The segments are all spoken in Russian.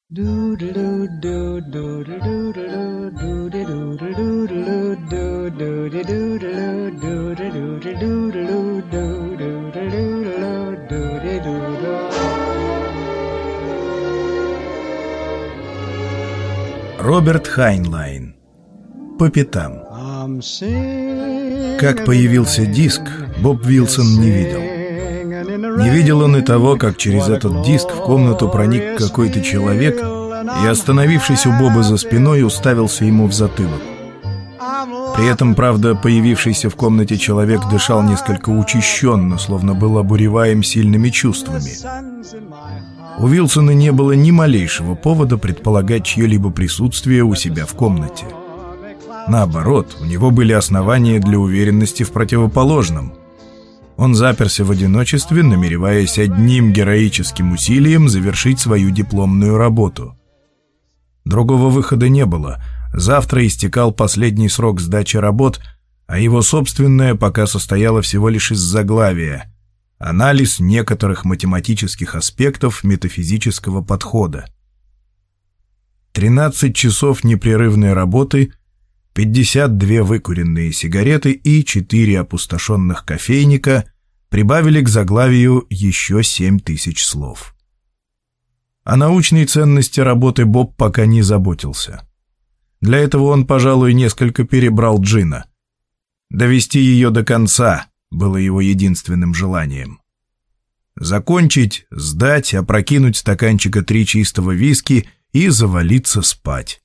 Роберт Хайнлайн. По пятам. Как появился диск, Боб Вилсон не видел. Не видел он и того, как через этот диск в комнату проник какой-то человек и, остановившись у Боба за спиной, уставился ему в затылок. При этом, правда, появившийся в комнате человек дышал несколько учащенно, словно был обуреваем сильными чувствами. У Вилсона не было ни малейшего повода предполагать чье-либо присутствие у себя в комнате. Наоборот, у него были основания для уверенности в противоположном. Он заперся в одиночестве, намереваясь одним героическим усилием завершить свою дипломную работу. Другого выхода не было. Завтра истекал последний срок сдачи работ, а его собственное пока состояло всего лишь из заглавия — анализ некоторых математических аспектов метафизического подхода. 13 часов непрерывной работы, 52 выкуренные сигареты и 4 опустошенных кофейника прибавили к заглавию еще 7000 слов. О научной ценности работы Боб пока не заботился. Для этого он, пожалуй, несколько перебрал джина. Довести ее до конца было его единственным желанием. Закончить, сдать, опрокинуть стаканчика 3 чистого виски и завалиться спать.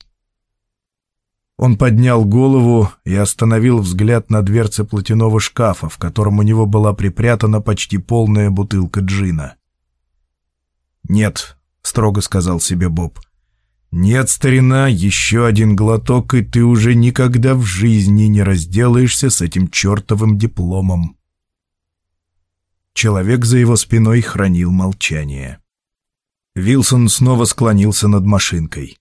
Он поднял голову и остановил взгляд на дверце платяного шкафа, в котором у него была припрятана почти полная бутылка джина. «Нет», — строго сказал себе Боб, — «нет, старина, еще один глоток, и ты уже никогда в жизни не разделаешься с этим чертовым дипломом». Человек за его спиной хранил молчание. Вилсон снова склонился над машинкой.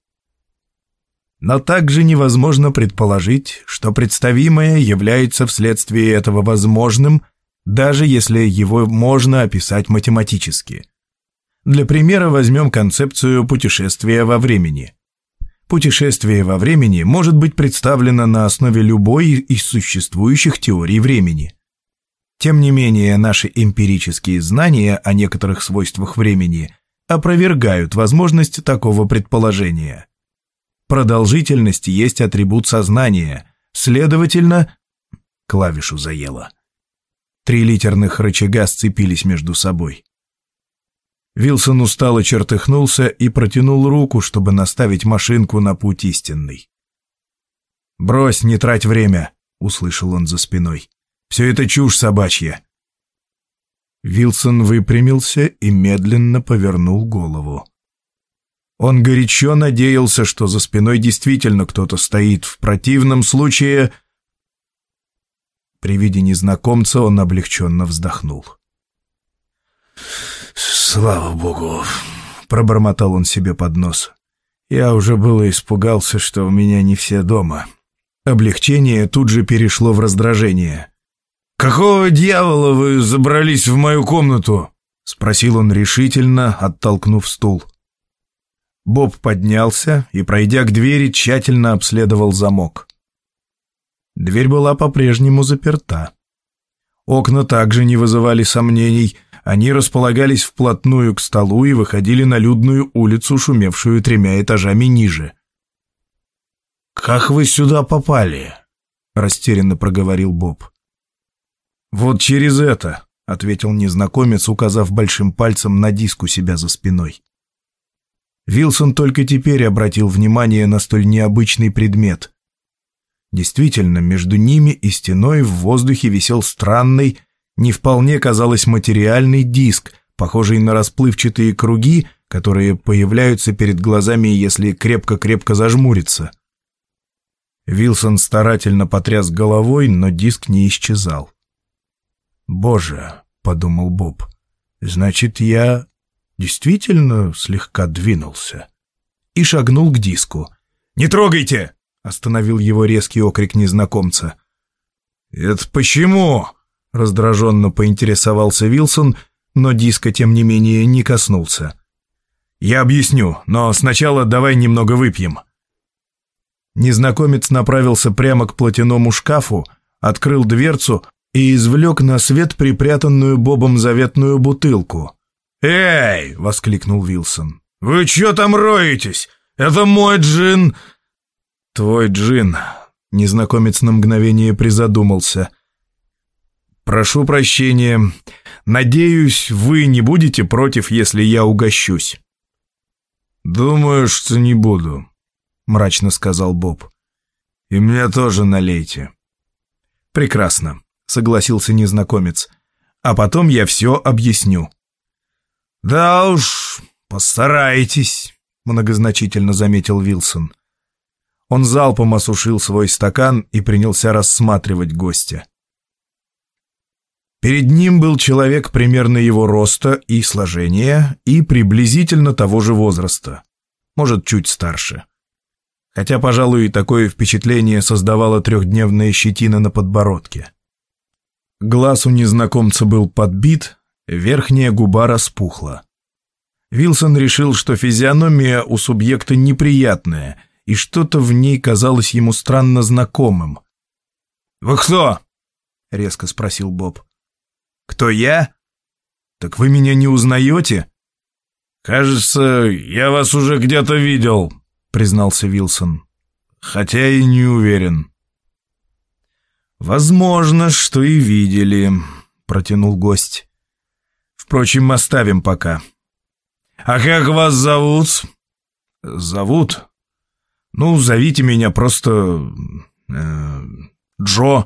Но также невозможно предположить, что представимое является вследствие этого возможным, даже если его можно описать математически. Для примера возьмем концепцию путешествия во времени. Путешествие во времени может быть представлено на основе любой из существующих теорий времени. Тем не менее, наши эмпирические знания о некоторых свойствах времени опровергают возможность такого предположения. Продолжительность есть атрибут сознания, следовательно, клавишу заело. 3 литерных рычага сцепились между собой. Вилсон устало чертыхнулся и протянул руку, чтобы наставить машинку на путь истинный. «Брось, не трать время», — услышал он за спиной. «Все это чушь собачья». Вилсон выпрямился и медленно повернул голову. Он горячо надеялся, что за спиной действительно кто-то стоит. В противном случае... При виде незнакомца он облегченно вздохнул. «Слава богу!» — пробормотал он себе под нос. «Я уже было испугался, что у меня не все дома». Облегчение тут же перешло в раздражение. «Какого дьявола вы забрались в мою комнату?» — спросил он решительно, оттолкнув стул. Боб поднялся и, пройдя к двери, тщательно обследовал замок. Дверь была по-прежнему заперта. Окна также не вызывали сомнений, они располагались вплотную к столу и выходили на людную улицу, шумевшую 3 этажами ниже. «Как вы сюда попали?» — растерянно проговорил Боб. «Вот через это», — ответил незнакомец, указав большим пальцем на диск у себя за спиной. Вилсон только теперь обратил внимание на столь необычный предмет. Действительно, между ними и стеной в воздухе висел странный, не вполне, казалось, материальный диск, похожий на расплывчатые круги, которые появляются перед глазами, если крепко-крепко зажмуриться. Вилсон старательно потряс головой, но диск не исчезал. «Боже», — подумал Боб, — «значит, я действительно слегка двинулся». И шагнул к диску. «Не трогайте!» — остановил его резкий окрик незнакомца. «Это почему?» — раздраженно поинтересовался Вилсон, но диска, тем не менее, не коснулся. «Я объясню, но сначала давай немного выпьем». Незнакомец направился прямо к платяному шкафу, открыл дверцу и извлек на свет припрятанную Бобом заветную бутылку. «Эй!» — воскликнул Вилсон. «Вы чё там роетесь? Это мой джин!» «Твой джин», — незнакомец на мгновение призадумался. «Прошу прощения. Надеюсь, вы не будете против, если я угощусь?» «Думаю, что не буду», — мрачно сказал Боб. «И мне тоже налейте». «Прекрасно», — согласился незнакомец. «А потом я все объясню». «Да уж, постарайтесь», — многозначительно заметил Вилсон. Он залпом осушил свой стакан и принялся рассматривать гостя. Перед ним был человек примерно его роста и сложения и приблизительно того же возраста, может, чуть старше. Хотя, пожалуй, такое впечатление создавала трехдневная щетина на подбородке. Глаз у незнакомца был подбит, верхняя губа распухла. Вилсон решил, что физиономия у субъекта неприятная, и что-то в ней казалось ему странно знакомым. «Вы кто?» — резко спросил Боб. «Кто я? Так вы меня не узнаете?» «Кажется, я вас уже где-то видел», — признался Вилсон. «Хотя и не уверен». «Возможно, что и видели», — протянул гость. «Впрочем, оставим пока». «А как вас зовут?» «Зовут? Ну, зовите меня просто... Джо».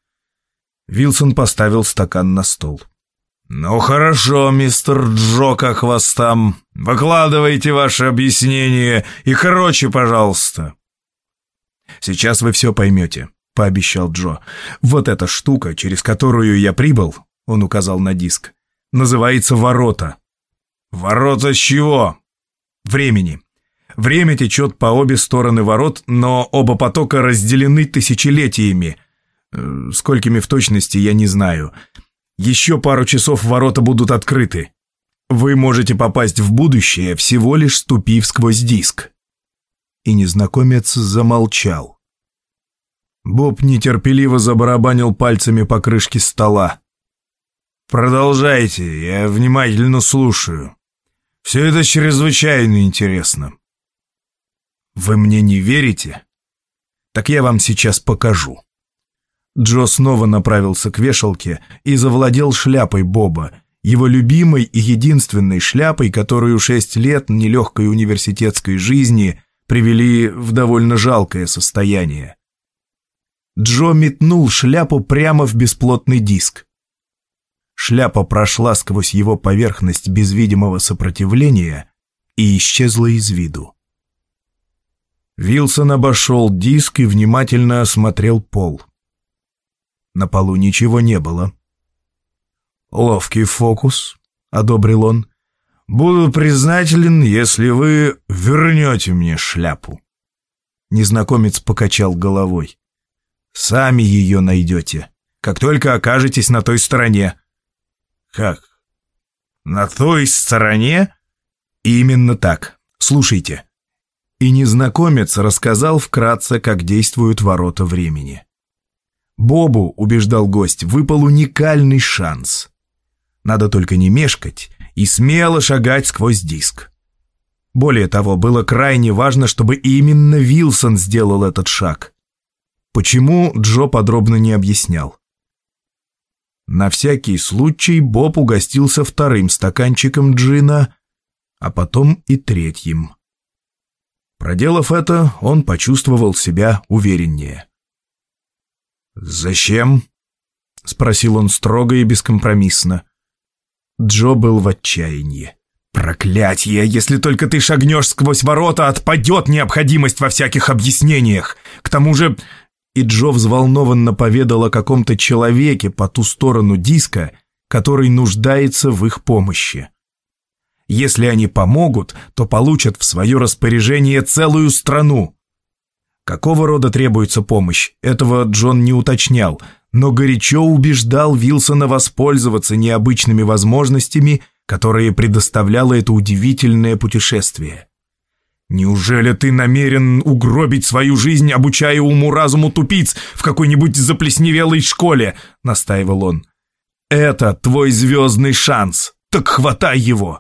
Вилсон поставил стакан на стол. «Ну хорошо, мистер Джо, как вас там? Выкладывайте ваше объяснение и короче, пожалуйста». «Сейчас вы все поймете», — пообещал Джо. «Вот эта штука, через которую я прибыл», — он указал на диск, — «называется ворота». «Ворота с чего?» «Времени. Время течет по обе стороны ворот, но оба потока разделены тысячелетиями. Сколькими в точности, я не знаю. Еще пару часов ворота будут открыты. Вы можете попасть в будущее, всего лишь ступив сквозь диск». И незнакомец замолчал. Боб нетерпеливо забарабанил пальцами по крышке стола. «Продолжайте, я внимательно слушаю. Все это чрезвычайно интересно». «Вы мне не верите? Так я вам сейчас покажу». Джо снова направился к вешалке и завладел шляпой Боба, его любимой и единственной шляпой, которую 6 лет нелегкой университетской жизни привели в довольно жалкое состояние. Джо метнул шляпу прямо в бесплотный диск. Шляпа прошла сквозь его поверхность без видимого сопротивления и исчезла из виду. Вилсон обошел диск и внимательно осмотрел пол. На полу ничего не было. «Ловкий фокус», — одобрил он. «Буду признателен, если вы вернете мне шляпу». Незнакомец покачал головой. «Сами ее найдете, как только окажетесь на той стороне». «Как? На той стороне?» «Именно так. Слушайте». И незнакомец рассказал вкратце, как действуют ворота времени. Бобу, убеждал гость, выпал уникальный шанс. Надо только не мешкать и смело шагать сквозь диск. Более того, было крайне важно, чтобы именно Вилсон сделал этот шаг. Почему, Джо подробно не объяснял. На всякий случай Боб угостился вторым стаканчиком джина, а потом и третьим. Проделав это, он почувствовал себя увереннее. «Зачем?» — спросил он строго и бескомпромиссно. Джо был в отчаянии. «Проклятье! Если только ты шагнешь сквозь ворота, отпадет необходимость во всяких объяснениях! К тому же...» И Джо взволнованно поведал о каком-то человеке по ту сторону диска, который нуждается в их помощи. Если они помогут, то получат в свое распоряжение целую страну. Какого рода требуется помощь, этого Джон не уточнял, но горячо убеждал Вилсона воспользоваться необычными возможностями, которые предоставляло это удивительное путешествие. «Неужели ты намерен угробить свою жизнь, обучая уму-разуму тупиц в какой-нибудь заплесневелой школе?» — настаивал он. «Это твой звездный шанс, так хватай его!»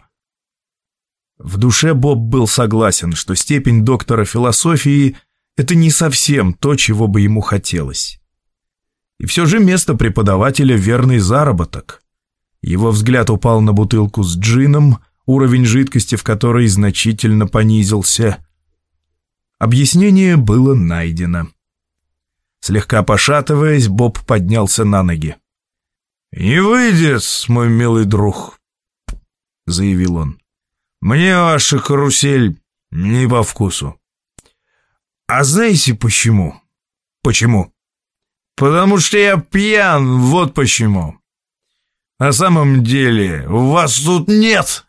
В душе Боб был согласен, что степень доктора философии — это не совсем то, чего бы ему хотелось. И все же место преподавателя — верный заработок. Его взгляд упал на бутылку с джином, уровень жидкости в которой значительно понизился. Объяснение было найдено. Слегка пошатываясь, Боб поднялся на ноги. «Не выйдет, мой милый друг», — заявил он. «Мне ваша карусель не по вкусу». «А знаете почему?» «Почему?» «Потому что я пьян, вот почему. На самом деле вас тут нет.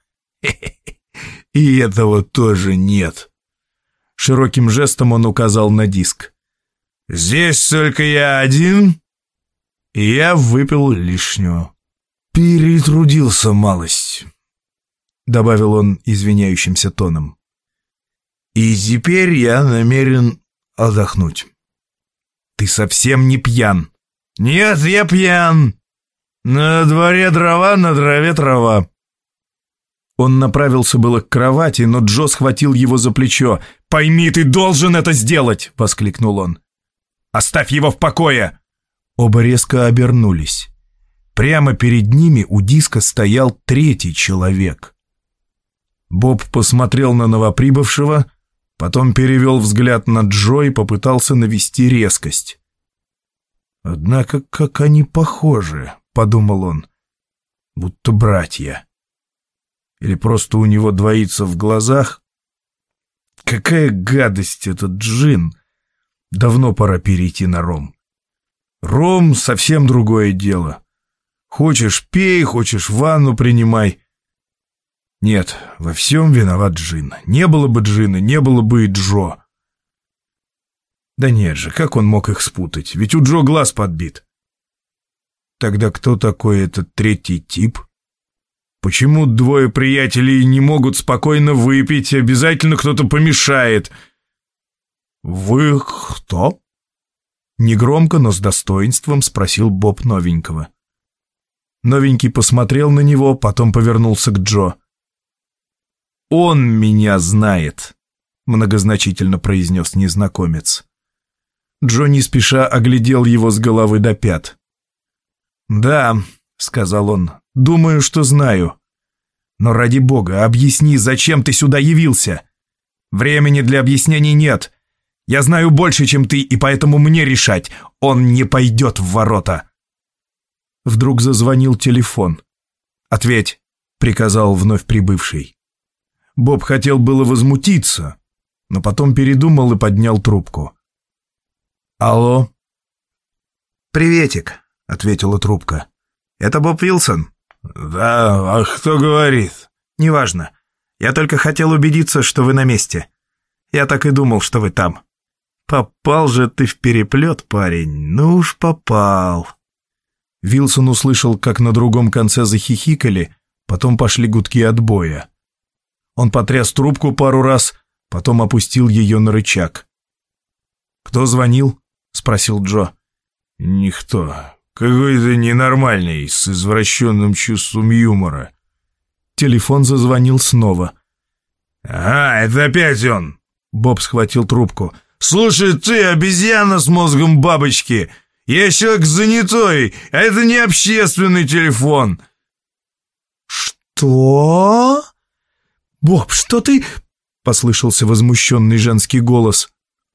И этого тоже нет». Широким жестом он указал на диск. «Здесь только я один, и я выпил лишнего. Перетрудился малость», — добавил он извиняющимся тоном. «И теперь я намерен отдохнуть». «Ты совсем не пьян». «Нет, я пьян. На дворе дрова, на траве трава». Он направился было к кровати, но Джо схватил его за плечо. «Пойми, ты должен это сделать!» — воскликнул он. «Оставь его в покое!» Оба резко обернулись. Прямо перед ними у диска стоял третий человек. Боб посмотрел на новоприбывшего, потом перевел взгляд на Джо и попытался навести резкость. «Однако, как они похожи!» — подумал он. «Будто братья. Или просто у него двоится в глазах? Какая гадость этот джин! Давно пора перейти на ром. Ром — совсем другое дело. Хочешь — пей, хочешь — ванну принимай. Нет, во всем виноват джин. Не было бы джина, не было бы и Джо. Да нет же, как он мог их спутать? Ведь у Джо глаз подбит. Тогда кто такой этот третий тип? Почему двое приятелей не могут спокойно выпить, обязательно кто-то помешает? «Вы кто?» Негромко, но с достоинством спросил Боб новенького. Новенький посмотрел на него, потом повернулся к Джо. «Он меня знает», — многозначительно произнес незнакомец. Джо не спеша оглядел его с головы до пят. «Да», — сказал он, — «думаю, что знаю. Но ради бога, объясни, зачем ты сюда явился? Времени для объяснений нет. Я знаю больше, чем ты, и поэтому мне решать. Он не пойдет в ворота». Вдруг зазвонил телефон. «Ответь», — приказал вновь прибывший. Боб хотел было возмутиться, но потом передумал и поднял трубку. «Алло?» «Приветик», — ответила трубка. «Это Боб Вилсон?» «Да, а кто говорит?» «Неважно. Я только хотел убедиться, что вы на месте. Я так и думал, что вы там». «Попал же ты в переплет, парень. Ну уж попал». Вилсон услышал, как на другом конце захихикали, потом пошли гудки отбоя. Он потряс трубку пару раз, потом опустил ее на рычаг. «Кто звонил?» — спросил Джо. «Никто. Какой-то ненормальный, с извращенным чувством юмора». Телефон зазвонил снова. «Ага, это опять он!» Боб схватил трубку. «Слушай, ты, обезьяна с мозгом бабочки! Я человек занятой, а это не общественный телефон!» «Что? Боб, что ты...» — послышался возмущенный женский голос.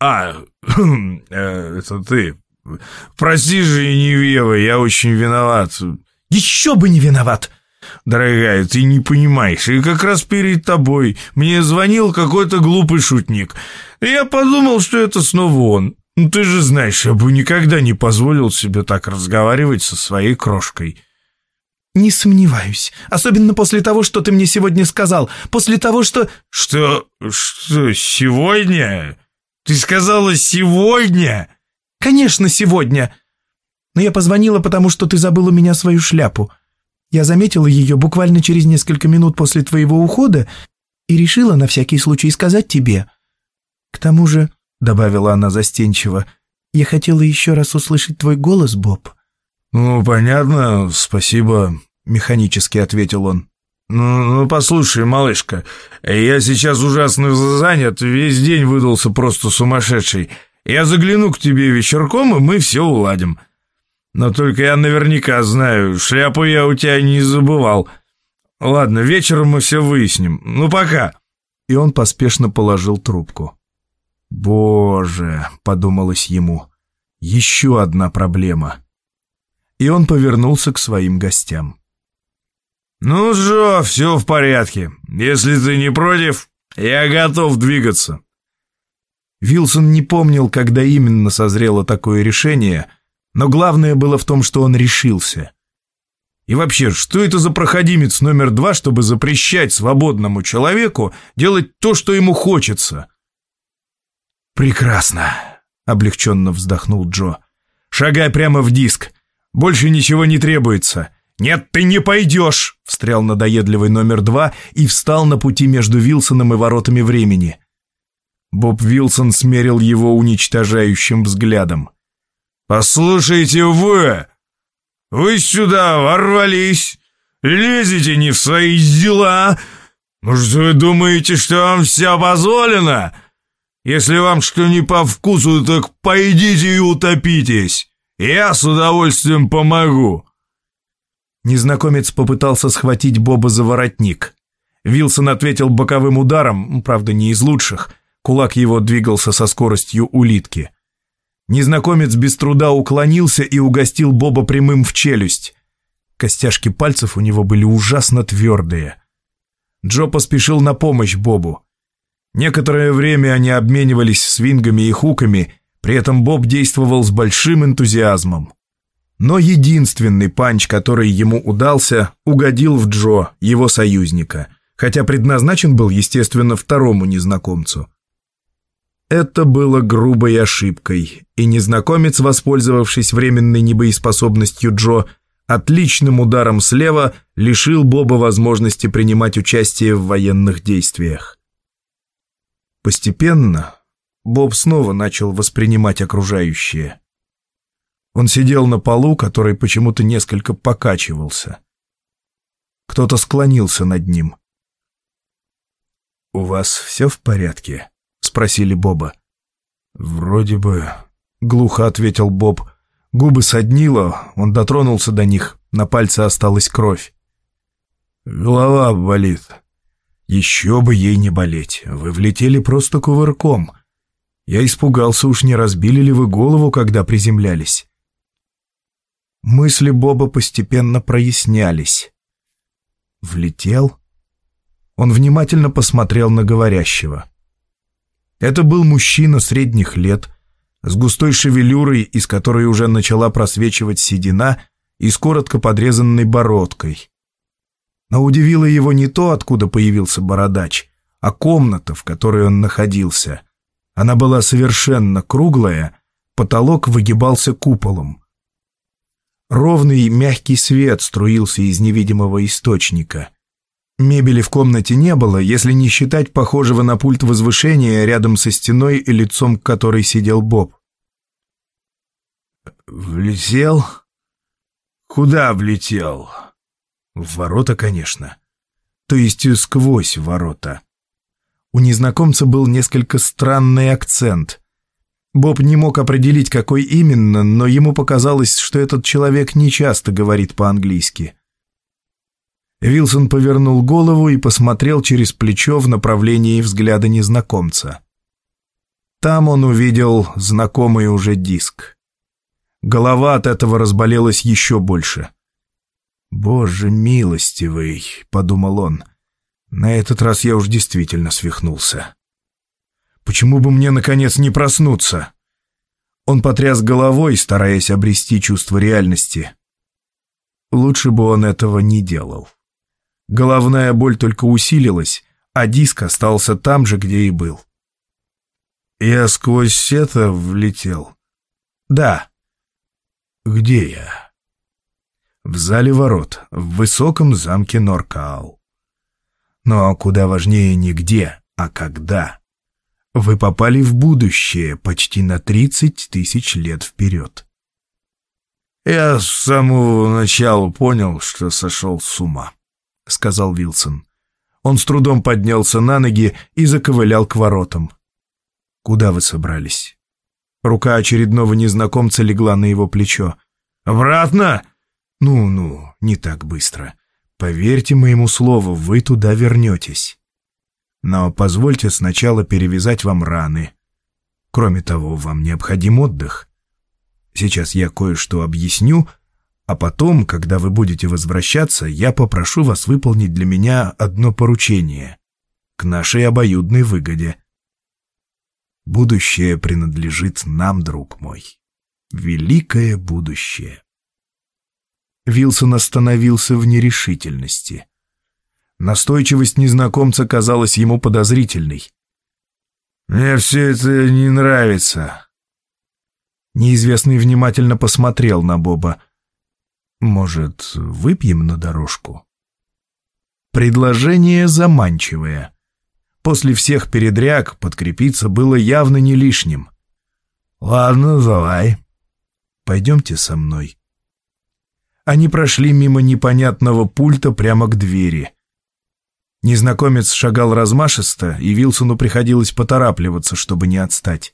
Это ты. Прости же, Еневьева, я очень виноват». «Еще бы не виноват!» «Дорогая, ты не понимаешь, и как раз перед тобой мне звонил какой-то глупый шутник. И я подумал, что это снова он. Ну, ты же знаешь, я бы никогда не позволил себе так разговаривать со своей крошкой». «Не сомневаюсь. Особенно после того, что ты мне сегодня сказал. После того, что...» «Что, сегодня? Ты сказала сегодня?» «Конечно, сегодня. Но я позвонила, потому что ты забыл у меня свою шляпу. Я заметила ее буквально через несколько минут после твоего ухода и решила на всякий случай сказать тебе. К тому же, — добавила она застенчиво, — я хотела еще раз услышать твой голос, Боб». «Ну, понятно, спасибо», — механически ответил он. «Ну, послушай, малышка, я сейчас ужасно занят, весь день выдался просто сумасшедший. Я загляну к тебе вечерком, и мы все уладим. Но только я наверняка знаю, шляпу я у тебя не забывал. Ладно, вечером мы все выясним. Ну, пока». И он поспешно положил трубку. «Боже», — подумалось ему, — «еще одна проблема». И он повернулся к своим гостям. «Ну, Джо, все в порядке. Если ты не против, я готов двигаться». Вилсон не помнил, когда именно созрело такое решение, но главное было в том, что он решился. И вообще, что это за проходимец номер 2, чтобы запрещать свободному человеку делать то, что ему хочется? «Прекрасно», — облегченно вздохнул Джо. «Шагай прямо в диск. Больше ничего не требуется». «Нет, ты не пойдешь!» — встрял надоедливый номер 2 и встал на пути между Вилсоном и воротами времени. Боб Вилсон смерил его уничтожающим взглядом. «Послушайте вы сюда ворвались, лезете не в свои дела. Может, вы думаете, что вам все позволено? Если вам что не по вкусу, так пойдите и утопитесь. Я с удовольствием помогу». Незнакомец попытался схватить Боба за воротник. Вилсон ответил боковым ударом, правда, не из лучших. Кулак его двигался со скоростью улитки. Незнакомец без труда уклонился и угостил Боба прямым в челюсть. Костяшки пальцев у него были ужасно твердые. Джо поспешил на помощь Бобу. Некоторое время они обменивались свингами и хуками, при этом Боб действовал с большим энтузиазмом. Но единственный панч, который ему удался, угодил в Джо, его союзника, хотя предназначен был, естественно, второму незнакомцу. Это было грубой ошибкой, и незнакомец, воспользовавшись временной небоеспособностью Джо, отличным ударом слева лишил Боба возможности принимать участие в военных действиях. Постепенно Боб снова начал воспринимать окружающее. Он сидел на полу, который почему-то несколько покачивался. Кто-то склонился над ним. «У вас все в порядке?» — спросили Боба. «Вроде бы», — глухо ответил Боб. Губы соднило, он дотронулся до них, на пальце осталась кровь. «Голова болит». «Еще бы ей не болеть, вы влетели просто кувырком. Я испугался, уж не разбили ли вы голову, когда приземлялись». Мысли Боба постепенно прояснялись. «Влетел?» Он внимательно посмотрел на говорящего. Это был мужчина средних лет, с густой шевелюрой, из которой уже начала просвечивать седина, и с коротко подрезанной бородкой. Но удивило его не то, откуда появился бородач, а комната, в которой он находился. Она была совершенно круглая, потолок выгибался куполом. Ровный мягкий свет струился из невидимого источника. Мебели в комнате не было, если не считать похожего на пульт возвышения рядом со стеной и лицом к которой сидел Боб. «Влетел? Куда влетел?» «В ворота, конечно. То есть сквозь ворота». У незнакомца был несколько странный акцент. Боб не мог определить, какой именно, но ему показалось, что этот человек нечасто говорит по-английски. Вилсон повернул голову и посмотрел через плечо в направлении взгляда незнакомца. Там он увидел знакомый уже диск. Голова от этого разболелась еще больше. «Боже милостивый», — подумал он, — «на этот раз я уж действительно свихнулся. Почему бы мне, наконец, не проснуться?» Он потряс головой, стараясь обрести чувство реальности. Лучше бы он этого не делал. Головная боль только усилилась, а диск остался там же, где и был. «Я сквозь это влетел?» «Да». «Где я?» В зале ворот, в высоком замке Норкаал. Но куда важнее не где, а когда. Вы попали в будущее почти на 30 тысяч лет вперед. «Я с самого начала понял, что сошел с ума», — сказал Вилсон. Он с трудом поднялся на ноги и заковылял к воротам. «Куда вы собрались?» Рука очередного незнакомца легла на его плечо. «Обратно?» «Ну, не так быстро. Поверьте моему слову, вы туда вернетесь. Но позвольте сначала перевязать вам раны. Кроме того, вам необходим отдых. Сейчас я кое-что объясню, а потом, когда вы будете возвращаться, я попрошу вас выполнить для меня одно поручение. К нашей обоюдной выгоде. Будущее принадлежит нам, друг мой. Великое будущее». Вилсон остановился в нерешительности. Настойчивость незнакомца казалась ему подозрительной. «Мне все это не нравится». Неизвестный внимательно посмотрел на Боба. «Может, выпьем на дорожку?» Предложение заманчивое. После всех передряг подкрепиться было явно не лишним. «Ладно, давай. Пойдемте со мной». Они прошли мимо непонятного пульта прямо к двери. Незнакомец шагал размашисто, и Вилсону приходилось поторапливаться, чтобы не отстать.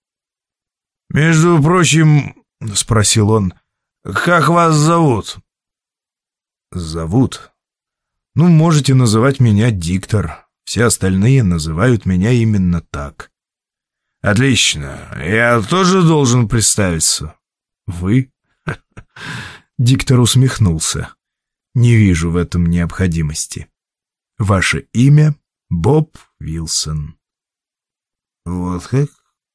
«Между прочим, — спросил он, — как вас зовут?» «Зовут? Можете называть меня Диктор. Все остальные называют меня именно так». «Отлично. Я тоже должен представиться». «Вы?» Диктор усмехнулся. «Не вижу в этом необходимости. Ваше имя — Боб Вилсон». «Вот как?»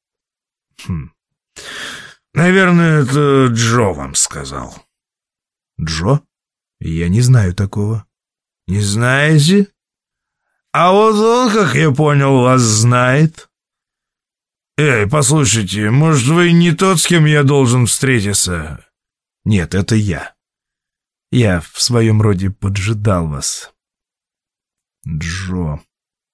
«Наверное, это Джо вам сказал». «Джо? Я не знаю такого». «Не знаете? А вот он, как я понял, вас знает». «Эй, послушайте, может, вы не тот, с кем я должен встретиться?» «Нет, это я. Я в своем роде поджидал вас». Джо.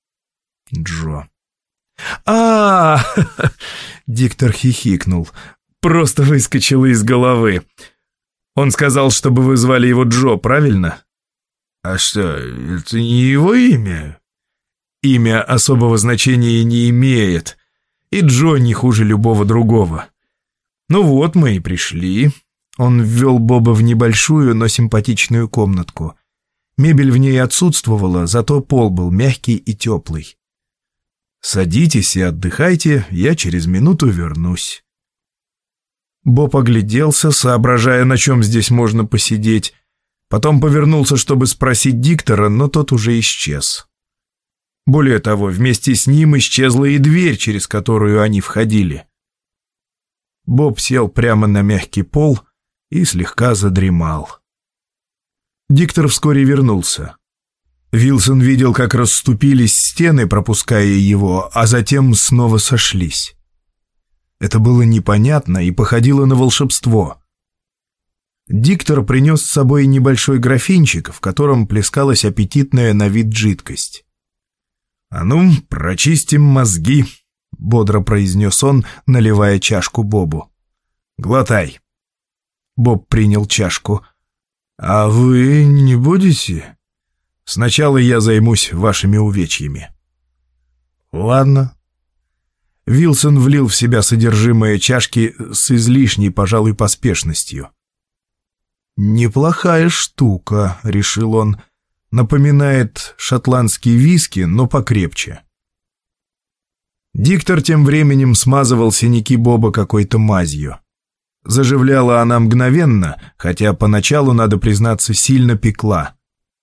Диктор хихикнул. Просто выскочило из головы. Он сказал, чтобы вы звали его Джо, правильно? А что, это не его имя? Имя особого значения не имеет. И Джо не хуже любого другого. Ну вот мы и пришли. Он ввел Боба в небольшую, но симпатичную комнатку. Мебель в ней отсутствовала, зато пол был мягкий и теплый. «Садитесь и отдыхайте, я через минуту вернусь». Боб огляделся, соображая, на чем здесь можно посидеть. Потом повернулся, чтобы спросить диктора, но тот уже исчез. Более того, вместе с ним исчезла и дверь, через которую они входили. Боб сел прямо на мягкий пол и слегка задремал. Диктор вскоре вернулся. Вилсон видел, как расступились стены, пропуская его, а затем снова сошлись. Это было непонятно и походило на волшебство. Диктор принес с собой небольшой графинчик, в котором плескалась аппетитная на вид жидкость. «А ну, прочистим мозги», — бодро произнес он, наливая чашку Бобу. «Глотай». Боб принял чашку. «А вы не будете? Сначала я займусь вашими увечьями». «Ладно». Вилсон влил в себя содержимое чашки с излишней, пожалуй, поспешностью. «Неплохая штука», — решил он. «Напоминает шотландский виски, но покрепче». Диктор тем временем смазывал синяки Боба какой-то мазью. Заживляла она мгновенно, хотя поначалу, надо признаться, сильно пекла.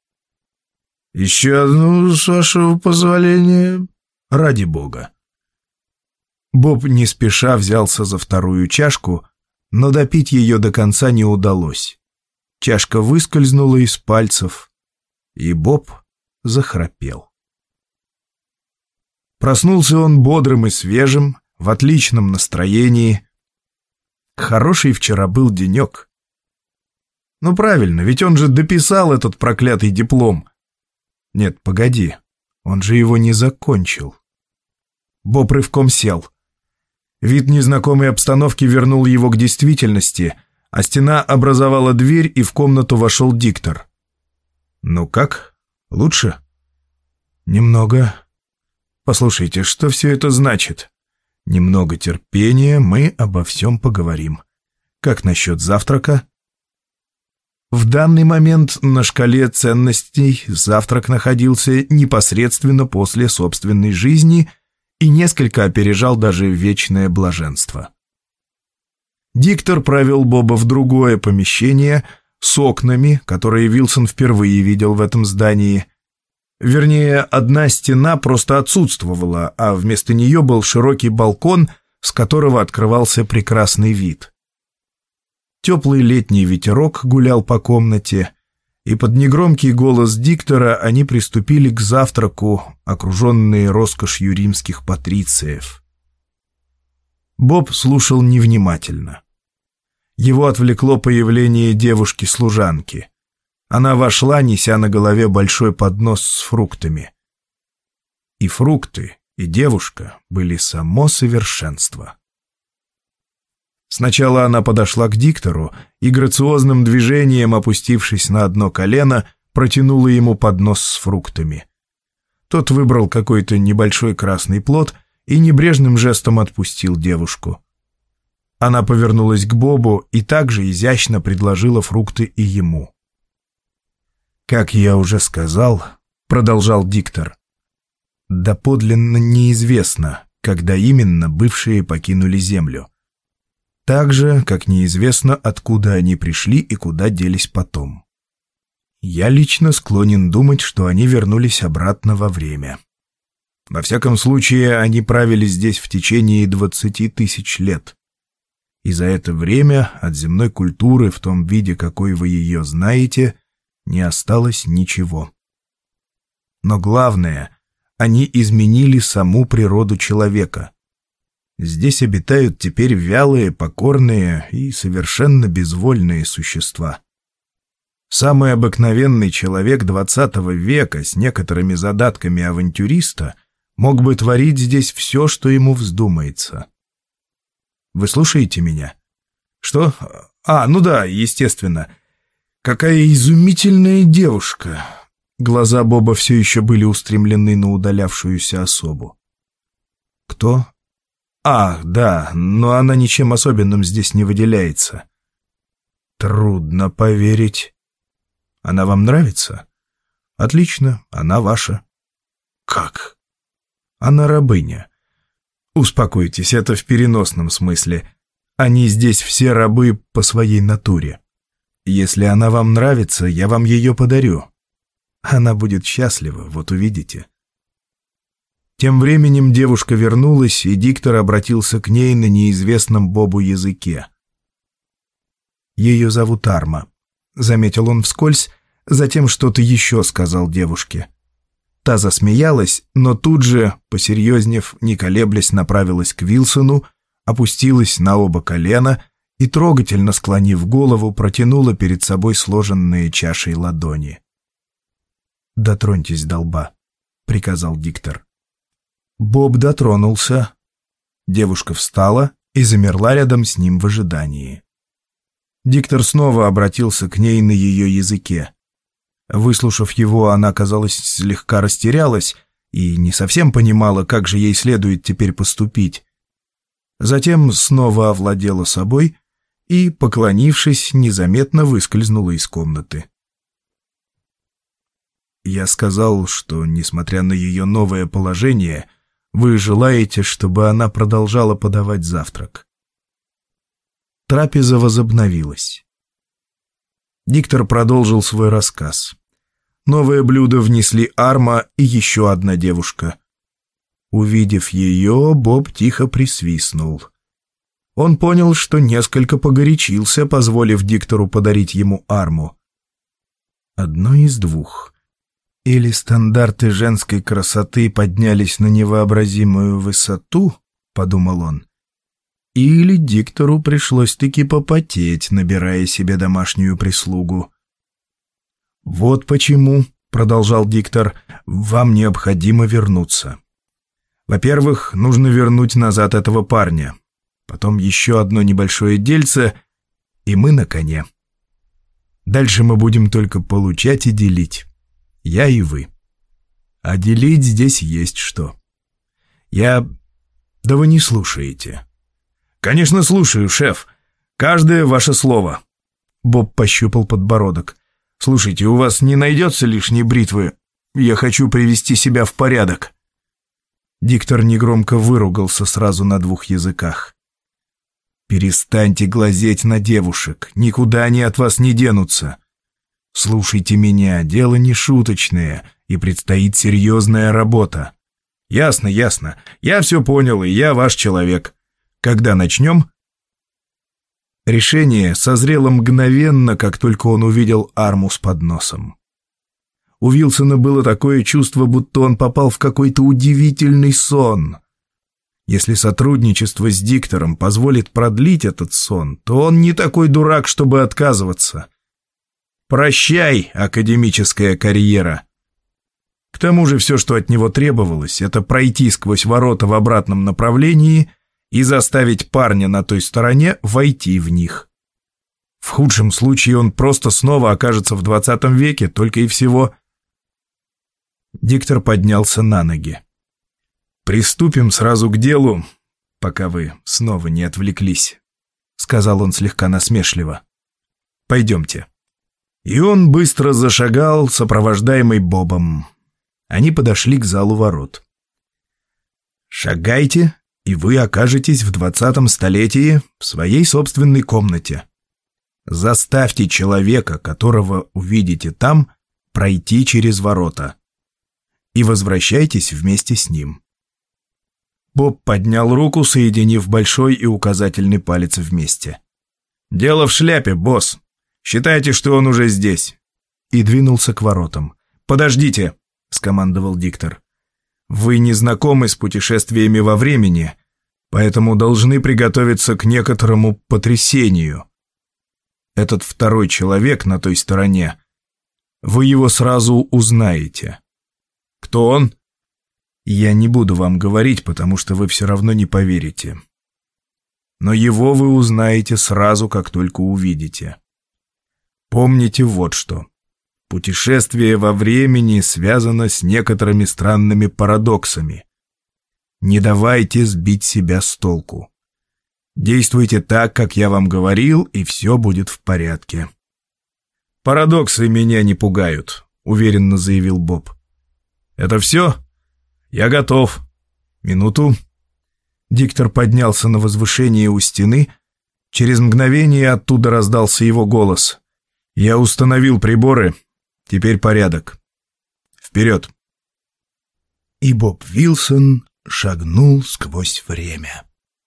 «Еще одну, с вашего позволения?» «Ради бога». Боб не спеша взялся за вторую чашку, но допить ее до конца не удалось. Чашка выскользнула из пальцев, и Боб захрапел. Проснулся он бодрым и свежим, в отличном настроении. Хороший вчера был денек. Ну правильно, ведь он же дописал этот проклятый диплом. Нет, погоди, он же его не закончил. Боб рывком сел. Вид незнакомой обстановки вернул его к действительности, а стена образовала дверь, и в комнату вошел диктор. «Ну как? Лучше?» «Немного. Послушайте, что все это значит? Немного терпения, мы обо всем поговорим. Как насчет завтрака?» В данный момент на шкале ценностей завтрак находился непосредственно после собственной жизни и несколько опережал даже вечное блаженство. Диктор провел Боба в другое помещение с окнами, которые Вилсон впервые видел в этом здании. Вернее, одна стена просто отсутствовала, а вместо нее был широкий балкон, с которого открывался прекрасный вид. Теплый летний ветерок гулял по комнате, и под негромкий голос диктора они приступили к завтраку, окруженные роскошью римских патрициев. Боб слушал невнимательно. Его отвлекло появление девушки-служанки. Она вошла, неся на голове большой поднос с фруктами. И фрукты, и девушка были само совершенство. Сначала она подошла к диктору и грациозным движением, опустившись на одно колено, протянула ему поднос с фруктами. Тот выбрал какой-то небольшой красный плод и небрежным жестом отпустил девушку. Она повернулась к Бобу и также изящно предложила фрукты и ему. «Как я уже сказал, — продолжал диктор, — доподлинно неизвестно, когда именно бывшие покинули Землю. Так же, как неизвестно, откуда они пришли и куда делись потом. Я лично склонен думать, что они вернулись обратно во время. Во всяком случае, они правили здесь в течение 20 тысяч лет. И за это время от земной культуры в том виде, какой вы ее знаете, не осталось ничего. Но главное, они изменили саму природу человека. Здесь обитают теперь вялые, покорные и совершенно безвольные существа. Самый обыкновенный человек 20 века с некоторыми задатками авантюриста мог бы творить здесь все, что ему вздумается. Вы слушаете меня? Что? Ну да, естественно. Какая изумительная девушка. Глаза Боба все еще были устремлены на удалявшуюся особу. Кто? Да, но она ничем особенным здесь не выделяется. Трудно поверить. Она вам нравится? Отлично, она ваша. Как? Она рабыня. Успокойтесь, это в переносном смысле. Они здесь все рабы по своей натуре. Если она вам нравится, я вам ее подарю. Она будет счастлива, вот увидите. Тем временем девушка вернулась, и диктор обратился к ней на неизвестном Бобу языке. «Ее зовут Арма», — заметил он вскользь, затем что-то еще сказал девушке. Та засмеялась, но тут же, посерьезнев, не колеблясь, направилась к Вилсону, опустилась на оба колена и, трогательно склонив голову, протянула перед собой сложенные чашей ладони. «Дотроньтесь до лба», — приказал диктор. Боб дотронулся. Девушка встала и замерла рядом с ним в ожидании. Диктор снова обратился к ней на ее языке. Выслушав его, она, казалось, слегка растерялась и не совсем понимала, как же ей следует теперь поступить. Затем снова овладела собой и, поклонившись, незаметно выскользнула из комнаты. «Я сказал, что, несмотря на ее новое положение, вы желаете, чтобы она продолжала подавать завтрак». Трапеза возобновилась. Диктор продолжил свой рассказ. Новое блюдо внесли Арма и еще одна девушка. Увидев ее, Боб тихо присвистнул. Он понял, что несколько погорячился, позволив диктору подарить ему Арму. Одно из двух. Или стандарты женской красоты поднялись на невообразимую высоту, подумал он, Или диктору пришлось-таки попотеть, набирая себе домашнюю прислугу. «Вот почему», — продолжал диктор, — «вам необходимо вернуться. Во-первых, нужно вернуть назад этого парня. Потом еще одно небольшое дельце, и мы на коне. Дальше мы будем только получать и делить. Я и вы. А делить здесь есть что. Да вы не слушаете». «Конечно слушаю, шеф. Каждое ваше слово». Боб пощупал подбородок. «Слушайте, у вас не найдется лишней бритвы? Я хочу привести себя в порядок». Диктор негромко выругался сразу на 2 языках. «Перестаньте глазеть на девушек, никуда они от вас не денутся. Слушайте меня, дело не шуточное, и предстоит серьезная работа». «Ясно, ясно. Я все понял, и я ваш человек. Когда начнем?» Решение созрело мгновенно, как только он увидел арму с подносом. У Вилсона было такое чувство, будто он попал в какой-то удивительный сон. Если сотрудничество с диктором позволит продлить этот сон, то он не такой дурак, чтобы отказываться. Прощай, академическая карьера. К тому же все, что от него требовалось, это пройти сквозь ворота в обратном направлении и заставить парня на той стороне войти в них. В худшем случае он просто снова окажется в 20 веке, только и всего. Диктор поднялся на ноги. «Приступим сразу к делу, пока вы снова не отвлеклись», — сказал он слегка насмешливо. «Пойдемте». И он быстро зашагал, сопровождаемый Бобом. Они подошли к залу ворот. «Шагайте, и вы окажетесь в 20 столетии в своей собственной комнате. Заставьте человека, которого увидите там, пройти через ворота. И возвращайтесь вместе с ним». Боб поднял руку, соединив большой и указательный палец вместе. «Дело в шляпе, босс. Считайте, что он уже здесь». И двинулся к воротам. «Подождите», — скомандовал диктор. «Вы не знакомы с путешествиями во времени, поэтому должны приготовиться к некоторому потрясению. Этот второй человек на той стороне, вы его сразу узнаете. Кто он? Я не буду вам говорить, потому что вы все равно не поверите. Но его вы узнаете сразу, как только увидите. Помните вот что. Путешествие во времени связано с некоторыми странными парадоксами. Не давайте сбить себя с толку. Действуйте так, как я вам говорил, и все будет в порядке». «Парадоксы меня не пугают», — уверенно заявил Боб. «Это все? Я готов. Минуту». Диктор поднялся на возвышение у стены. Через мгновение оттуда раздался его голос. «Я установил приборы. Теперь порядок. Вперед!» И Боб Вилсон шагнул сквозь время.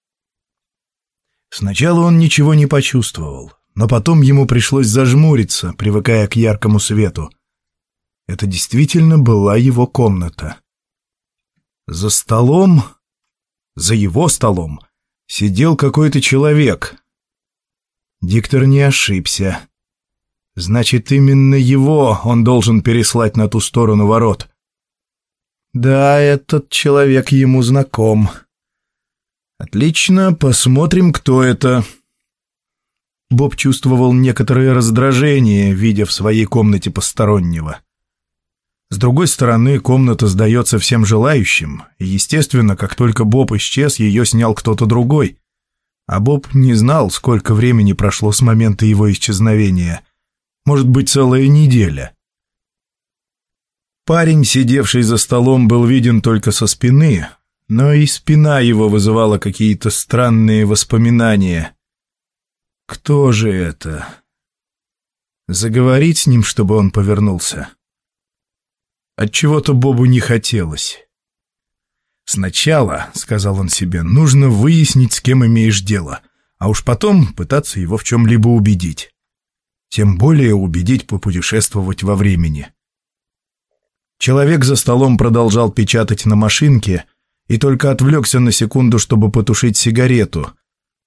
Сначала он ничего не почувствовал, но потом ему пришлось зажмуриться, привыкая к яркому свету. Это действительно была его комната. За столом, за его столом, сидел какой-то человек. Диктор не ошибся. Значит, именно его он должен переслать на ту сторону ворот. Да, этот человек ему знаком. Отлично, посмотрим, кто это. Боб чувствовал некоторое раздражение, видя в своей комнате постороннего. С другой стороны, комната сдается всем желающим, и, естественно, как только Боб исчез, ее снял кто-то другой. А Боб не знал, сколько времени прошло с момента его исчезновения. Может быть, целая неделя. Парень, сидевший за столом, был виден только со спины, но и спина его вызывала какие-то странные воспоминания. Кто же это? Заговорить с ним, чтобы он повернулся? Отчего-то Бобу не хотелось. «Сначала, — сказал он себе, — нужно выяснить, с кем имеешь дело, а уж потом пытаться его в чем-либо убедить. Тем более убедить попутешествовать во времени». Человек за столом продолжал печатать на машинке и только отвлекся на секунду, чтобы потушить сигарету.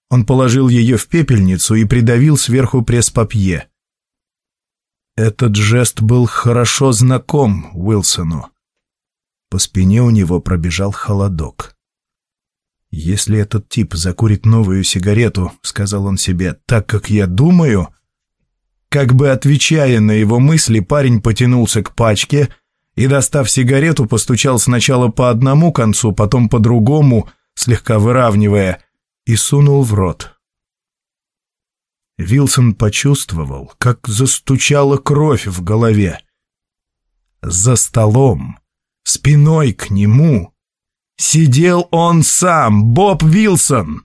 Он положил ее в пепельницу и придавил сверху пресс-папье. Этот жест был хорошо знаком Уилсону. По спине у него пробежал холодок. «Если этот тип закурит новую сигарету, — сказал он себе, — так, как я думаю...» Как бы отвечая на его мысли, парень потянулся к пачке и, достав сигарету, постучал сначала по одному концу, потом по другому, слегка выравнивая, и сунул в рот. Вилсон почувствовал, как застучала кровь в голове. За столом, спиной к нему, сидел он сам, Боб Вилсон.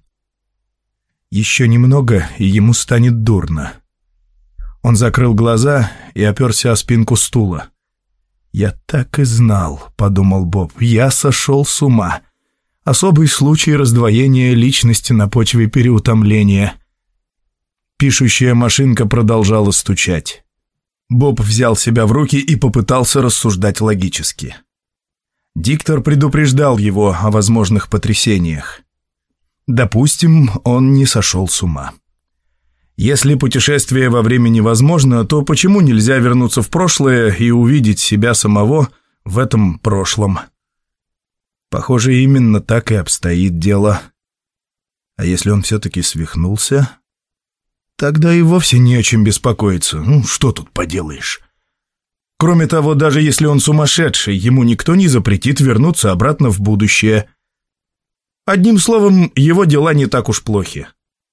Еще немного, и ему станет дурно. Он закрыл глаза и оперся о спинку стула. «Я так и знал», — подумал Боб, — «я сошел с ума. Особый случай раздвоения личности на почве переутомления». Пишущая машинка продолжала стучать. Боб взял себя в руки и попытался рассуждать логически. Диктор предупреждал его о возможных потрясениях. Допустим, он не сошел с ума. Если путешествие во времени возможно, то почему нельзя вернуться в прошлое и увидеть себя самого в этом прошлом? Похоже, именно так и обстоит дело. А если он все-таки свихнулся, тогда и вовсе не о чем беспокоиться. Что тут поделаешь? Кроме того, даже если он сумасшедший, ему никто не запретит вернуться обратно в будущее. Одним словом, его дела не так уж плохи.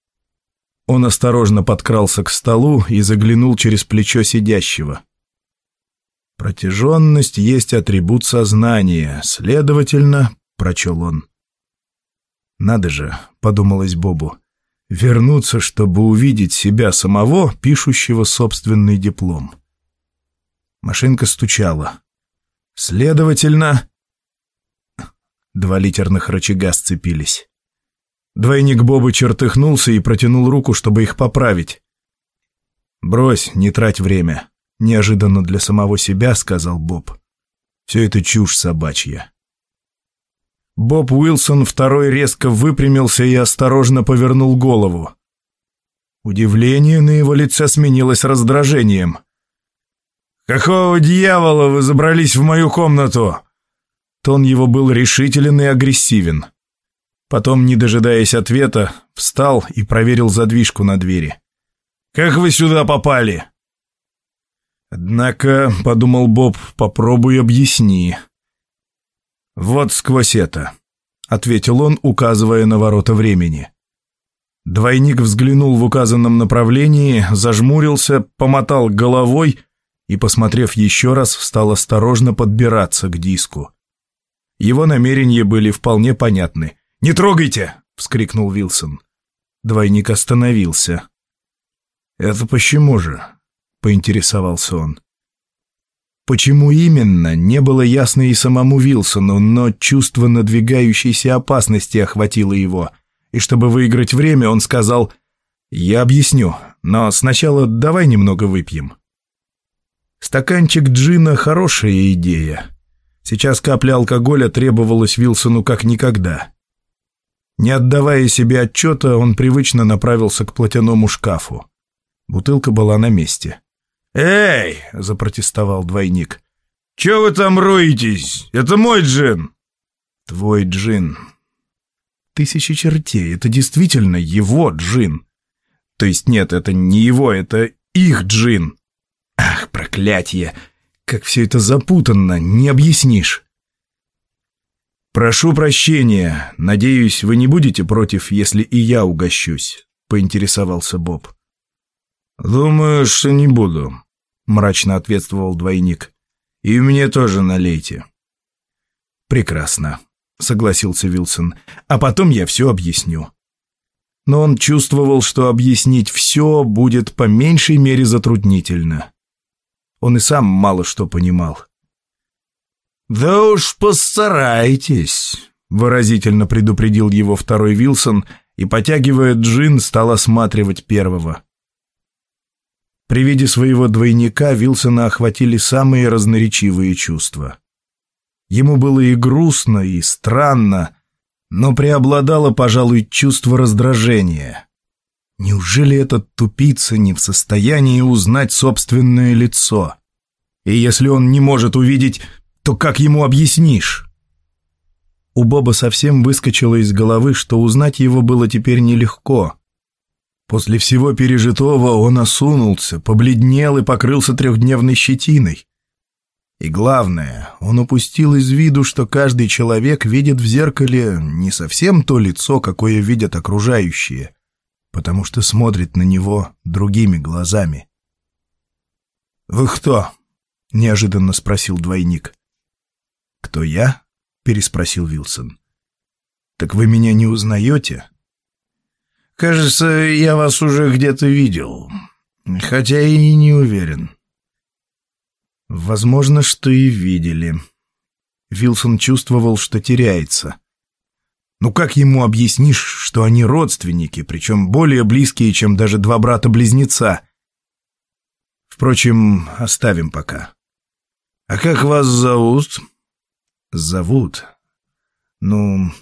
Он осторожно подкрался к столу и заглянул через плечо сидящего. «Протяженность есть атрибут сознания, следовательно, — прочел он. Надо же, — подумалось Бобу, — вернуться, чтобы увидеть себя самого, пишущего собственный диплом». Машинка стучала. «Следовательно...» Два литерных рычага сцепились. Двойник Боба чертыхнулся и протянул руку, чтобы их поправить. «Брось, не трать время», — неожиданно для самого себя сказал Боб. «Все это чушь собачья». Боб Уилсон второй резко выпрямился и осторожно повернул голову. Удивление на его лице сменилось раздражением. «Какого дьявола вы забрались в мою комнату?» Тон его был решителен и агрессивен. Потом, не дожидаясь ответа, встал и проверил задвижку на двери. «Как вы сюда попали?» «Однако, — подумал Боб, — попробуй объясни». «Вот сквозь это», — ответил он, указывая на ворота времени. Двойник взглянул в указанном направлении, зажмурился, помотал головой и, посмотрев еще раз, стал осторожно подбираться к диску. Его намерения были вполне понятны. «Не трогайте!» — вскрикнул Вилсон. Двойник остановился. «Это почему же?» — поинтересовался он. Почему именно, не было ясно и самому Вилсону, но чувство надвигающейся опасности охватило его, и чтобы выиграть время, он сказал: «Я объясню, но сначала давай немного выпьем». Стаканчик джина — хорошая идея. Сейчас капля алкоголя требовалась Вилсону как никогда. Не отдавая себе отчета, он привычно направился к платяному шкафу. Бутылка была на месте. «Эй!» — запротестовал двойник. «Чё вы там роетесь? Это мой джин!» «Твой джин. Тысячи чертей, это действительно его джин. То есть нет, это не его, это их джин. Ах, проклятье! Как все это запутанно, не объяснишь!» «Прошу прощения, надеюсь, вы не будете против, если и я угощусь», — поинтересовался Боб. «Думаю, что не буду», — мрачно ответствовал двойник. «И мне тоже налейте». «Прекрасно», — согласился Вилсон, — «а потом я все объясню». Но он чувствовал, что объяснить все будет по меньшей мере затруднительно. Он и сам мало что понимал. «Да уж постарайтесь», — выразительно предупредил его второй Вилсон и, потягивая джин, стал осматривать первого. При виде своего двойника Вилсона охватили самые разноречивые чувства. Ему было и грустно, и странно, но преобладало, пожалуй, чувство раздражения. Неужели этот тупица не в состоянии узнать собственное лицо? И если он не может увидеть, то как ему объяснишь? У Боба совсем выскочило из головы, что узнать его было теперь нелегко. После всего пережитого он осунулся, побледнел и покрылся 3-дневной щетиной. И главное, он упустил из виду, что каждый человек видит в зеркале не совсем то лицо, какое видят окружающие, потому что смотрит на него другими глазами. «Вы кто?» — неожиданно спросил двойник. «Кто я?» — переспросил Вилсон. «Так вы меня не узнаете?» «Кажется, я вас уже где-то видел, хотя и не уверен». «Возможно, что и видели». Вилсон чувствовал, что теряется. Ну как ему объяснишь, что они родственники, причем более близкие, чем даже 2 брата-близнеца? Впрочем, оставим пока. «А как вас зовут?» «Зовут? Ну...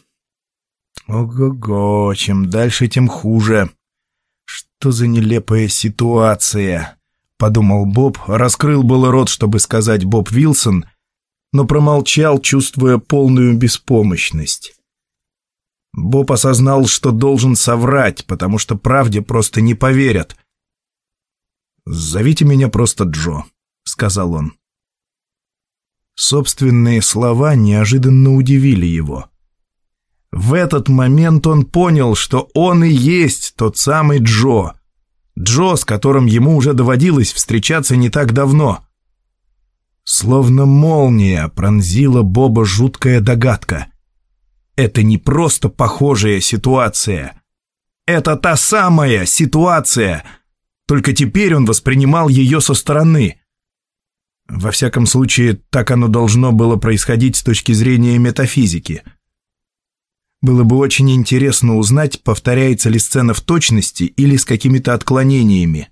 Ого-го, чем дальше, тем хуже. Что за нелепая ситуация?» — подумал Боб, раскрыл было рот, чтобы сказать «Боб Вилсон», но промолчал, чувствуя полную беспомощность. Боб осознал, что должен соврать, потому что правде просто не поверят. «Зовите меня просто Джо», — сказал он. Собственные слова неожиданно удивили его. В этот момент он понял, что он и есть тот самый Джо. Джо, с которым ему уже доводилось встречаться не так давно. Словно молния пронзила Боба жуткая догадка. Это не просто похожая ситуация. Это та самая ситуация. Только теперь он воспринимал ее со стороны. Во всяком случае, так оно должно было происходить с точки зрения метафизики. Было бы очень интересно узнать, повторяется ли сцена в точности или с какими-то отклонениями.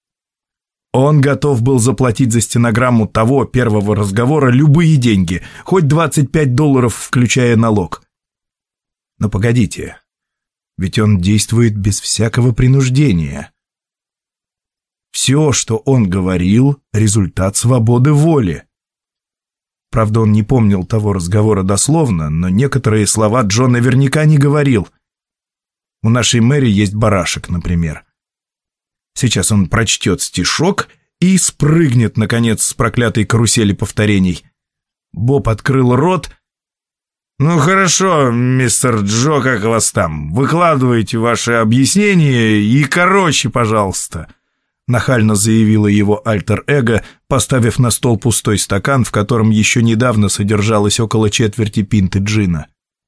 Он готов был заплатить за стенограмму того первого разговора любые деньги, хоть $25, включая налог. Но погодите, ведь он действует без всякого принуждения. Все, что он говорил, результат свободы воли. Правда, он не помнил того разговора дословно, но некоторые слова Джо наверняка не говорил. У нашей Мэри есть барашек, например. Сейчас он прочтет стишок и спрыгнет, наконец, с проклятой карусели повторений. Боб открыл рот. «Ну хорошо, мистер Джо, как вас там? Выкладывайте ваши объяснения и короче, пожалуйста», — нахально заявила его альтер-эго, поставив на стол пустой стакан, в котором еще недавно содержалось около четверти пинты джина.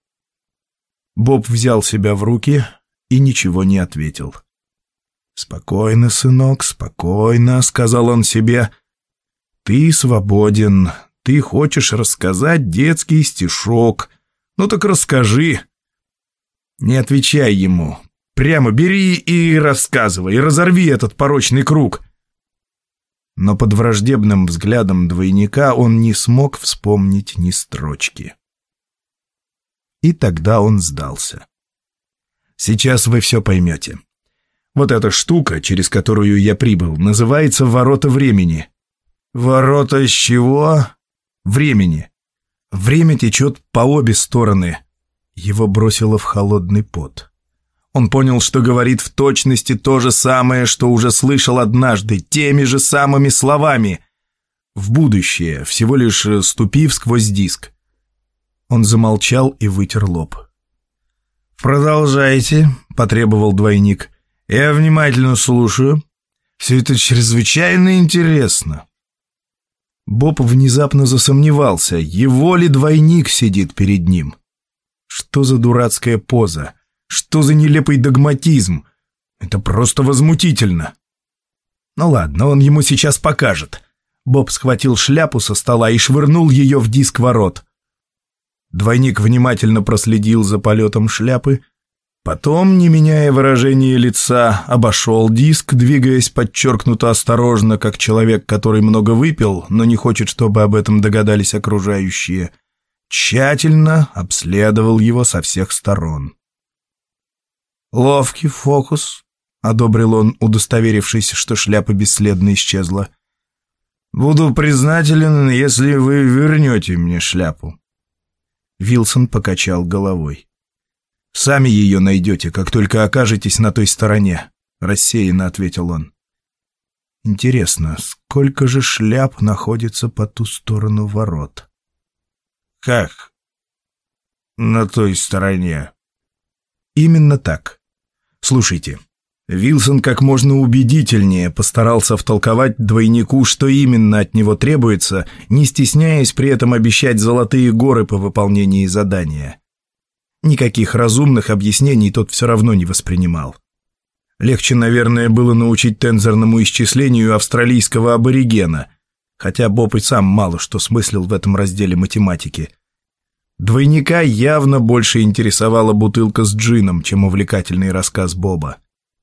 Боб взял себя в руки и ничего не ответил. «Спокойно, сынок, спокойно», — сказал он себе. «Ты свободен, ты хочешь рассказать детский стишок. Ну так расскажи. Не отвечай ему. Прямо бери и рассказывай, и разорви этот порочный круг». Но под враждебным взглядом двойника он не смог вспомнить ни строчки. И тогда он сдался. «Сейчас вы все поймете. Вот эта штука, через которую я прибыл, называется «Ворота времени». «Ворота из чего?» «Времени. Время течет по обе стороны». Его бросило в холодный пот. Он понял, что говорит в точности то же самое, что уже слышал однажды, теми же самыми словами. В будущее, всего лишь ступив сквозь диск. Он замолчал и вытер лоб. «Продолжайте», — потребовал двойник. «Я внимательно слушаю. Все это чрезвычайно интересно». Боб внезапно засомневался, его ли двойник сидит перед ним. Что за дурацкая поза? Что за нелепый догматизм? Это просто возмутительно. Ну ладно, он ему сейчас покажет. Боб схватил шляпу со стола и швырнул ее в диск ворот. Двойник внимательно проследил за полетом шляпы, потом, не меняя выражения лица, обошел диск, двигаясь подчеркнуто осторожно, как человек, который много выпил, но не хочет, чтобы об этом догадались окружающие, тщательно обследовал его со всех сторон. «Ловкий фокус», — одобрил он, удостоверившись, что шляпа бесследно исчезла. «Буду признателен, если вы вернете мне шляпу». Вилсон покачал головой. «Сами ее найдете, как только окажетесь на той стороне», — рассеянно ответил он. «Интересно, сколько же шляп находится по ту сторону ворот?» «Как? На той стороне?» «Именно так. Слушайте». Вилсон как можно убедительнее постарался втолковать двойнику, что именно от него требуется, не стесняясь при этом обещать золотые горы по выполнении задания. Никаких разумных объяснений тот все равно не воспринимал. Легче, наверное, было научить тензорному исчислению австралийского аборигена, хотя Боб и сам мало что смыслил в этом разделе математики. Двойника явно больше интересовала бутылка с джином, чем увлекательный рассказ Боба.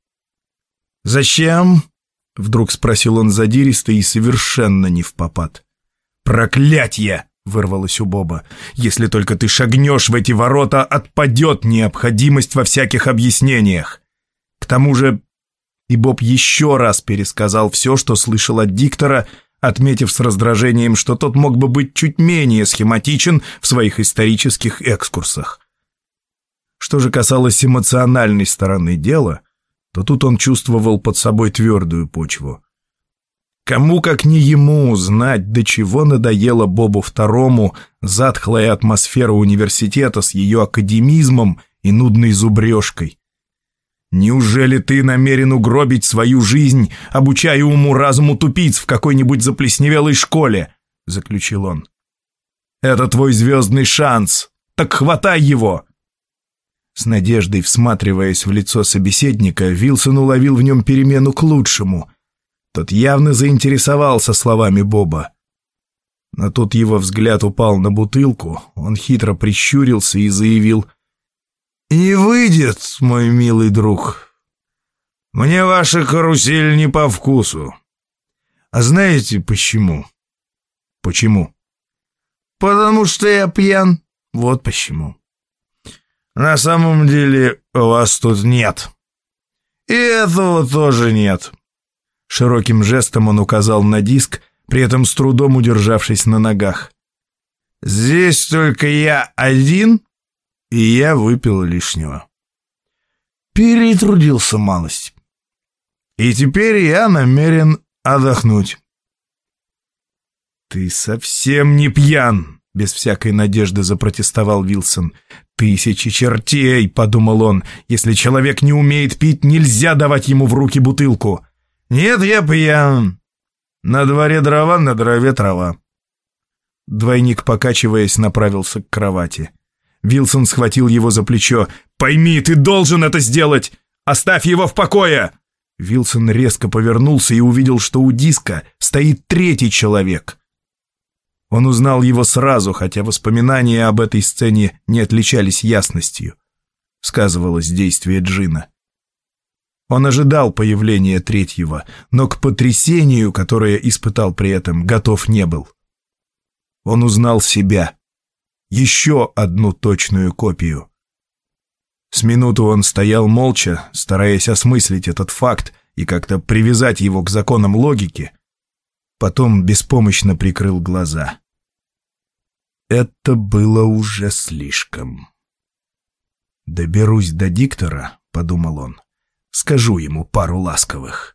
«Зачем?» — вдруг спросил он задиристо и совершенно не впопад. «Проклятье!» — вырвалось у Боба. «Если только ты шагнешь в эти ворота, отпадет необходимость во всяких объяснениях. К тому же...» И Боб еще раз пересказал все, что слышал от диктора, отметив с раздражением, что тот мог бы быть чуть менее схематичен в своих исторических экскурсах. Что же касалось эмоциональной стороны дела, то тут он чувствовал под собой твердую почву. Кому, как не ему, знать, до чего надоела Бобу Второму затхлая атмосфера университета с ее академизмом и нудной зубрежкой. «Неужели ты намерен угробить свою жизнь, обучая уму-разуму тупиц в какой-нибудь заплесневелой школе?» — заключил он. «Это твой звездный шанс, так хватай его!» С надеждой всматриваясь в лицо собеседника, Вилсон уловил в нем перемену к лучшему. Тот явно заинтересовался словами Боба. Но тут его взгляд упал на бутылку, он хитро прищурился и заявил: «Не выйдет, мой милый друг. Мне ваша карусель не по вкусу. А знаете почему?» «Почему?» «Потому что я пьян. Вот почему. На самом деле вас тут нет. И этого тоже нет». Широким жестом он указал на диск, при этом с трудом удержавшись на ногах. «Здесь только я один, и я выпил лишнего. Перетрудился малость. И теперь я намерен отдохнуть». «Ты совсем не пьян!» — без всякой надежды запротестовал Вилсон. «Тысячи чертей!» — подумал он. «Если человек не умеет пить, нельзя давать ему в руки бутылку». «Нет, я пьян. На дворе дрова, на дрове трава». Двойник, покачиваясь, направился к кровати. Вилсон схватил его за плечо. «Пойми, ты должен это сделать! Оставь его в покое!» Вилсон резко повернулся и увидел, что у диска стоит третий человек. Он узнал его сразу, хотя воспоминания об этой сцене не отличались ясностью. Сказывалось действие джина. Он ожидал появления третьего, но к потрясению, которое испытал при этом, готов не был. Он узнал себя. Еще одну точную копию. С минуту он стоял молча, стараясь осмыслить этот факт и как-то привязать его к законам логики. Потом беспомощно прикрыл глаза. Это было уже слишком. «Доберусь до диктора», — подумал он, — «скажу ему пару ласковых».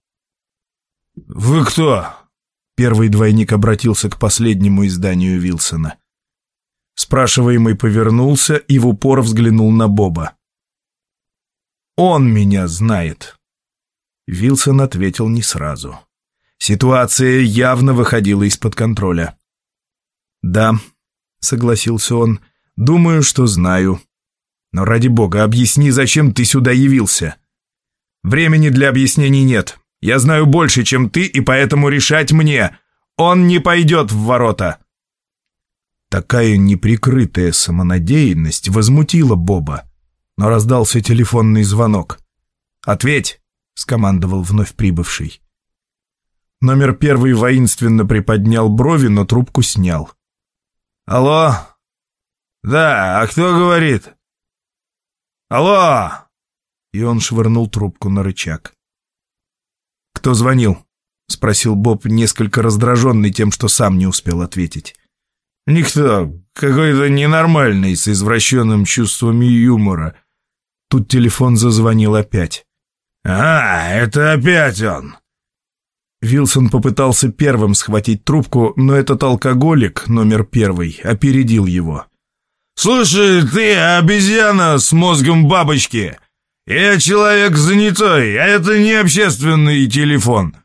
«Вы кто?» — первый двойник обратился к последнему изданию Вилсона. Спрашиваемый повернулся и в упор взглянул на Боба. «Он меня знает». Вилсон ответил не сразу. Ситуация явно выходила из-под контроля. «Да», — согласился он, — «думаю, что знаю. Но ради бога, объясни, зачем ты сюда явился. Времени для объяснений нет. Я знаю больше, чем ты, и поэтому решать мне. Он не пойдет в ворота». Такая неприкрытая самонадеянность возмутила Боба, но раздался телефонный звонок. «Ответь!» — скомандовал вновь прибывший. Номер первый воинственно приподнял брови, но трубку снял. «Алло, «Да, а кто говорит?» «Алло!» И он швырнул трубку на рычаг. «Кто звонил?» — спросил Боб, несколько раздраженный тем, что сам не успел ответить. «Никто. Какой-то ненормальный, с извращенным чувством юмора». Тут телефон зазвонил опять. Это опять он!» Вилсон попытался первым схватить трубку, но этот алкоголик, номер 1, опередил его. «Слушай, ты обезьяна с мозгом бабочки! Я человек занятой, а это не общественный телефон!»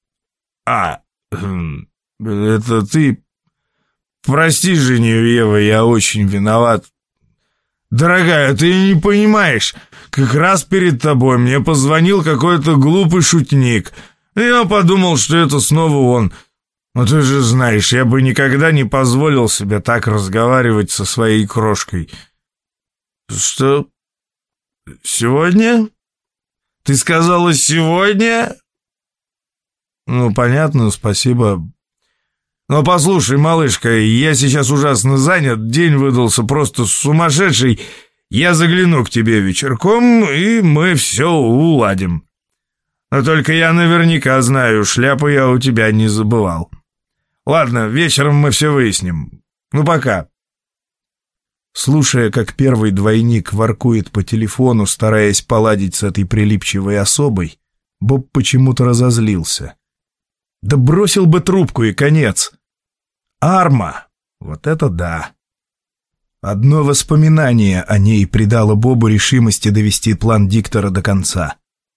Это ты? Прости, Женевьева, я очень виноват. Дорогая, ты не понимаешь, как раз перед тобой мне позвонил какой-то глупый шутник. Я подумал, что это снова он. Но ты же знаешь, я бы никогда не позволил себе так разговаривать со своей крошкой. Что? Сегодня? Ты сказала сегодня? Ну, понятно, спасибо. Но послушай, малышка, я сейчас ужасно занят, день выдался просто сумасшедший. Я загляну к тебе вечерком, и мы все уладим. Но только я наверняка знаю, шляпу я у тебя не забывал. Ладно, вечером мы все выясним. Ну, пока». Слушая, как первый двойник воркует по телефону, стараясь поладить с этой прилипчивой особой, Боб почему-то разозлился. Да бросил бы трубку и конец. Арма! Вот это да! Одно воспоминание о ней придало Бобу решимости довести план диктора до конца.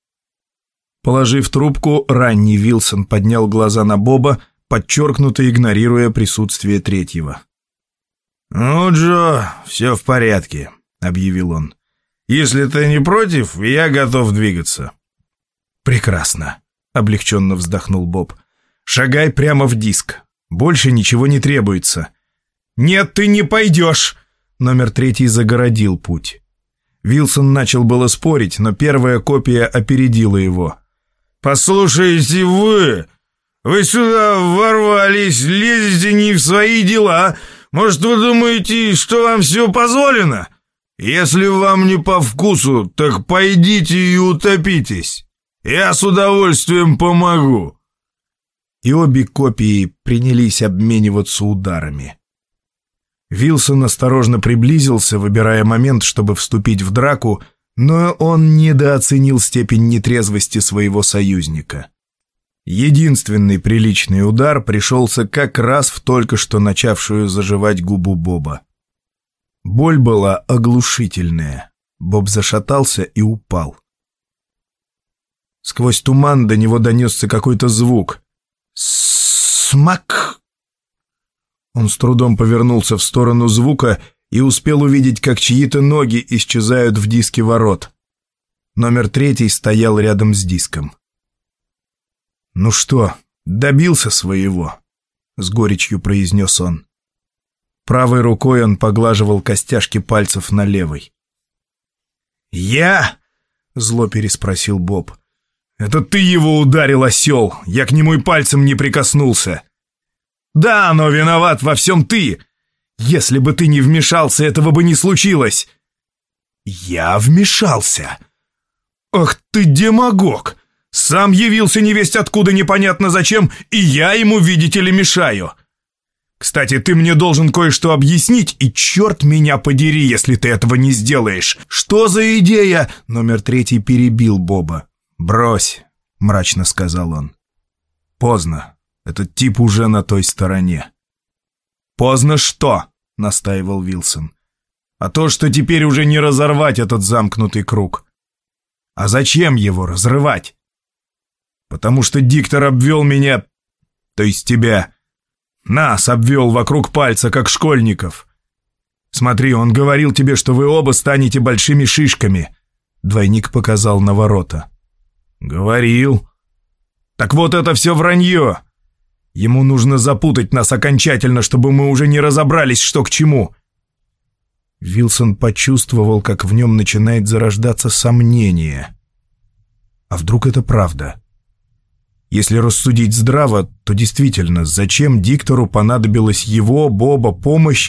Положив трубку, ранний Вилсон поднял глаза на Боба, подчеркнуто игнорируя присутствие третьего. «Ну, Джо, все в порядке», — объявил он. «Если ты не против, я готов двигаться». «Прекрасно», — облегченно вздохнул Боб. «Шагай прямо в диск. Больше ничего не требуется». «Нет, ты не пойдешь!» Номер 3 загородил путь. Вилсон начал было спорить, но первая копия опередила его. «Послушайте вы сюда ворвались, лезете не в свои дела. Может, вы думаете, что вам все позволено? Если вам не по вкусу, так пойдите и утопитесь. Я с удовольствием помогу». И обе копии принялись обмениваться ударами. Вилсон осторожно приблизился, выбирая момент, чтобы вступить в драку, но он недооценил степень нетрезвости своего союзника. Единственный приличный удар пришелся как раз в только что начавшую заживать губу Боба. Боль была оглушительная. Боб зашатался и упал. Сквозь туман до него донесся какой-то звук. «Смак!» Он с трудом повернулся в сторону звука и успел увидеть, как чьи-то ноги исчезают в диске ворот. Номер 3 стоял рядом с диском. «Ну что, добился своего?» — с горечью произнес он. Правой рукой он поглаживал костяшки пальцев на левой. «Я?» — зло переспросил Боб. «Это ты его ударил, осел! Я к нему и пальцем не прикоснулся!» «Да, но виноват во всем ты! Если бы ты не вмешался, этого бы не случилось!» «Я вмешался!» «Ах ты демагог! Сам явился невесть откуда непонятно зачем, и я ему, видите ли, мешаю! Кстати, ты мне должен кое-что объяснить, и черт меня подери, если ты этого не сделаешь! Что за идея?» Номер 3 перебил Боба. «Брось», — мрачно сказал он. «Поздно. Этот тип уже на той стороне». «Поздно что?» — настаивал Вилсон. «А то, что теперь уже не разорвать этот замкнутый круг». «А зачем его разрывать?» «Потому что диктор обвел меня, то есть тебя. Нас обвел вокруг пальца, как школьников. Смотри, он говорил тебе, что вы оба станете большими шишками». Двойник показал на ворота. «Говорил. Так вот это все вранье. Ему нужно запутать нас окончательно, чтобы мы уже не разобрались, что к чему». Вилсон почувствовал, как в нем начинает зарождаться сомнение. А вдруг это правда? Если рассудить здраво, то действительно, зачем диктору понадобилась его, Боба, помощь,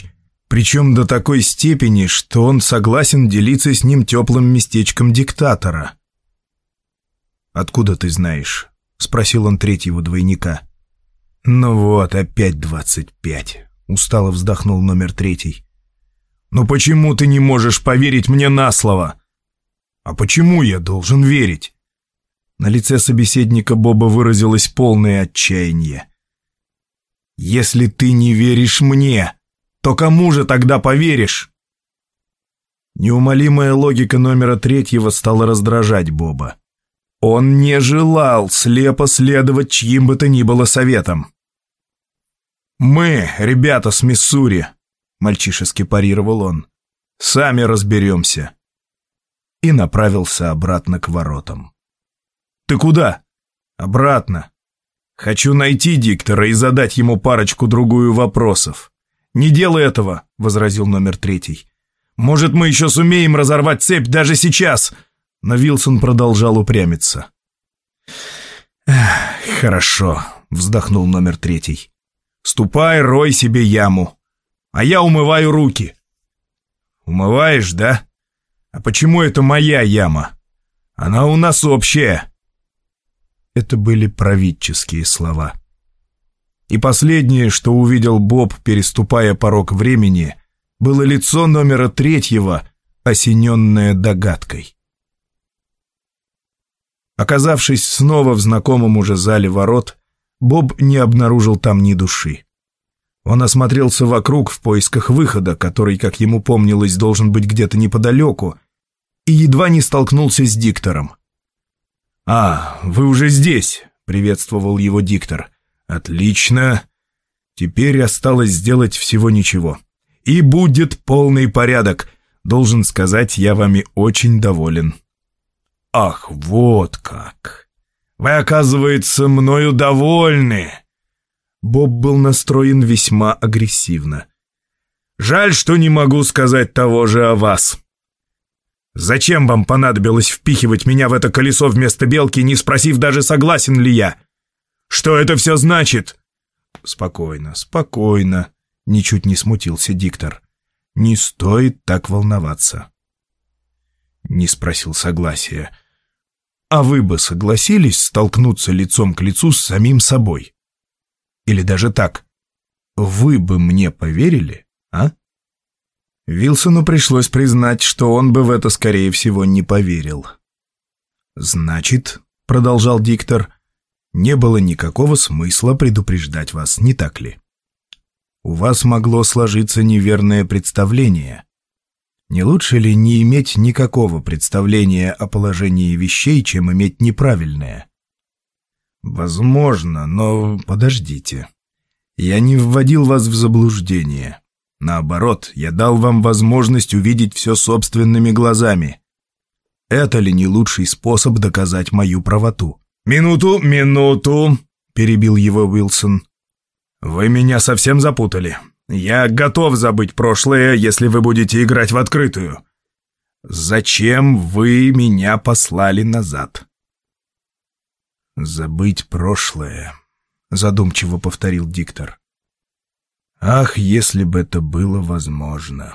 Причем до такой степени, что он согласен делиться с ним теплым местечком диктатора. «Откуда ты знаешь?» — спросил он третьего двойника. «Ну вот, опять 25», — устало вздохнул номер третий. «Ну почему ты не можешь поверить мне на слово?» «А почему я должен верить?» На лице собеседника Боба выразилось полное отчаяние. «Если ты не веришь мне, то кому же тогда поверишь?» Неумолимая логика номера третьего стала раздражать Боба. Он не желал слепо следовать чьим бы то ни было советам. «Мы, ребята с Миссури», — мальчишески парировал он, — «сами разберемся». И направился обратно к воротам. «Ты куда?» «Обратно. Хочу найти диктора и задать ему парочку-другую вопросов». «Не делай этого», — возразил номер третий. «Может, мы еще сумеем разорвать цепь даже сейчас?» Но Вилсон продолжал упрямиться. «Хорошо», — вздохнул номер третий. «Ступай, рой себе яму, а я умываю руки». «Умываешь, да? А почему это моя яма? Она у нас общая». Это были правительские слова. И последнее, что увидел Боб, переступая порог времени, было лицо номера третьего, осененное догадкой. Оказавшись снова в знакомом уже зале ворот, Боб не обнаружил там ни души. Он осмотрелся вокруг в поисках выхода, который, как ему помнилось, должен быть где-то неподалеку, и едва не столкнулся с диктором. «А, вы уже здесь!» — приветствовал его диктор. «Отлично! Теперь осталось сделать всего ничего. И будет полный порядок. Должен сказать, я вами очень доволен». «Ах, вот как! Вы, оказывается, мною довольны!» Боб был настроен весьма агрессивно. «Жаль, что не могу сказать того же о вас. Зачем вам понадобилось впихивать меня в это колесо вместо белки, не спросив даже, согласен ли я? Что это все значит?» «Спокойно, спокойно», — ничуть не смутился диктор. «Не стоит так волноваться». Не спросил согласия. «А вы бы согласились столкнуться лицом к лицу с самим собой? Или даже так, вы бы мне поверили, а?» Вилсону пришлось признать, что он бы в это, скорее всего, не поверил. «Значит, — продолжал диктор, — не было никакого смысла предупреждать вас, не так ли? У вас могло сложиться неверное представление. Не лучше ли не иметь никакого представления о положении вещей, чем иметь неправильное?» «Возможно, но подождите. Я не вводил вас в заблуждение. Наоборот, я дал вам возможность увидеть все собственными глазами. Это ли не лучший способ доказать мою правоту?» «Минуту!» — перебил его Уилсон. «Вы меня совсем запутали. Я готов забыть прошлое, если вы будете играть в открытую. Зачем вы меня послали назад?» «Забыть прошлое», — задумчиво повторил диктор. «Ах, если бы это было возможно.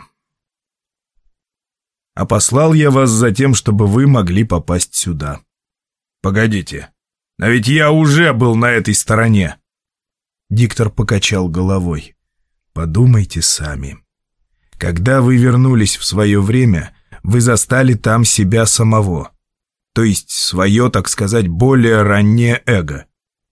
А послал я вас за тем, чтобы вы могли попасть сюда». «Погодите, но ведь я уже был на этой стороне». Диктор покачал головой. «Подумайте сами. Когда вы вернулись в свое время, вы застали там себя самого, то есть свое, так сказать, более раннее эго».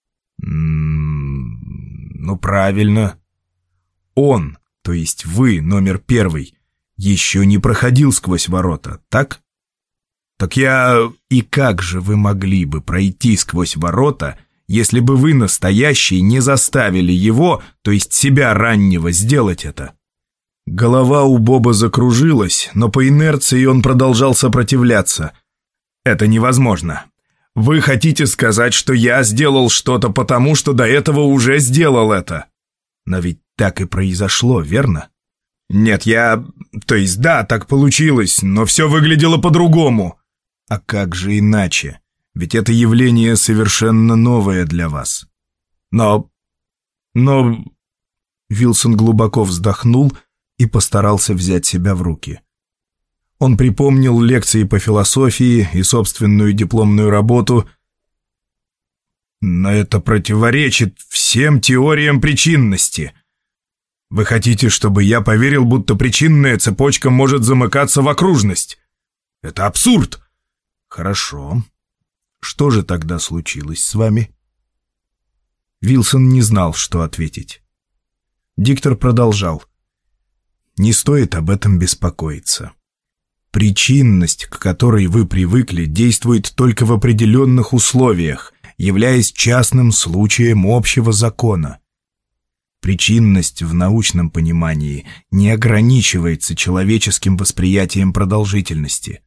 «Ну, правильно. Он, то есть вы, номер первый, еще не проходил сквозь ворота, так? Так и как же вы могли бы пройти сквозь ворота, если бы вы, настоящий, не заставили его, то есть себя раннего, сделать это?» Голова у Боба закружилась, но по инерции он продолжал сопротивляться. «Это невозможно. Вы хотите сказать, что я сделал что-то потому, что до этого уже сделал это? Но ведь так и произошло, верно?» «Нет, То есть да, так получилось, но все выглядело по-другому». «А как же иначе? Ведь это явление совершенно новое для вас». Но... Вилсон глубоко вздохнул и постарался взять себя в руки. Он припомнил лекции по философии и собственную дипломную работу. Но это противоречит всем теориям причинности. Вы хотите, чтобы я поверил, будто причинная цепочка может замыкаться в окружность? Это абсурд. Хорошо. Что же тогда случилось с вами? Вилсон не знал, что ответить. Диктор продолжал. Не стоит об этом беспокоиться. Причинность, к которой вы привыкли, действует только в определенных условиях, являясь частным случаем общего закона. Причинность в научном понимании не ограничивается человеческим восприятием продолжительности.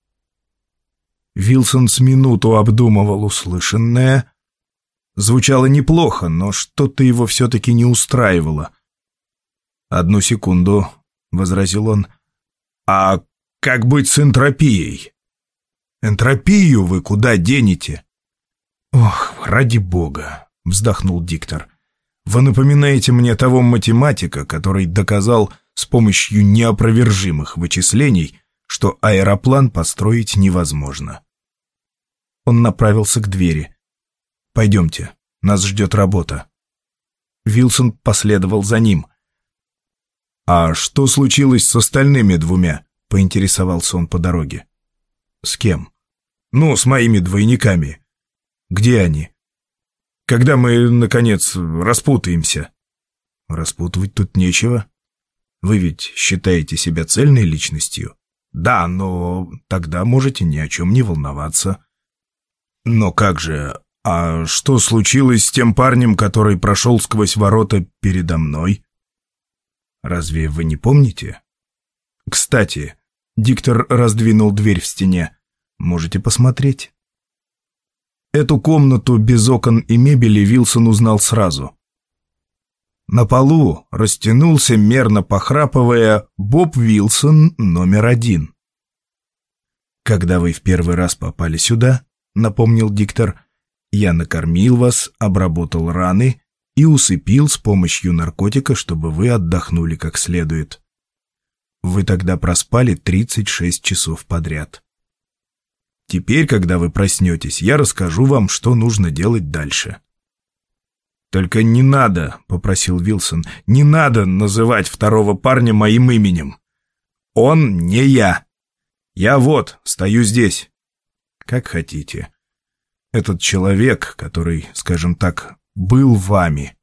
Вилсон с минуту обдумывал услышанное. Звучало неплохо, но что-то его все-таки не устраивало. «Одну секунду», — возразил он. «А как быть с энтропией? Энтропию вы куда денете?» «Ох, ради бога», — вздохнул диктор. «Вы напоминаете мне того математика, который доказал с помощью неопровержимых вычислений, что аэроплан построить невозможно». Он направился к двери. «Пойдемте, нас ждет работа». Вилсон последовал за ним. «А что случилось с остальными двумя?» — поинтересовался он по дороге. «С кем?» «Ну, с моими двойниками. Где они? Когда мы, наконец, распутаемся?» «Распутывать тут нечего. Вы ведь считаете себя цельной личностью?» «Да, но тогда можете ни о чем не волноваться». «Но как же... А что случилось с тем парнем, который прошел сквозь ворота передо мной? Разве вы не помните? Кстати, диктор раздвинул дверь в стене. Можете посмотреть». Эту комнату без окон и мебели Вилсон узнал сразу. На полу растянулся, мерно похрапывая, Боб Вилсон номер 1. «Когда вы в первый раз попали сюда, — напомнил диктор, — я накормил вас, обработал раны и усыпил с помощью наркотика, чтобы вы отдохнули как следует. Вы тогда проспали 36 часов подряд. Теперь, когда вы проснетесь, я расскажу вам, что нужно делать дальше». «Только не надо, — попросил Вилсон, — не надо называть второго парня моим именем. Он не я. Я вот, стою здесь. Как хотите. Этот человек, который, скажем так, был вами.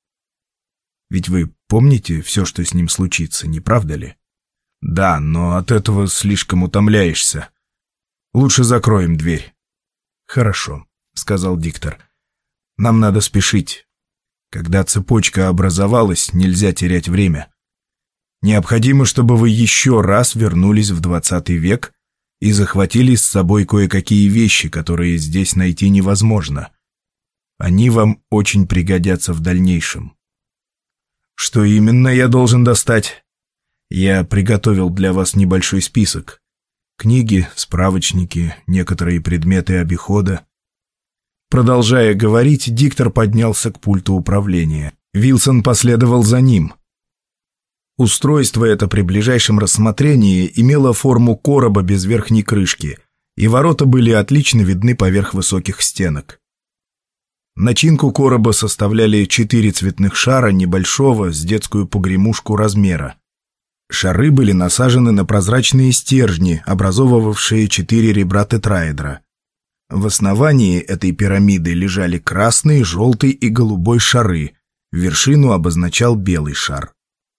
Ведь вы помните все, что с ним случится, не правда ли? Да, но от этого слишком утомляешься. Лучше закроем дверь». «Хорошо», — сказал диктор. «Нам надо спешить. Когда цепочка образовалась, нельзя терять время. Необходимо, чтобы вы еще раз вернулись в 20 век и захватили с собой кое-какие вещи, которые здесь найти невозможно. Они вам очень пригодятся в дальнейшем». «Что именно я должен достать?» «Я приготовил для вас небольшой список. Книги, справочники, некоторые предметы обихода». Продолжая говорить, диктор поднялся к пульту управления. Вилсон последовал за ним. Устройство это при ближайшем рассмотрении имело форму короба без верхней крышки, и ворота были отлично видны поверх высоких стенок. Начинку короба составляли 4 цветных шара небольшого с детскую погремушку размера. Шары были насажены на прозрачные стержни, образовывавшие 4 ребра тетраэдра. В основании этой пирамиды лежали красный, желтый и голубой шары, вершину обозначал белый шар.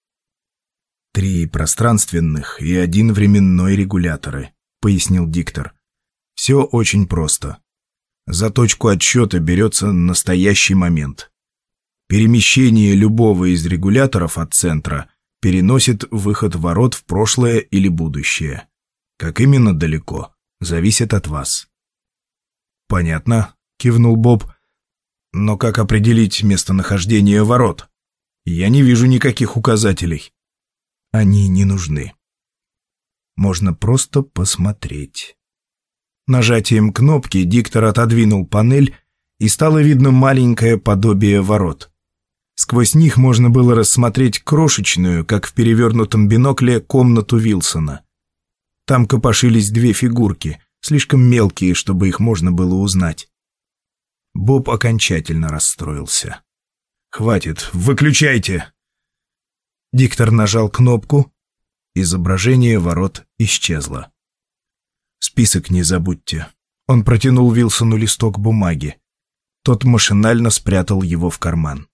3 пространственных и 1 временной регуляторы, пояснил диктор. Все очень просто. За точку отсчета берется настоящий момент. Перемещение любого из регуляторов от центра переносит выход ворот в прошлое или будущее. Как именно далеко, зависит от вас. «Понятно», — кивнул Боб. «Но как определить местонахождение ворот? Я не вижу никаких указателей». «Они не нужны. Можно просто посмотреть». Нажатием кнопки диктор отодвинул панель, и стало видно маленькое подобие ворот. Сквозь них можно было рассмотреть крошечную, как в перевернутом бинокле, комнату Вилсона. Там копошились две фигурки, слишком мелкие, чтобы их можно было узнать. Боб окончательно расстроился. «Хватит, выключайте!» Диктор нажал кнопку. Изображение ворот исчезло. «Список не забудьте». Он протянул Вилсону листок бумаги. Тот машинально спрятал его в карман.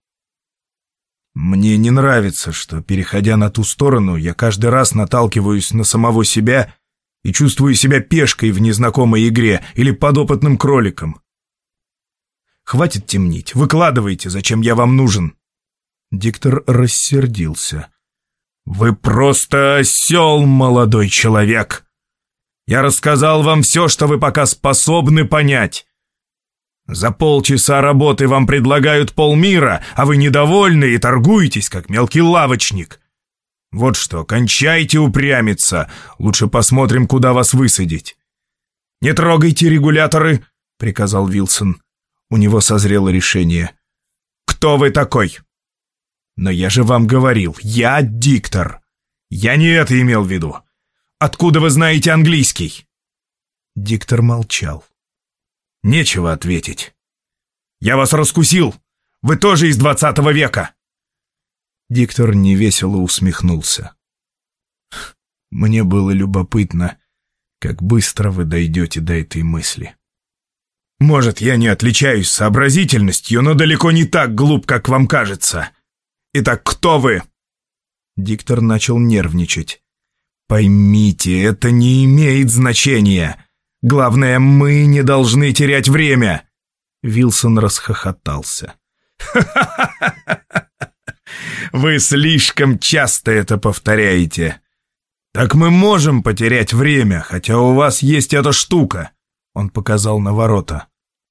«Мне не нравится, что, переходя на ту сторону, я каждый раз наталкиваюсь на самого себя и чувствую себя пешкой в незнакомой игре или подопытным кроликом. Хватит темнить, выкладывайте, зачем я вам нужен». Диктор рассердился. «Вы просто осел, молодой человек! Я рассказал вам все, что вы пока способны понять. За полчаса работы вам предлагают полмира, а вы недовольны и торгуетесь, как мелкий лавочник. Вот что, кончайте упрямиться, лучше посмотрим, куда вас высадить». «Не трогайте регуляторы», — приказал Вилсон. У него созрело решение. «Кто вы такой?» «Но я же вам говорил, я диктор. Я не это имел в виду. Откуда вы знаете английский?» Диктор молчал. «Нечего ответить. Я вас раскусил. Вы тоже из 20 века». Диктор невесело усмехнулся. «Мне было любопытно, как быстро вы дойдете до этой мысли. Может, я не отличаюсь сообразительностью, но далеко не так глуп, как вам кажется. Итак, кто вы?» Диктор начал нервничать. «Поймите, это не имеет значения. Главное, мы не должны терять время!» Вилсон расхохотался. «Вы слишком часто это повторяете. Так мы можем потерять время, хотя у вас есть эта штука». Он показал на ворота.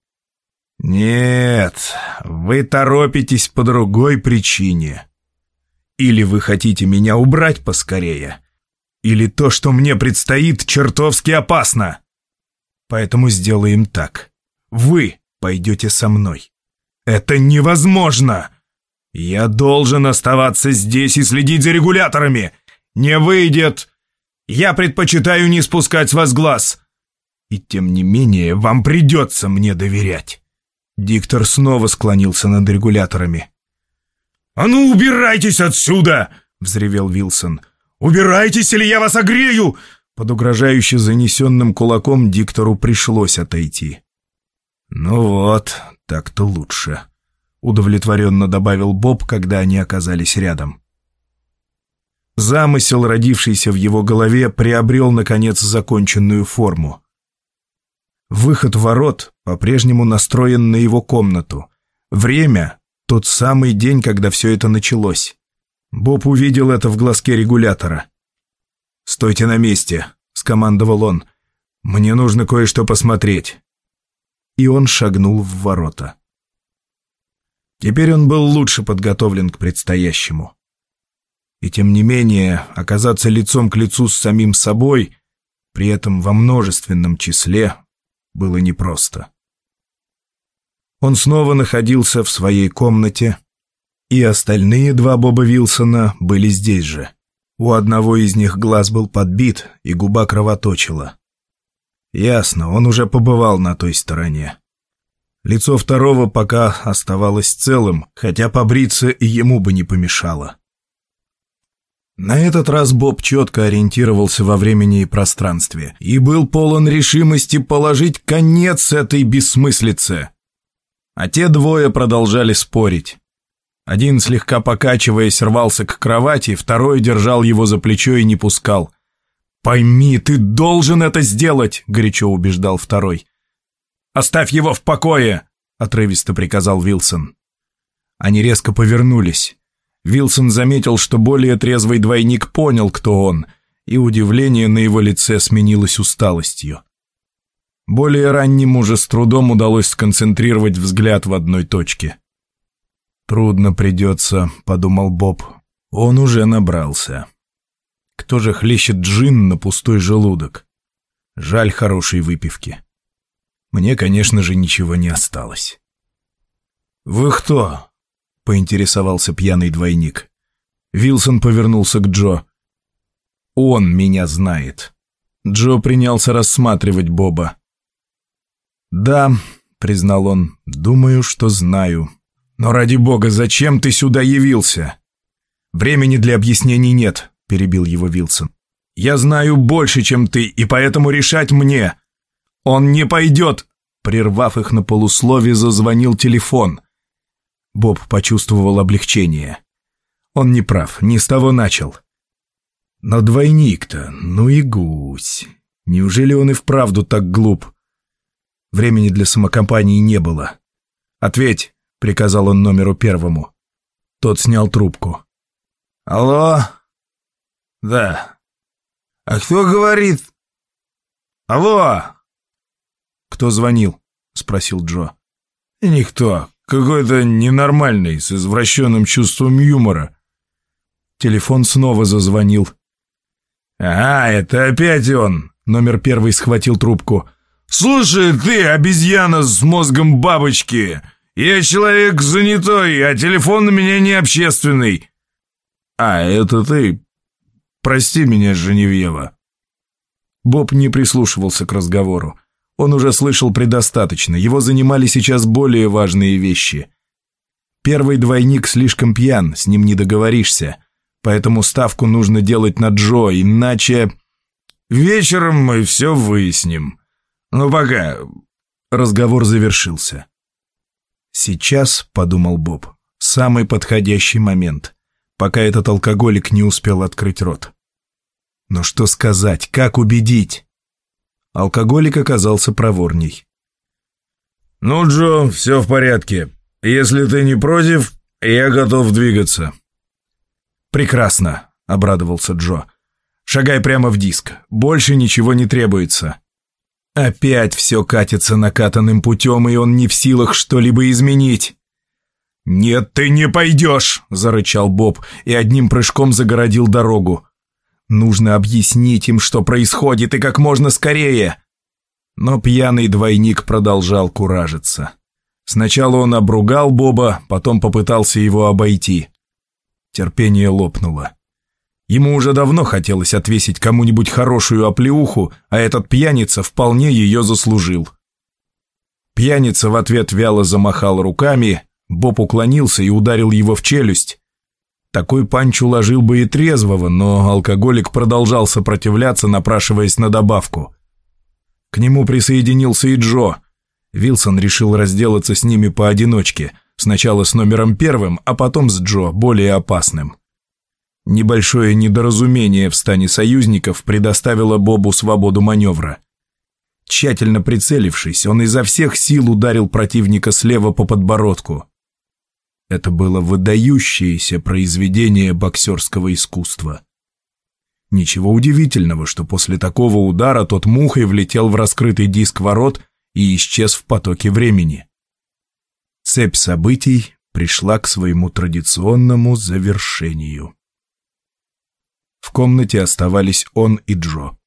«Нет, вы торопитесь по другой причине. Или вы хотите меня убрать поскорее, или то, что мне предстоит, чертовски опасно. Поэтому сделаем так. Вы пойдете со мной. Это невозможно! Я должен оставаться здесь и следить за регуляторами. Не выйдет! Я предпочитаю не спускать с вас глаз. И тем не менее, вам придется мне доверять». Диктор снова склонился над регуляторами. «А ну, убирайтесь отсюда!» — взревел Вилсон. «Убирайтесь, или я вас огрею!» Под угрожающе занесенным кулаком диктору пришлось отойти. «Ну вот, так-то лучше», — удовлетворенно добавил Боб, когда они оказались рядом. Замысел, родившийся в его голове, приобрел, наконец, законченную форму. Выход ворот по-прежнему настроен на его комнату. Время — тот самый день, когда все это началось. Боб увидел это в глазке регулятора. «Стойте на месте», — скомандовал он. «Мне нужно кое-что посмотреть». И он шагнул в ворота. Теперь он был лучше подготовлен к предстоящему. И тем не менее, оказаться лицом к лицу с самим собой, при этом во множественном числе, было непросто. Он снова находился в своей комнате, и остальные два Боба Вилсона были здесь же. У одного из них глаз был подбит, и губа кровоточила. Ясно, он уже побывал на той стороне. Лицо второго пока оставалось целым, хотя побриться и ему бы не помешало. На этот раз Боб четко ориентировался во времени и пространстве и был полон решимости положить конец этой бессмыслице. А те двое продолжали спорить. Один, слегка покачиваясь, рвался к кровати, второй держал его за плечо и не пускал. «Пойми, ты должен это сделать!» — горячо убеждал второй. «Оставь его в покое!» — отрывисто приказал Вилсон. Они резко повернулись. Вилсон заметил, что более трезвый двойник понял, кто он, и удивление на его лице сменилось усталостью. Более раннему же с трудом удалось сконцентрировать взгляд в одной точке. «Трудно придется», — подумал Боб. Он уже набрался. Кто же хлещет джин на пустой желудок? Жаль хорошей выпивки. Мне, конечно же, ничего не осталось. «Вы кто? поинтересовался пьяный двойник. Вилсон повернулся к Джо. «Он меня знает». Джо принялся рассматривать Боба. «Да», — признал он, — «думаю, что знаю. Но ради бога, зачем ты сюда явился?» «Времени для объяснений нет», — перебил его Вилсон. «Я знаю больше, чем ты, и поэтому решать мне. Он не пойдет!» Прервав их на полуслове, зазвонил телефон. Боб почувствовал облегчение. Он не прав, не с того начал. Но двойник-то, ну и гусь. Неужели он и вправду так глуп? Времени для самокомпании не было. «Ответь», — приказал он номеру первому. Тот снял трубку. «Алло? Да. А кто говорит? Алло?» «Кто звонил?» — спросил Джо. «Никто. Какой-то ненормальный, с извращенным чувством юмора». Телефон снова зазвонил. «Ага, это опять он!» Номер первый схватил трубку. «Слушай, ты, обезьяна с мозгом бабочки! Я человек занятой, а телефон у меня не общественный!» «А, это ты? Прости меня, Женевьева». Боб не прислушивался к разговору. Он уже слышал предостаточно, его занимали сейчас более важные вещи. Первый двойник слишком пьян, с ним не договоришься, поэтому ставку нужно делать на Джо, иначе... «Вечером мы все выясним. Ну пока...» Разговор завершился. «Сейчас, — подумал Боб, — самый подходящий момент, пока этот алкоголик не успел открыть рот. Но что сказать, как убедить?» Алкоголик оказался проворней. «Ну, Джо, все в порядке. Если ты не против, я готов двигаться». «Прекрасно», — обрадовался Джо. «Шагай прямо в диск. Больше ничего не требуется». Опять все катится накатанным путем, и он не в силах что-либо изменить. «Нет, ты не пойдешь!» — зарычал Боб и одним прыжком загородил дорогу. Нужно объяснить им, что происходит, и как можно скорее. Но пьяный двойник продолжал куражиться. Сначала он обругал Боба, потом попытался его обойти. Терпение лопнуло. Ему уже давно хотелось отвесить кому-нибудь хорошую оплеуху, а этот пьяница вполне ее заслужил. Пьяница в ответ вяло замахал руками, Боб уклонился и ударил его в челюсть. Такой панч уложил бы и трезвого, но алкоголик продолжал сопротивляться, напрашиваясь на добавку. К нему присоединился и Джо. Вилсон решил разделаться с ними поодиночке, сначала с номером первым, а потом с Джо, более опасным. Небольшое недоразумение в стане союзников предоставило Бобу свободу маневра. Тщательно прицелившись, он изо всех сил ударил противника слева по подбородку. Это было выдающееся произведение боксерского искусства. Ничего удивительного, что после такого удара тот мухой влетел в раскрытый диск ворот и исчез в потоке времени. Цепь событий пришла к своему традиционному завершению. В комнате оставались он и Джо.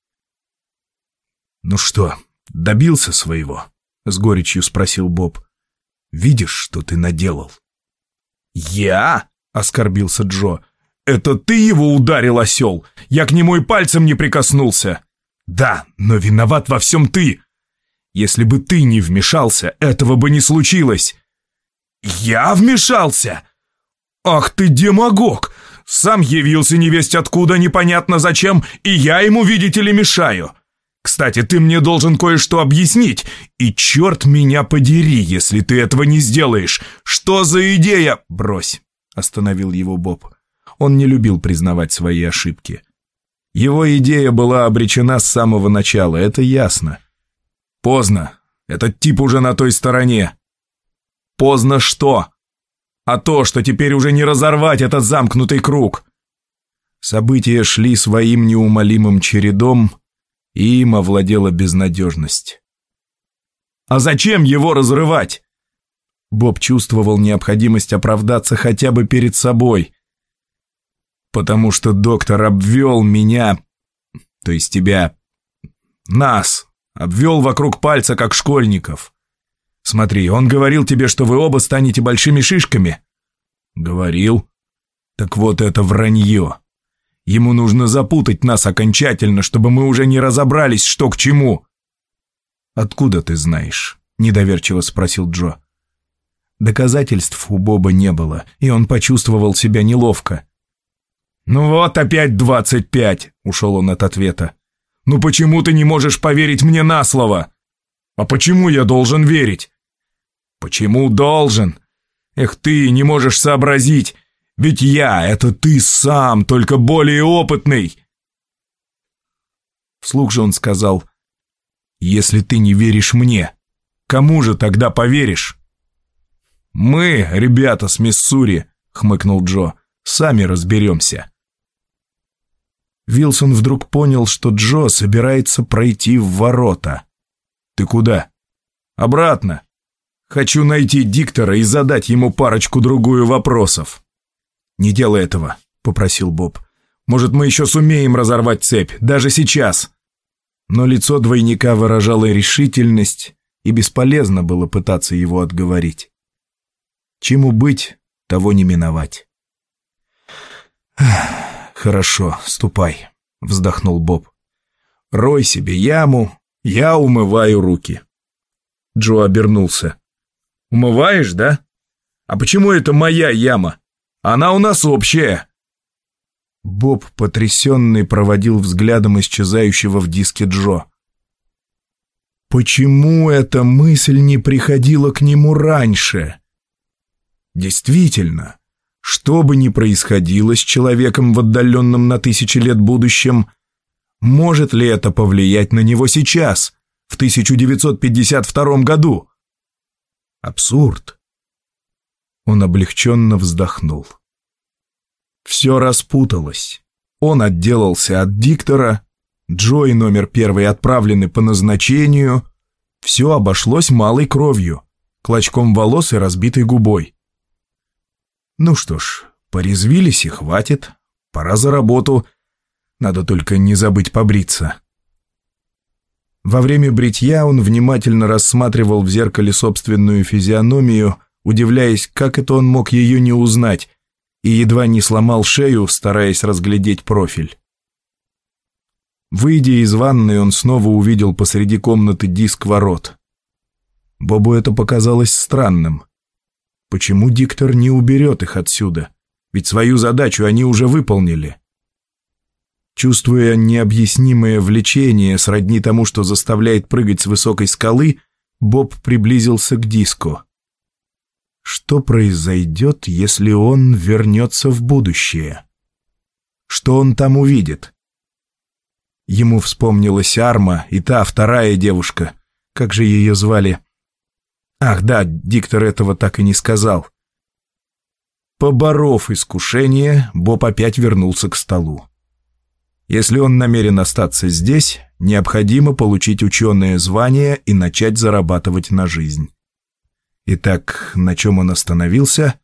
«Ну что, добился своего?» — с горечью спросил Боб. «Видишь, что ты наделал?» «Я?» — оскорбился Джо. «Это ты его ударил, осел! Я к нему и пальцем не прикоснулся!» «Да, но виноват во всем ты! Если бы ты не вмешался, этого бы не случилось!» «Я вмешался? Ах ты демагог! Сам явился невесть откуда, непонятно зачем, и я ему, видите ли, мешаю! Кстати, ты мне должен кое-что объяснить, и черт меня подери, если ты этого не сделаешь! Что за идея?» «Брось!» — остановил его Боб. Он не любил признавать свои ошибки. Его идея была обречена с самого начала, это ясно. Поздно. Этот тип уже на той стороне. Поздно что? А то, что теперь уже не разорвать этот замкнутый круг. События шли своим неумолимым чередом, и им овладела безнадежность. А зачем его разрывать? Боб чувствовал необходимость оправдаться хотя бы перед собой. Потому что доктор обвел меня, то есть тебя, нас, обвел вокруг пальца, как школьников. Смотри, он говорил тебе, что вы оба станете большими шишками. Говорил. Так вот это вранье. Ему нужно запутать нас окончательно, чтобы мы уже не разобрались, что к чему. Откуда ты знаешь? Недоверчиво спросил Джо. Доказательств у Боба не было, и он почувствовал себя неловко. «Ну вот опять 25!» — ушел он от ответа. «Ну почему ты не можешь поверить мне на слово?» «А почему я должен верить?» «Почему должен? Эх, ты не можешь сообразить, ведь я — это ты сам, только более опытный!» Вслух же он сказал: «Если ты не веришь мне, кому же тогда поверишь?» «Мы, ребята с Миссури», — хмыкнул Джо, — «сами разберемся». Вилсон вдруг понял, что Джо собирается пройти в ворота. «Ты куда?» «Обратно. Хочу найти диктора и задать ему парочку-другую вопросов». «Не делай этого», — попросил Боб. «Может, мы еще сумеем разорвать цепь, даже сейчас». Но лицо двойника выражало решительность, и бесполезно было пытаться его отговорить. Чему быть, того не миновать. «Хорошо, ступай», — вздохнул Боб. «Рой себе яму, я умываю руки». Джо обернулся. «Умываешь, да? А почему это моя яма? Она у нас общая». Боб, потрясенный, проводил взглядом исчезающего в диске Джо. Почему эта мысль не приходила к нему раньше? Действительно, что бы ни происходило с человеком в отдаленном на 1000 лет будущем, может ли это повлиять на него сейчас, в 1952 году? Абсурд. Он облегченно вздохнул. Все распуталось. Он отделался от диктора, Джо и номер 1 отправлены по назначению. Все обошлось малой кровью, клочком волос и разбитой губой. Ну что ж, порезвились и хватит. Пора за работу. Надо только не забыть побриться. Во время бритья он внимательно рассматривал в зеркале собственную физиономию, удивляясь, как это он мог ее не узнать, и едва не сломал шею, стараясь разглядеть профиль. Выйдя из ванной, он снова увидел посреди комнаты диск ворот. Бобу это показалось странным. Почему диктор не уберет их отсюда? Ведь свою задачу они уже выполнили. Чувствуя необъяснимое влечение, сродни тому, что заставляет прыгать с высокой скалы, Боб приблизился к диску. Что произойдет, если он вернется в будущее? Что он там увидит? Ему вспомнилась Арма и та вторая девушка. Как же ее звали? Ах да, диктор этого так и не сказал. Поборов искушение, Боб опять вернулся к столу. Если он намерен остаться здесь, необходимо получить ученое звание и начать зарабатывать на жизнь. Итак, на чем он остановился?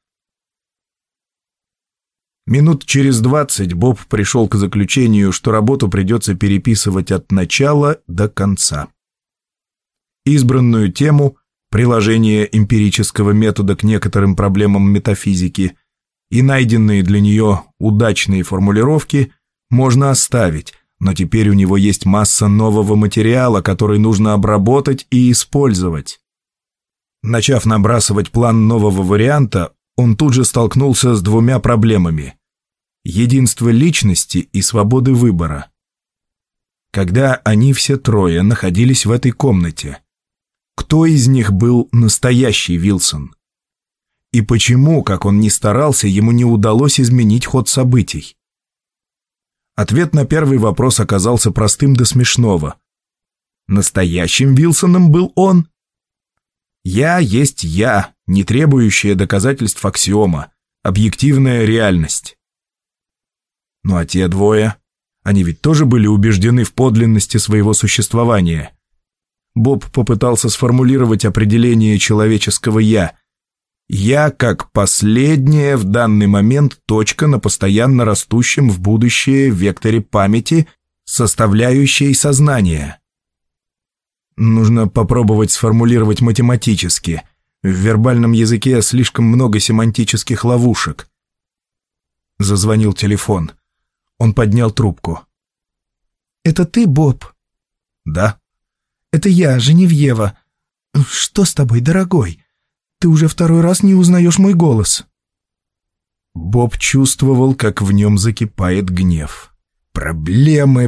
Минут через 20 Боб пришел к заключению, что работу придется переписывать от начала до конца. Избранную тему, приложение эмпирического метода к некоторым проблемам метафизики и найденные для нее удачные формулировки можно оставить, но теперь у него есть масса нового материала, который нужно обработать и использовать. Начав набрасывать план нового варианта, он тут же столкнулся с двумя проблемами – единство личности и свободы выбора. Когда они все трое находились в этой комнате, кто из них был настоящий Вилсон? И почему, как он ни старался, ему не удалось изменить ход событий? Ответ на первый вопрос оказался простым до смешного. Настоящим Вилсоном был он. «Я есть я», не требующая доказательств аксиома, объективная реальность. Ну а те двое, они ведь тоже были убеждены в подлинности своего существования. Боб попытался сформулировать определение человеческого «я». «Я» как последняя в данный момент точка на постоянно растущем в будущее векторе памяти, составляющей сознание. Нужно попробовать сформулировать математически. В вербальном языке слишком много семантических ловушек. Зазвонил телефон. Он поднял трубку. «Это ты, Боб?» «Да». «Это я, Женевьева. Что с тобой, дорогой? Ты уже второй раз не узнаешь мой голос». Боб чувствовал, как в нем закипает гнев. Проблемы.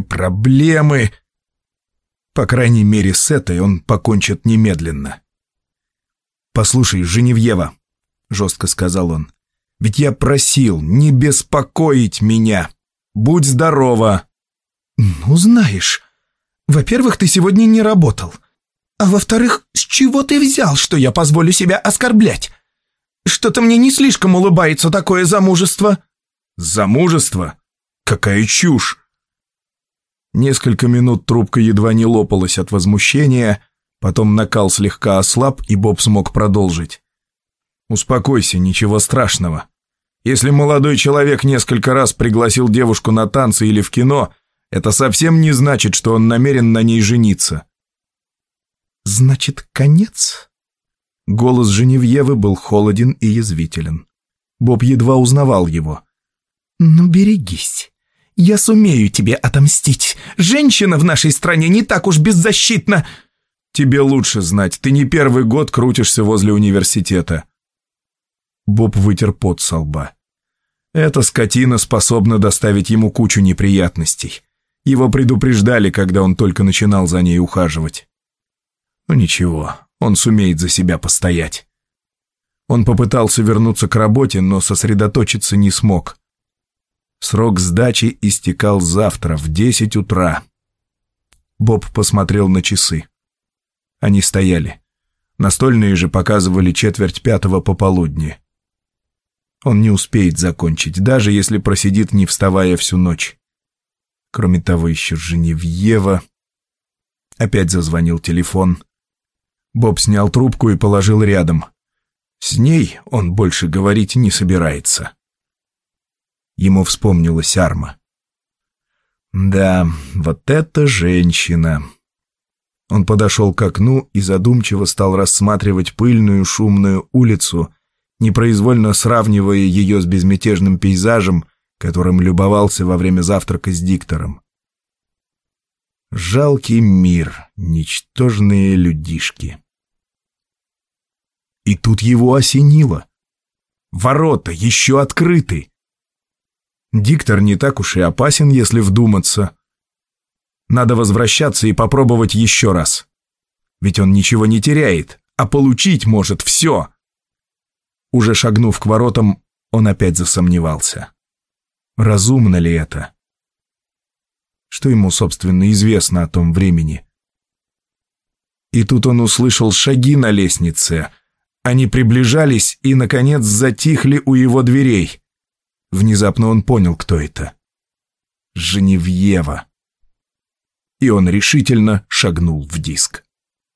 По крайней мере, с этой он покончит немедленно. «Послушай, Женевьева», — жестко сказал он, — «ведь я просил не беспокоить меня. Будь здорова». «Ну, знаешь, во-первых, ты сегодня не работал. А во-вторых, с чего ты взял, что я позволю себя оскорблять? Что-то мне не слишком улыбается такое замужество». «Замужество? Какая чушь!» Несколько минут трубка едва не лопалась от возмущения, потом накал слегка ослаб, и Боб смог продолжить. «Успокойся, ничего страшного. Если молодой человек несколько раз пригласил девушку на танцы или в кино, это совсем не значит, что он намерен на ней жениться». «Значит, конец?» Голос Женевьевы был холоден и язвителен. Боб едва узнавал его. «Ну, берегись. Я сумею тебе отомстить. Женщина в нашей стране не так уж беззащитна». «Тебе лучше знать, ты не первый год крутишься возле университета». Боб вытер пот со лба. Эта скотина способна доставить ему кучу неприятностей. Его предупреждали, когда он только начинал за ней ухаживать. Ну ничего, он сумеет за себя постоять. Он попытался вернуться к работе, но сосредоточиться не смог. Срок сдачи истекал завтра в 10 утра. Боб посмотрел на часы. Они стояли. Настольные же показывали 4:45 пополудни. Он не успеет закончить, даже если просидит, не вставая всю ночь. Кроме того, еще Женевьева. Опять зазвонил телефон. Боб снял трубку и положил рядом. С ней он больше говорить не собирается. Ему вспомнилась Арма. Да, вот это женщина. Он подошел к окну и задумчиво стал рассматривать пыльную шумную улицу, непроизвольно сравнивая ее с безмятежным пейзажем, которым любовался во время завтрака с диктором. Жалкий мир, ничтожные людишки. И тут его осенило. Ворота еще открыты. Диктор не так уж и опасен, если вдуматься. Надо возвращаться и попробовать еще раз. Ведь он ничего не теряет, а получить может все. Уже шагнув к воротам, он опять засомневался. Разумно ли это? Что ему, собственно, известно о том времени? И тут он услышал шаги на лестнице. Они приближались и, наконец, затихли у его дверей. Внезапно он понял, кто это. Женевьева. И он решительно шагнул в диск.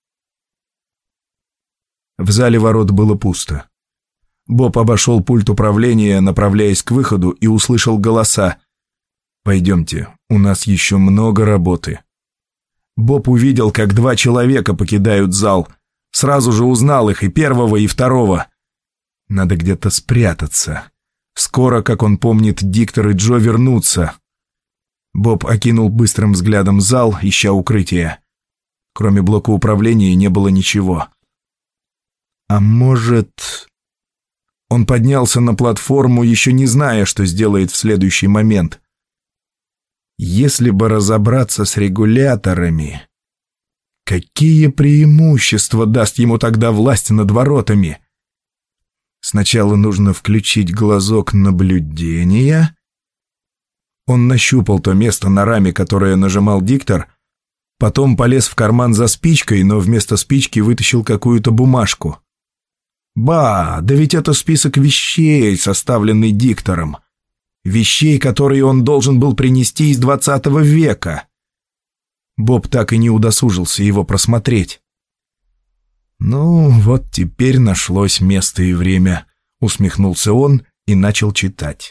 В зале ворот было пусто. Боб обошел пульт управления, направляясь к выходу, и услышал голоса. «Пойдемте, у нас еще много работы». Боб увидел, как 2 человека покидают зал. Сразу же узнал их, и первого, и второго. Надо где-то спрятаться. Скоро, как он помнит, диктор и Джо вернутся. Боб окинул быстрым взглядом зал, ища укрытия. Кроме блока управления не было ничего. А может... Он поднялся на платформу, еще не зная, что сделает в следующий момент. Если бы разобраться с регуляторами... Какие преимущества даст ему тогда власть над воротами? Сначала нужно включить глазок наблюдения. Он нащупал то место на раме, которое нажимал диктор, потом полез в карман за спичкой, но вместо спички вытащил какую-то бумажку. Ба, да ведь это список вещей, составленный диктором. Вещей, которые он должен был принести из 20 века. Боб так и не удосужился его просмотреть. «Ну, вот теперь нашлось место и время», — усмехнулся он и начал читать.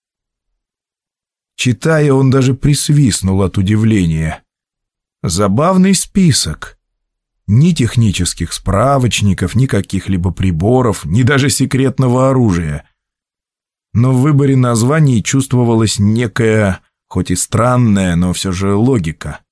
Читая, он даже присвистнул от удивления. Забавный список. Ни технических справочников, ни каких-либо приборов, ни даже секретного оружия. Но в выборе названий чувствовалась некая, хоть и странная, но все же логика.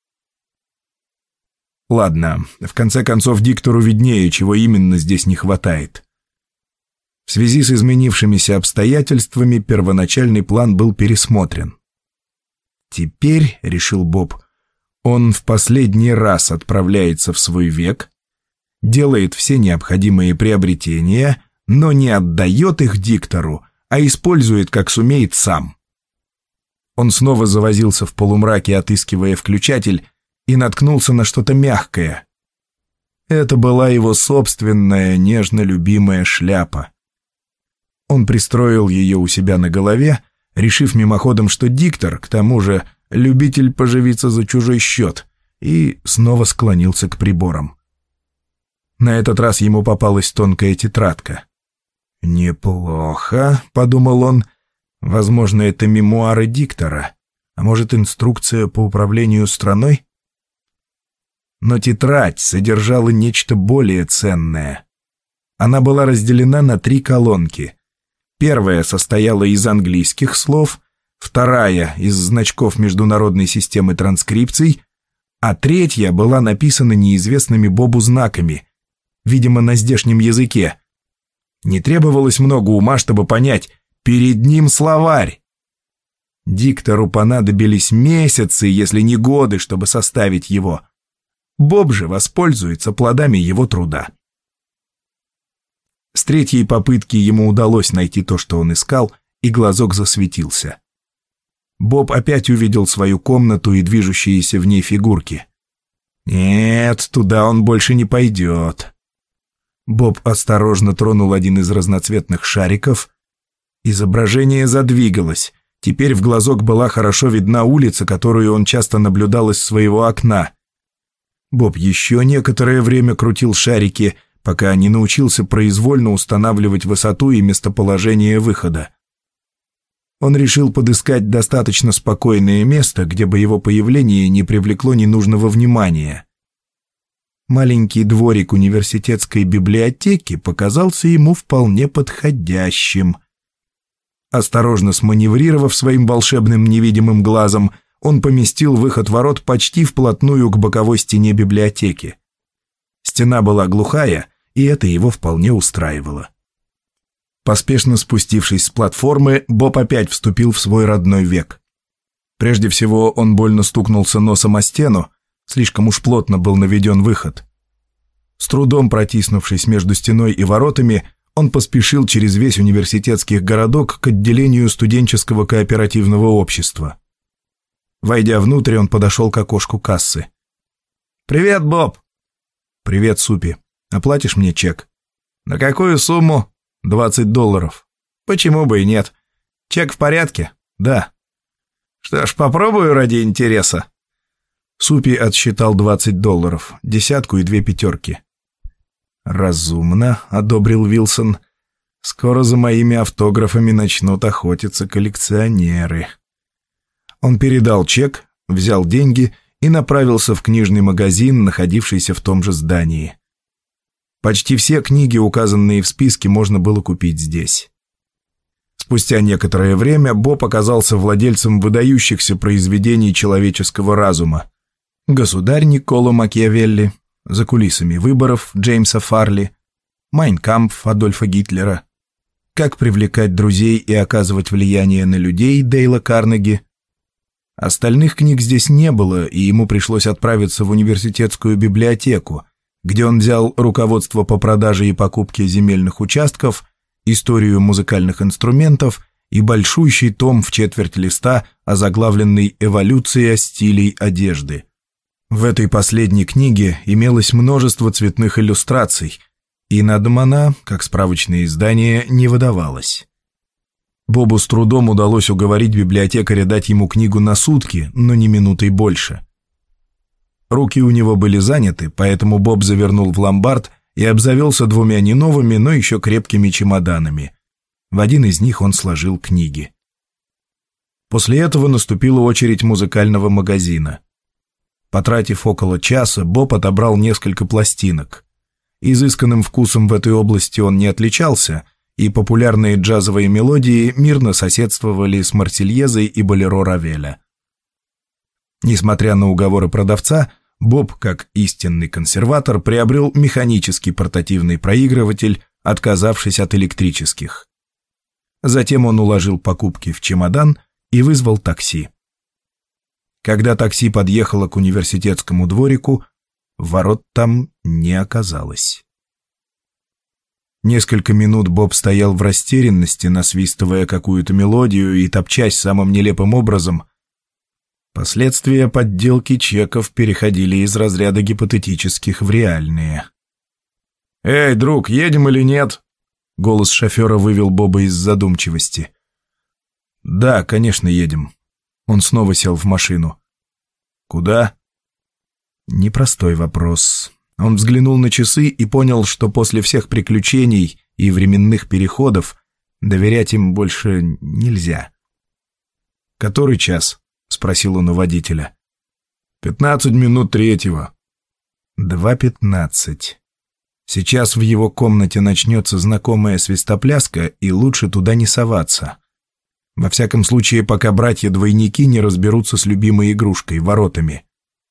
Ладно, в конце концов диктору виднее, чего именно здесь не хватает. В связи с изменившимися обстоятельствами первоначальный план был пересмотрен. Теперь, решил Боб, он в последний раз отправляется в свой век, делает все необходимые приобретения, но не отдает их диктору, а использует как сумеет сам. Он снова завозился в полумраке, отыскивая включатель, и наткнулся на что-то мягкое. Это была его собственная нежно любимая шляпа. Он пристроил ее у себя на голове, решив мимоходом, что диктор, к тому же, любитель поживиться за чужой счет, и снова склонился к приборам. На этот раз ему попалась тонкая тетрадка. «Неплохо», — подумал он, — «возможно, это мемуары диктора, а может, инструкция по управлению страной?» Но тетрадь содержала нечто более ценное. Она была разделена на 3 колонки. Первая состояла из английских слов, вторая — из значков международной системы транскрипций, а третья была написана неизвестными Бобу знаками, видимо, на здешнем языке. Не требовалось много ума, чтобы понять, перед ним словарь. Диктору понадобились месяцы, если не годы, чтобы составить его. Боб же воспользуется плодами его труда. С 3-й попытки ему удалось найти то, что он искал, и глазок засветился. Боб опять увидел свою комнату и движущиеся в ней фигурки. Нет, туда он больше не пойдет. Боб осторожно тронул один из разноцветных шариков. Изображение задвигалось. Теперь в глазок была хорошо видна улица, которую он часто наблюдал из своего окна. Боб еще некоторое время крутил шарики, пока не научился произвольно устанавливать высоту и местоположение выхода. Он решил подыскать достаточно спокойное место, где бы его появление не привлекло ненужного внимания. Маленький дворик университетской библиотеки показался ему вполне подходящим. Осторожно сманеврировав своим волшебным невидимым глазом, он поместил выход ворот почти вплотную к боковой стене библиотеки. Стена была глухая, и это его вполне устраивало. Поспешно спустившись с платформы, Боб опять вступил в свой родной век. Прежде всего он больно стукнулся носом о стену, слишком уж плотно был наведен выход. С трудом протиснувшись между стеной и воротами, он поспешил через весь университетский городок к отделению студенческого кооперативного общества. Войдя внутрь, он подошел к окошку кассы. «Привет, Боб!» «Привет, Супи. Оплатишь мне чек?» «На какую сумму?» $20. «Почему бы и нет? Чек в порядке?» «Да». «Что ж, попробую ради интереса». Супи отсчитал $20, 10 и 2 пятерки. «Разумно», — одобрил Вилсон. «Скоро за моими автографами начнут охотиться коллекционеры». Он передал чек, взял деньги и направился в книжный магазин, находившийся в том же здании. Почти все книги, указанные в списке, можно было купить здесь. Спустя некоторое время Боб оказался владельцем выдающихся произведений человеческого разума. «Государь» Никколо Макиавелли, «За кулисами выборов» Джеймса Фарли, «Майн кампф» Адольфа Гитлера, «Как привлекать друзей и оказывать влияние на людей» Дейла Карнеги. Остальных книг здесь не было, и ему пришлось отправиться в университетскую библиотеку, где он взял руководство по продаже и покупке земельных участков, историю музыкальных инструментов и большущий том в четверть листа, озаглавленный «Эволюция стилей одежды». В этой последней книге имелось множество цветных иллюстраций, и на дом она, как справочное издание, не выдавалась. Бобу с трудом удалось уговорить библиотекаря дать ему книгу на сутки, но не минутой больше. Руки у него были заняты, поэтому Боб завернул в ломбард и обзавелся 2 не новыми, но еще крепкими чемоданами. В один из них он сложил книги. После этого наступила очередь музыкального магазина. Потратив около часа, Боб отобрал несколько пластинок. Изысканным вкусом в этой области он не отличался, и популярные джазовые мелодии мирно соседствовали с Марсельезой и болеро Равеля. Несмотря на уговоры продавца, Боб, как истинный консерватор, приобрел механический портативный проигрыватель, отказавшись от электрических. Затем он уложил покупки в чемодан и вызвал такси. Когда такси подъехало к университетскому дворику, ворот там не оказалось. Несколько минут Боб стоял в растерянности, насвистывая какую-то мелодию и топчась самым нелепым образом. Последствия подделки чеков переходили из разряда гипотетических в реальные. «Эй, друг, едем или нет?» Голос шофера вывел Боба из задумчивости. «Да, конечно, едем». Он снова сел в машину. «Куда?» Непростой вопрос. Он взглянул на часы и понял, что после всех приключений и временных переходов доверять им больше нельзя. «Который час?» — спросил он у водителя. 15 минут третьего. 2:15. Сейчас в его комнате начнется знакомая свистопляска, и лучше туда не соваться. Во всяком случае, пока братья-двойники не разберутся с любимой игрушкой — воротами.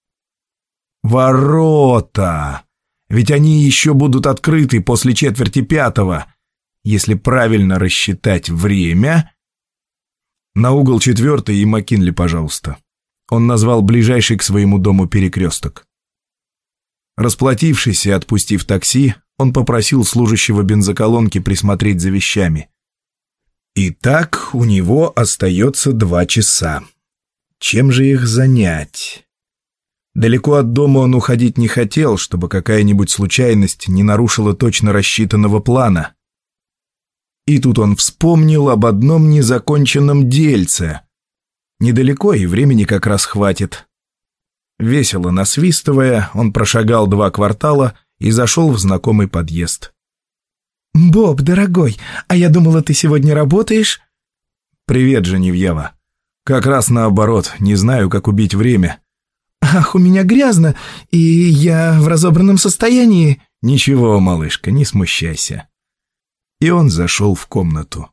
Ворота! Ведь они еще будут открыты после 4:45, если правильно рассчитать время. На угол 4-й и Маккинли, пожалуйста. Он назвал ближайший к своему дому перекресток. Расплатившись и отпустив такси, он попросил служащего бензоколонки присмотреть за вещами. Итак, у него остается 2 часа. Чем же их занять? Далеко от дома он уходить не хотел, чтобы какая-нибудь случайность не нарушила точно рассчитанного плана. И тут он вспомнил об одном незаконченном дельце. Недалеко, и времени как раз хватит. Весело насвистывая, он прошагал 2 квартала и зашел в знакомый подъезд. «Боб, дорогой, а я думала, ты сегодня работаешь?» «Привет, Женевьева. Как раз наоборот, не знаю, как убить время». «Ах, у меня грязно, и я в разобранном состоянии». «Ничего, малышка, не смущайся». И он зашел в комнату.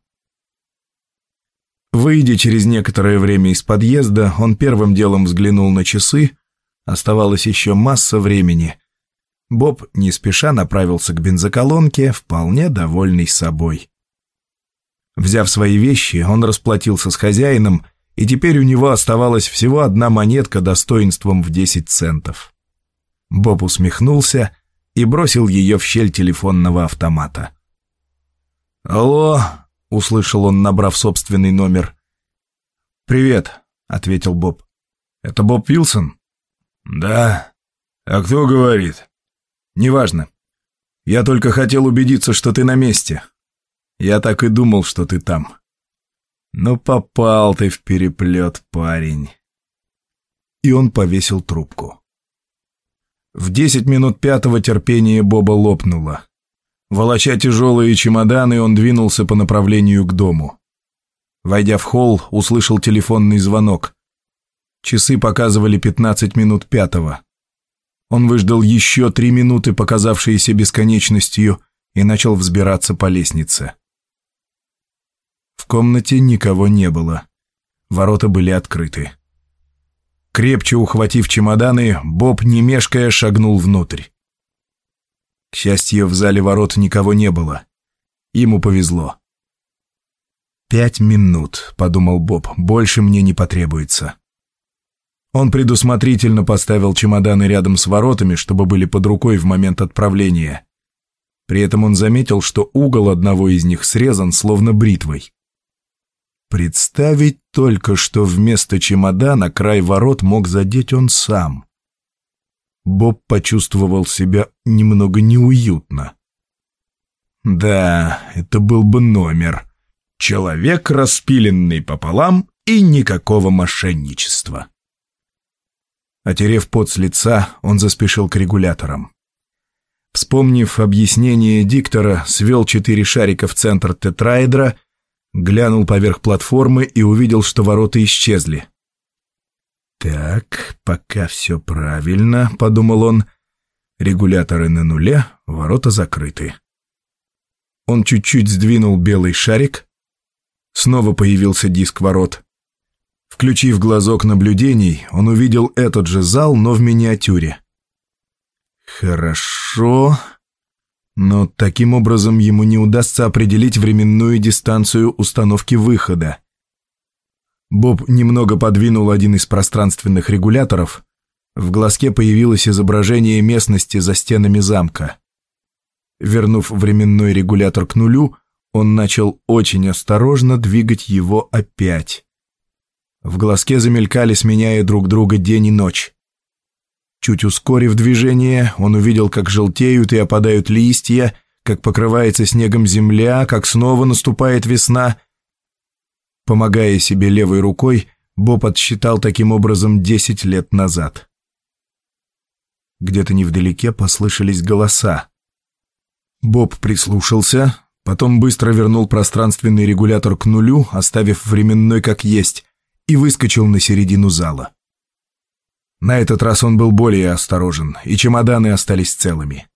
Выйдя через некоторое время из подъезда, он первым делом взглянул на часы. Оставалось еще масса времени. Боб не спеша направился к бензоколонке, вполне довольный собой. Взяв свои вещи, он расплатился с хозяином, и теперь у него оставалась всего 1 монетка достоинством в 10 центов. Боб усмехнулся и бросил ее в щель телефонного автомата. «Алло», — услышал он, набрав собственный номер. «Привет», — ответил Боб. «Это Боб Вилсон?» «Да. А кто говорит?» «Неважно. Я только хотел убедиться, что ты на месте. Я так и думал, что ты там. Ну, попал ты в переплет, парень». И он повесил трубку. В 10 минут 5 терпение Боба лопнуло. Волоча тяжелые чемоданы, он двинулся по направлению к дому. Войдя в холл, услышал телефонный звонок. Часы показывали 15 минут 5. Он выждал еще 3 минуты, показавшиеся бесконечностью, и начал взбираться по лестнице. В комнате никого не было. Ворота были открыты. Крепче ухватив чемоданы, Боб, не мешкая, шагнул внутрь. К счастью, в зале ворот никого не было. Ему повезло. 5 минут, подумал Боб, больше мне не потребуется. Он предусмотрительно поставил чемоданы рядом с воротами, чтобы были под рукой в момент отправления. При этом он заметил, что угол одного из них срезан словно бритвой. Представить только, что вместо чемодана край ворот мог задеть он сам. Боб почувствовал себя немного неуютно. Да, это был бы номер. Человек, распиленный пополам, и никакого мошенничества. Отерев пот с лица, он заспешил к регуляторам. Вспомнив объяснение диктора, свел 4 шарика в центр тетраэдра, глянул поверх платформы и увидел, что ворота исчезли. «Так, пока все правильно», — подумал он. «Регуляторы на нуле, ворота закрыты». Он чуть-чуть сдвинул белый шарик. Снова появился диск ворот. Включив глазок наблюдений, он увидел этот же зал, но в миниатюре. «Хорошо, но таким образом ему не удастся определить временную дистанцию установки выхода». Боб немного подвинул один из пространственных регуляторов. В глазке появилось изображение местности за стенами замка. Вернув временной регулятор к нулю, он начал очень осторожно двигать его опять. В глазке замелькали, сменяя друг друга день и ночь. Чуть ускорив движение, он увидел, как желтеют и опадают листья, как покрывается снегом земля, как снова наступает весна. Помогая себе левой рукой, Боб отсчитал таким образом 10 лет назад. Где-то невдалеке послышались голоса. Боб прислушался, потом быстро вернул пространственный регулятор к нулю, оставив временной как есть, и выскочил на середину зала. На этот раз он был более осторожен, и чемоданы остались целыми.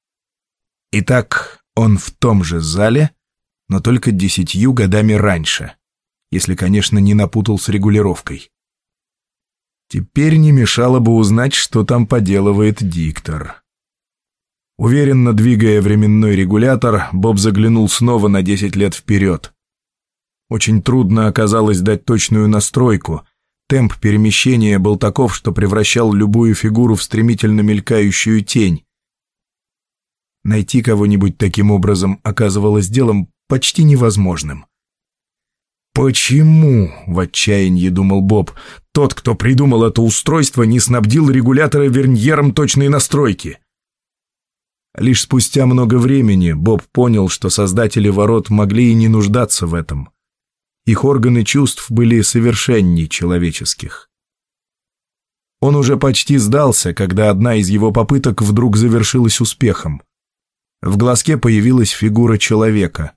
Итак, он в том же зале, но только 10 годами раньше, если, конечно, не напутал с регулировкой. Теперь не мешало бы узнать, что там поделывает диктор. Уверенно двигая временной регулятор, Боб заглянул снова на 10 лет вперед. Очень трудно оказалось дать точную настройку. Темп перемещения был таков, что превращал любую фигуру в стремительно мелькающую тень. Найти кого-нибудь таким образом оказывалось делом почти невозможным. «Почему?» — в отчаянии думал Боб. «Тот, кто придумал это устройство, не снабдил регуляторы верньером точной настройки». Лишь спустя много времени Боб понял, что создатели ворот могли и не нуждаться в этом. Их органы чувств были совершенней человеческих. Он уже почти сдался, когда одна из его попыток вдруг завершилась успехом. В глазке появилась фигура человека.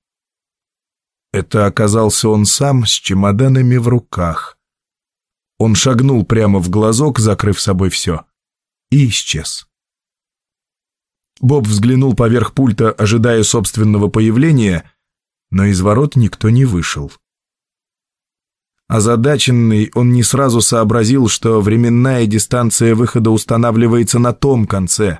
Это оказался он сам с чемоданами в руках. Он шагнул прямо в глазок, закрыв собой все, и исчез. Боб взглянул поверх пульта, ожидая собственного появления, но из ворот никто не вышел. Озадаченный, он не сразу сообразил, что временная дистанция выхода устанавливается на том конце.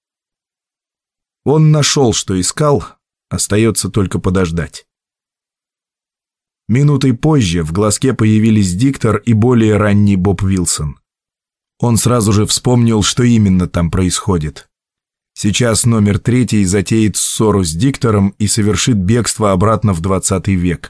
Он нашел, что искал, остается только подождать. Минутой позже в глазке появились диктор и более ранний Боб Вилсон. Он сразу же вспомнил, что именно там происходит. Сейчас номер 3 затеет ссору с диктором и совершит бегство обратно в 20 век.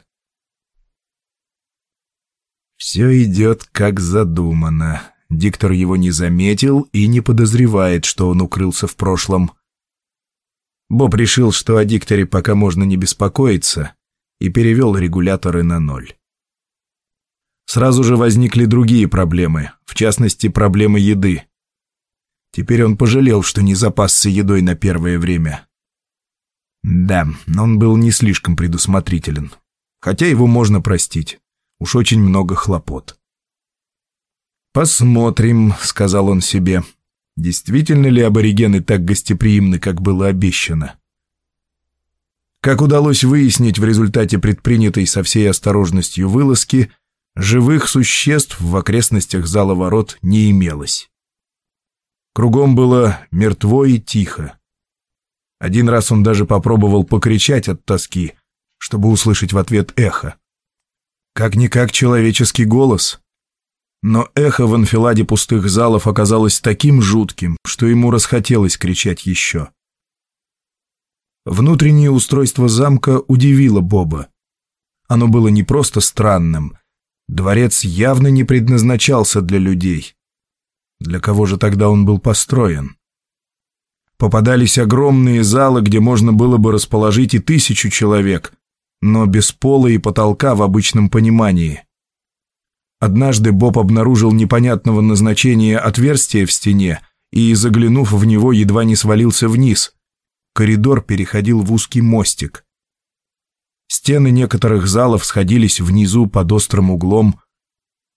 Все идет как задумано. Диктор его не заметил и не подозревает, что он укрылся в прошлом. Боб решил, что о дикторе пока можно не беспокоиться, и перевел регуляторы на 0. Сразу же возникли другие проблемы, в частности, проблемы еды. Теперь он пожалел, что не запасся едой на первое время. Да, он был не слишком предусмотрителен, хотя его можно простить, уж очень много хлопот. «Посмотрим», — сказал он себе, — действительно ли аборигены так гостеприимны, как было обещано. Как удалось выяснить в результате предпринятой со всей осторожностью вылазки, живых существ в окрестностях зала ворот не имелось. Кругом было мертво и тихо. Один раз он даже попробовал покричать от тоски, чтобы услышать в ответ эхо. Как-никак человеческий голос. Но эхо в анфиладе пустых залов оказалось таким жутким, что ему расхотелось кричать еще. Внутреннее устройство замка удивило Боба. Оно было не просто странным. Дворец явно не предназначался для людей. Для кого же тогда он был построен? Попадались огромные залы, где можно было бы расположить и 1000 человек, но без пола и потолка в обычном понимании. Однажды Боб обнаружил непонятного назначения отверстие в стене и, заглянув в него, едва не свалился вниз. Коридор переходил в узкий мостик. Стены некоторых залов сходились внизу под острым углом.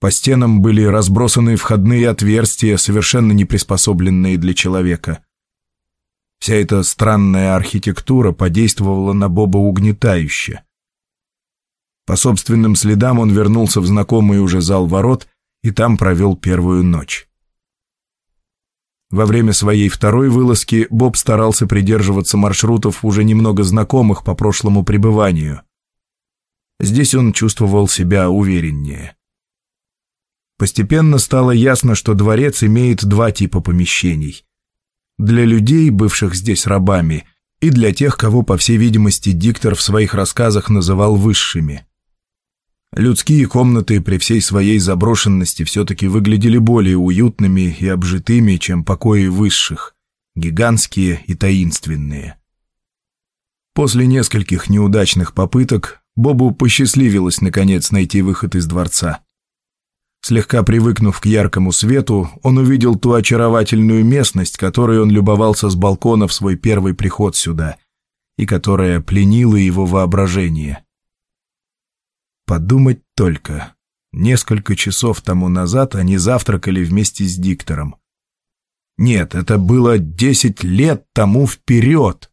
По стенам были разбросаны входные отверстия, совершенно не приспособленные для человека. Вся эта странная архитектура подействовала на Боба угнетающе. По собственным следам он вернулся в знакомый уже зал ворот и там провел первую ночь. Во время своей второй вылазки Боб старался придерживаться маршрутов, уже немного знакомых по прошлому пребыванию. Здесь он чувствовал себя увереннее. Постепенно стало ясно, что дворец имеет два типа помещений. Для людей, бывших здесь рабами, и для тех, кого, по всей видимости, диктор в своих рассказах называл высшими. Людские комнаты при всей своей заброшенности все-таки выглядели более уютными и обжитыми, чем покои высших, гигантские и таинственные. После нескольких неудачных попыток Бобу посчастливилось, наконец, найти выход из дворца. Слегка привыкнув к яркому свету, он увидел ту очаровательную местность, которой он любовался с балкона в свой первый приход сюда, и которая пленила его воображение. Подумать только, несколько часов тому назад они завтракали вместе с диктором. Нет, это было 10 лет тому вперед.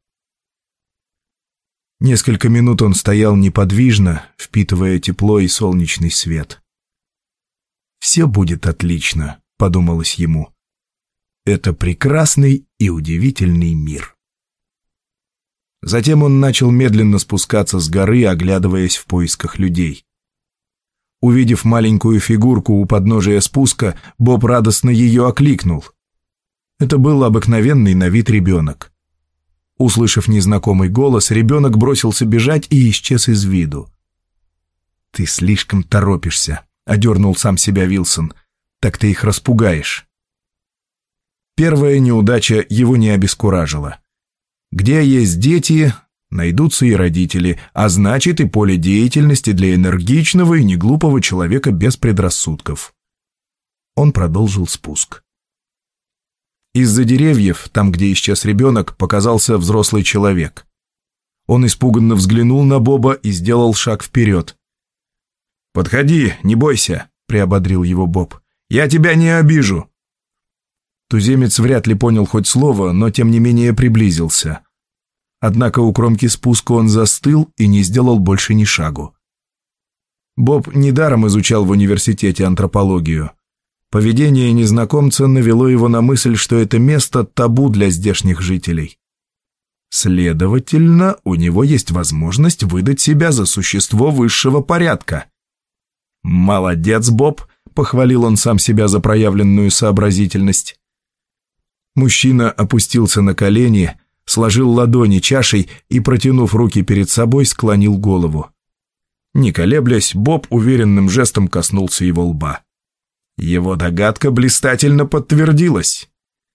Несколько минут он стоял неподвижно, впитывая тепло и солнечный свет. «Все будет отлично», — подумалось ему. «Это прекрасный и удивительный мир». Затем он начал медленно спускаться с горы, оглядываясь в поисках людей. Увидев маленькую фигурку у подножия спуска, Боб радостно ее окликнул. Это был обыкновенный на вид ребенок. Услышав незнакомый голос, ребенок бросился бежать и исчез из виду. «Ты слишком торопишься», — одернул сам себя Вилсон. «Так ты их распугаешь». Первая неудача его не обескуражила. Где есть дети, найдутся и родители, а значит и поле деятельности для энергичного и неглупого человека без предрассудков. Он продолжил спуск. Из-за деревьев, там, где исчез ребенок, показался взрослый человек. Он испуганно взглянул на Боба и сделал шаг вперед. «Подходи, не бойся», — приободрил его Боб. «Я тебя не обижу». Туземец вряд ли понял хоть слово, но тем не менее приблизился. Однако у кромки спуска он застыл и не сделал больше ни шагу. Боб недаром изучал в университете антропологию. Поведение незнакомца навело его на мысль, что это место табу для здешних жителей. Следовательно, у него есть возможность выдать себя за существо высшего порядка. «Молодец, Боб», — похвалил он сам себя за проявленную сообразительность. Мужчина опустился на колени, сложил ладони чашей и, протянув руки перед собой, склонил голову. Не колеблясь, Боб уверенным жестом коснулся его лба. Его догадка блистательно подтвердилась.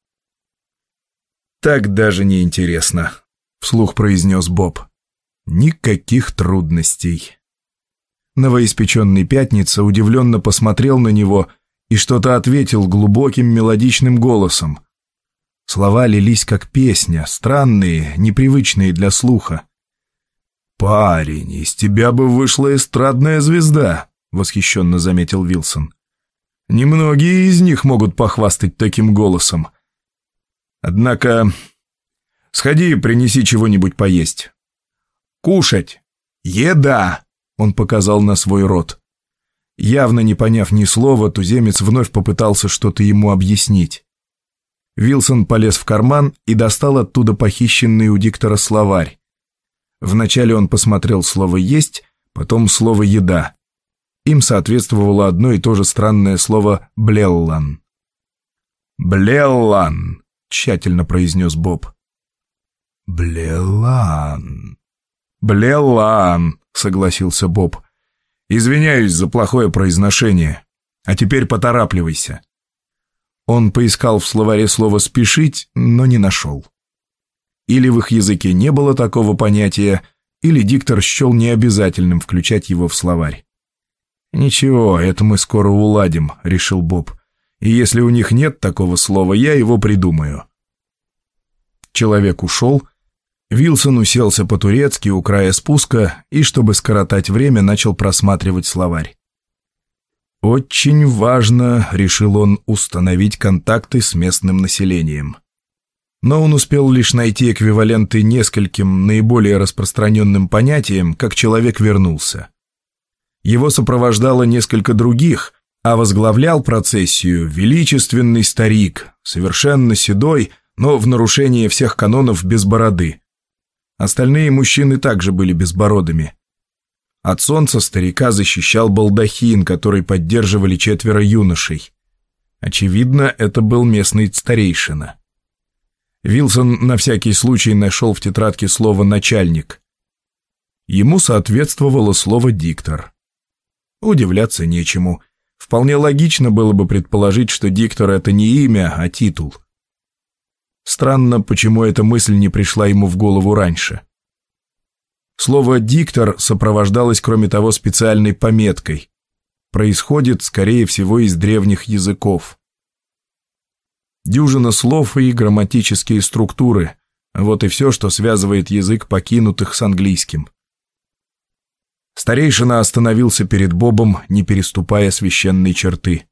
«Так даже не интересно», — вслух произнес Боб. «Никаких трудностей». Новоиспеченный Пятница удивленно посмотрел на него и что-то ответил глубоким мелодичным голосом. Слова лились как песня, странные, непривычные для слуха. «Парень, из тебя бы вышла эстрадная звезда», — восхищенно заметил Вилсон. «Немногие из них могут похвастать таким голосом. Однако, сходи, принеси чего-нибудь поесть». «Кушать! Еда!» — он показал на свой рот. Явно не поняв ни слова, туземец вновь попытался что-то ему объяснить. Вилсон полез в карман и достал оттуда похищенный у диктора словарь. Вначале он посмотрел слово «есть», потом слово «еда». Им соответствовало одно и то же странное слово «блеллан». «Блеллан», — тщательно произнес Боб. «Блеллан». «Блеллан», — согласился Боб. «Извиняюсь за плохое произношение. А теперь поторапливайся». Он поискал в словаре слово «спешить», но не нашел. Или в их языке не было такого понятия, или диктор счел необязательным включать его в словарь. «Ничего, это мы скоро уладим», — решил Боб. «И если у них нет такого слова, я его придумаю». Человек ушел. Вилсон уселся по-турецки у края спуска и, чтобы скоротать время, начал просматривать словарь. Очень важно, решил он, установить контакты с местным населением. Но он успел лишь найти эквиваленты нескольким наиболее распространенным понятиям, как человек вернулся. Его сопровождало несколько других, а возглавлял процессию величественный старик, совершенно седой, но в нарушение всех канонов без бороды. Остальные мужчины также были безбородыми. От солнца старика защищал балдахин, который поддерживали 4 юношей. Очевидно, это был местный старейшина. Вилсон на всякий случай нашел в тетрадке слово «начальник». Ему соответствовало слово «диктор». Удивляться нечему. Вполне логично было бы предположить, что диктор — это не имя, а титул. Странно, почему эта мысль не пришла ему в голову раньше. Слово «диктор» сопровождалось, кроме того, специальной пометкой. Происходит, скорее всего, из древних языков. Дюжина слов и грамматические структуры – вот и все, что связывает язык покинутых с английским. Старейшина остановился перед Бобом, не переступая священной черты.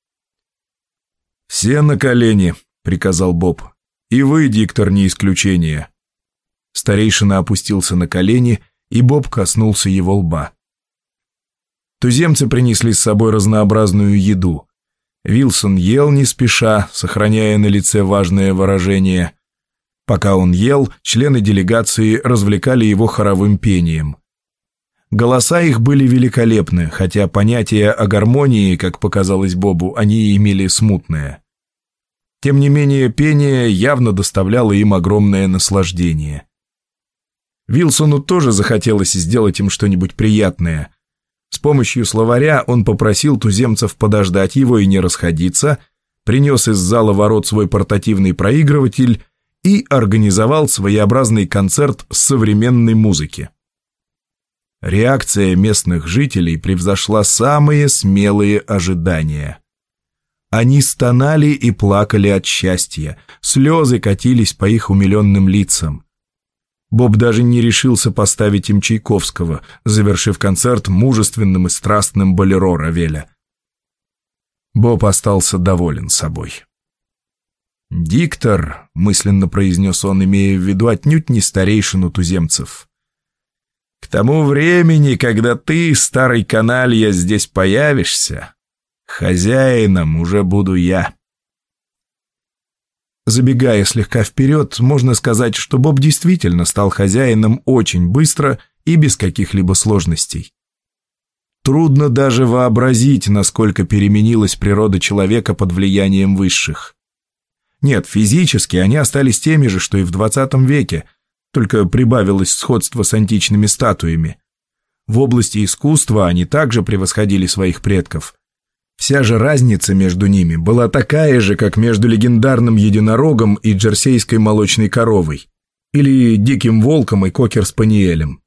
«Все на колени», — приказал Боб. «И вы, диктор, не исключение». Старейшина опустился на колени, и Боб коснулся его лба. Туземцы принесли с собой разнообразную еду. Вилсон ел не спеша, сохраняя на лице важное выражение. Пока он ел, члены делегации развлекали его хоровым пением. Голоса их были великолепны, хотя понятие о гармонии, как показалось Бобу, они имели смутное. Тем не менее, пение явно доставляло им огромное наслаждение. Вилсону тоже захотелось сделать им что-нибудь приятное. С помощью словаря он попросил туземцев подождать его и не расходиться, принес из зала ворот свой портативный проигрыватель и организовал своеобразный концерт с современной музыки. Реакция местных жителей превзошла самые смелые ожидания. Они стонали и плакали от счастья, слезы катились по их умиленным лицам. Боб даже не решился поставить им Чайковского, завершив концерт мужественным и страстным болеро Равеля. Боб остался доволен собой. «Диктор», — мысленно произнес он, имея в виду отнюдь не старейшину туземцев. «К тому времени, когда ты, старый каналья, здесь появишься, хозяином уже буду я». Забегая слегка вперед, можно сказать, что Боб действительно стал хозяином очень быстро и без каких-либо сложностей. Трудно даже вообразить, насколько переменилась природа человека под влиянием высших. Нет, физически они остались теми же, что и в 20 веке, только прибавилось сходство с античными статуями. В области искусства они также превосходили своих предков. Вся же разница между ними была такая же, как между легендарным единорогом и джерсейской молочной коровой, или диким волком и кокер-спаниелем.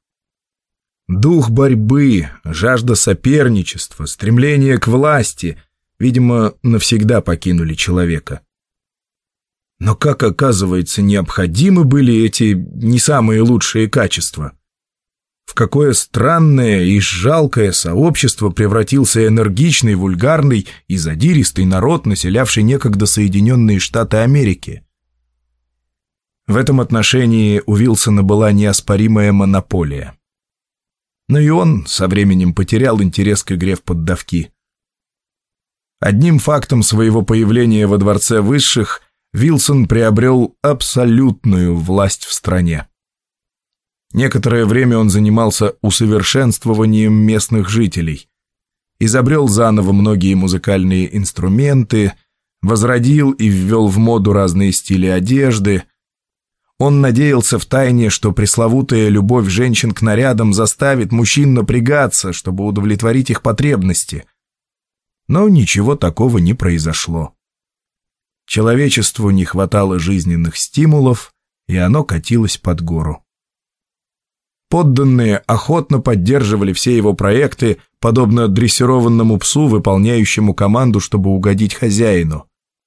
Дух борьбы, жажда соперничества, стремление к власти, видимо, навсегда покинули человека. Но, как оказывается, необходимы были эти не самые лучшие качества. В какое странное и жалкое сообщество превратился энергичный, вульгарный и задиристый народ, населявший некогда Соединенные Штаты Америки. В этом отношении у Вилсона была неоспоримая монополия. Но и он со временем потерял интерес к игре в поддавки. Одним фактом своего появления во Дворце Высших Вилсон приобрел абсолютную власть в стране. Некоторое время он занимался усовершенствованием местных жителей, изобрел заново многие музыкальные инструменты, возродил и ввел в моду разные стили одежды. Он надеялся втайне, что пресловутая любовь женщин к нарядам заставит мужчин напрягаться, чтобы удовлетворить их потребности. Но ничего такого не произошло. Человечеству не хватало жизненных стимулов, и оно катилось под гору. Подданные охотно поддерживали все его проекты, подобно дрессированному псу, выполняющему команду, чтобы угодить хозяину.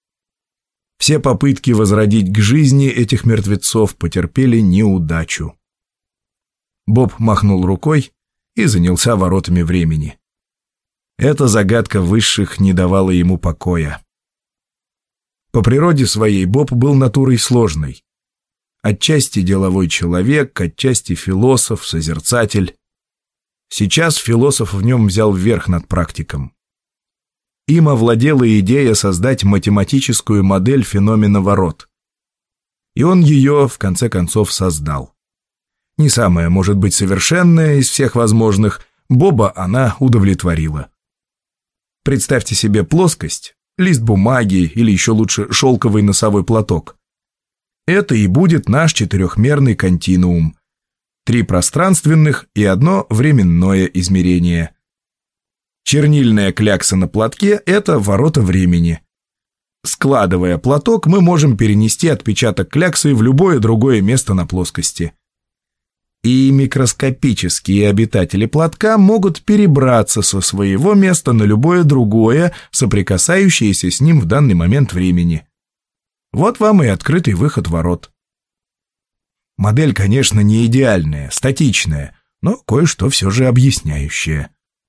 Все попытки возродить к жизни этих мертвецов потерпели неудачу. Боб махнул рукой и занялся воротами времени. Эта загадка высших не давала ему покоя. По природе своей Боб был натурой сложной. Отчасти деловой человек, отчасти философ, созерцатель. Сейчас философ в нем взял верх над практиком. Им овладела идея создать математическую модель феномена ворот. И он ее, в конце концов, создал. Не самая, может быть, совершенная из всех возможных, Боба она удовлетворила. Представьте себе плоскость, лист бумаги или еще лучше шелковый носовой платок. Это и будет наш четырехмерный континуум. 3 пространственных и 1 временное измерение. Чернильная клякса на платке – это ворота времени. Складывая платок, мы можем перенести отпечаток кляксы в любое другое место на плоскости. И микроскопические обитатели платка могут перебраться со своего места на любое другое, соприкасающееся с ним в данный момент времени. Вот вам и открытый выход ворот. Модель, конечно, не идеальная, статичная, но кое-что все же объясняющее.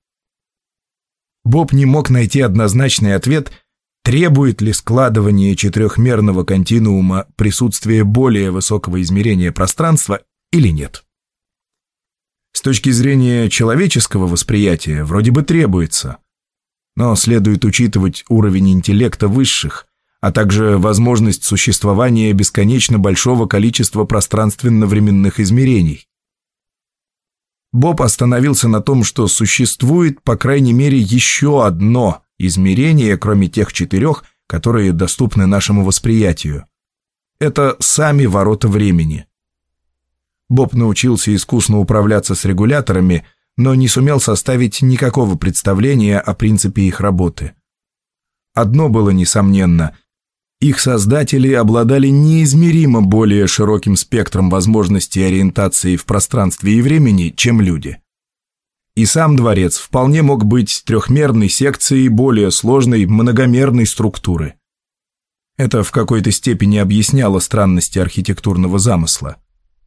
Боб не мог найти однозначный ответ, требует ли складывание четырехмерного континуума присутствия более высокого измерения пространства или нет. С точки зрения человеческого восприятия вроде бы требуется, но следует учитывать уровень интеллекта высших, а также возможность существования бесконечно большого количества пространственно-временных измерений. Боб остановился на том, что существует, по крайней мере, еще одно измерение, кроме тех 4, которые доступны нашему восприятию. Это сами ворота времени. Боб научился искусно управляться с регуляторами, но не сумел составить никакого представления о принципе их работы. Одно было несомненно – их создатели обладали неизмеримо более широким спектром возможностей ориентации в пространстве и времени, чем люди. И сам дворец вполне мог быть трехмерной секцией более сложной многомерной структуры. Это в какой-то степени объясняло странности архитектурного замысла.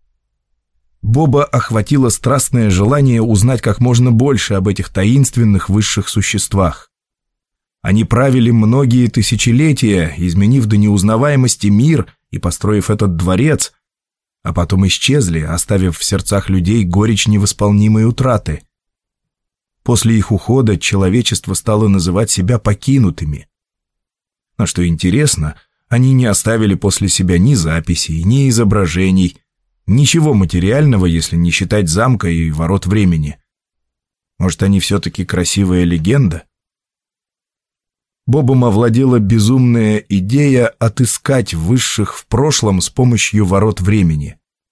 Боба охватило страстное желание узнать как можно больше об этих таинственных высших существах. Они правили многие тысячелетия, изменив до неузнаваемости мир и построив этот дворец, а потом исчезли, оставив в сердцах людей горечь невосполнимой утраты. После их ухода человечество стало называть себя покинутыми. Но что интересно, они не оставили после себя ни записей, ни изображений, ничего материального, если не считать замка и ворот времени. Может, они все-таки красивая легенда? Бобом овладела безумная идея отыскать высших в прошлом с помощью ворот времени.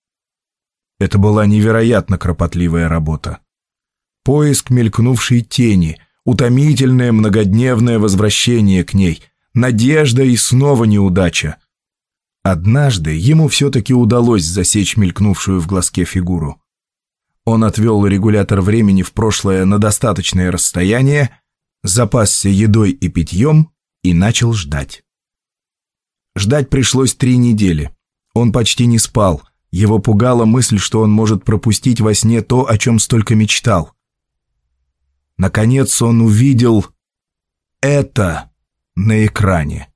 Это была невероятно кропотливая работа. Поиск мелькнувшей тени, утомительное многодневное возвращение к ней, надежда и снова неудача. Однажды ему все-таки удалось засечь мелькнувшую в глазке фигуру. Он отвел регулятор времени в прошлое на достаточное расстояние, запасся едой и питьем и начал ждать. Ждать пришлось 3 недели. Он почти не спал. Его пугала мысль, что он может пропустить во сне то, о чем столько мечтал. Наконец он увидел это на экране.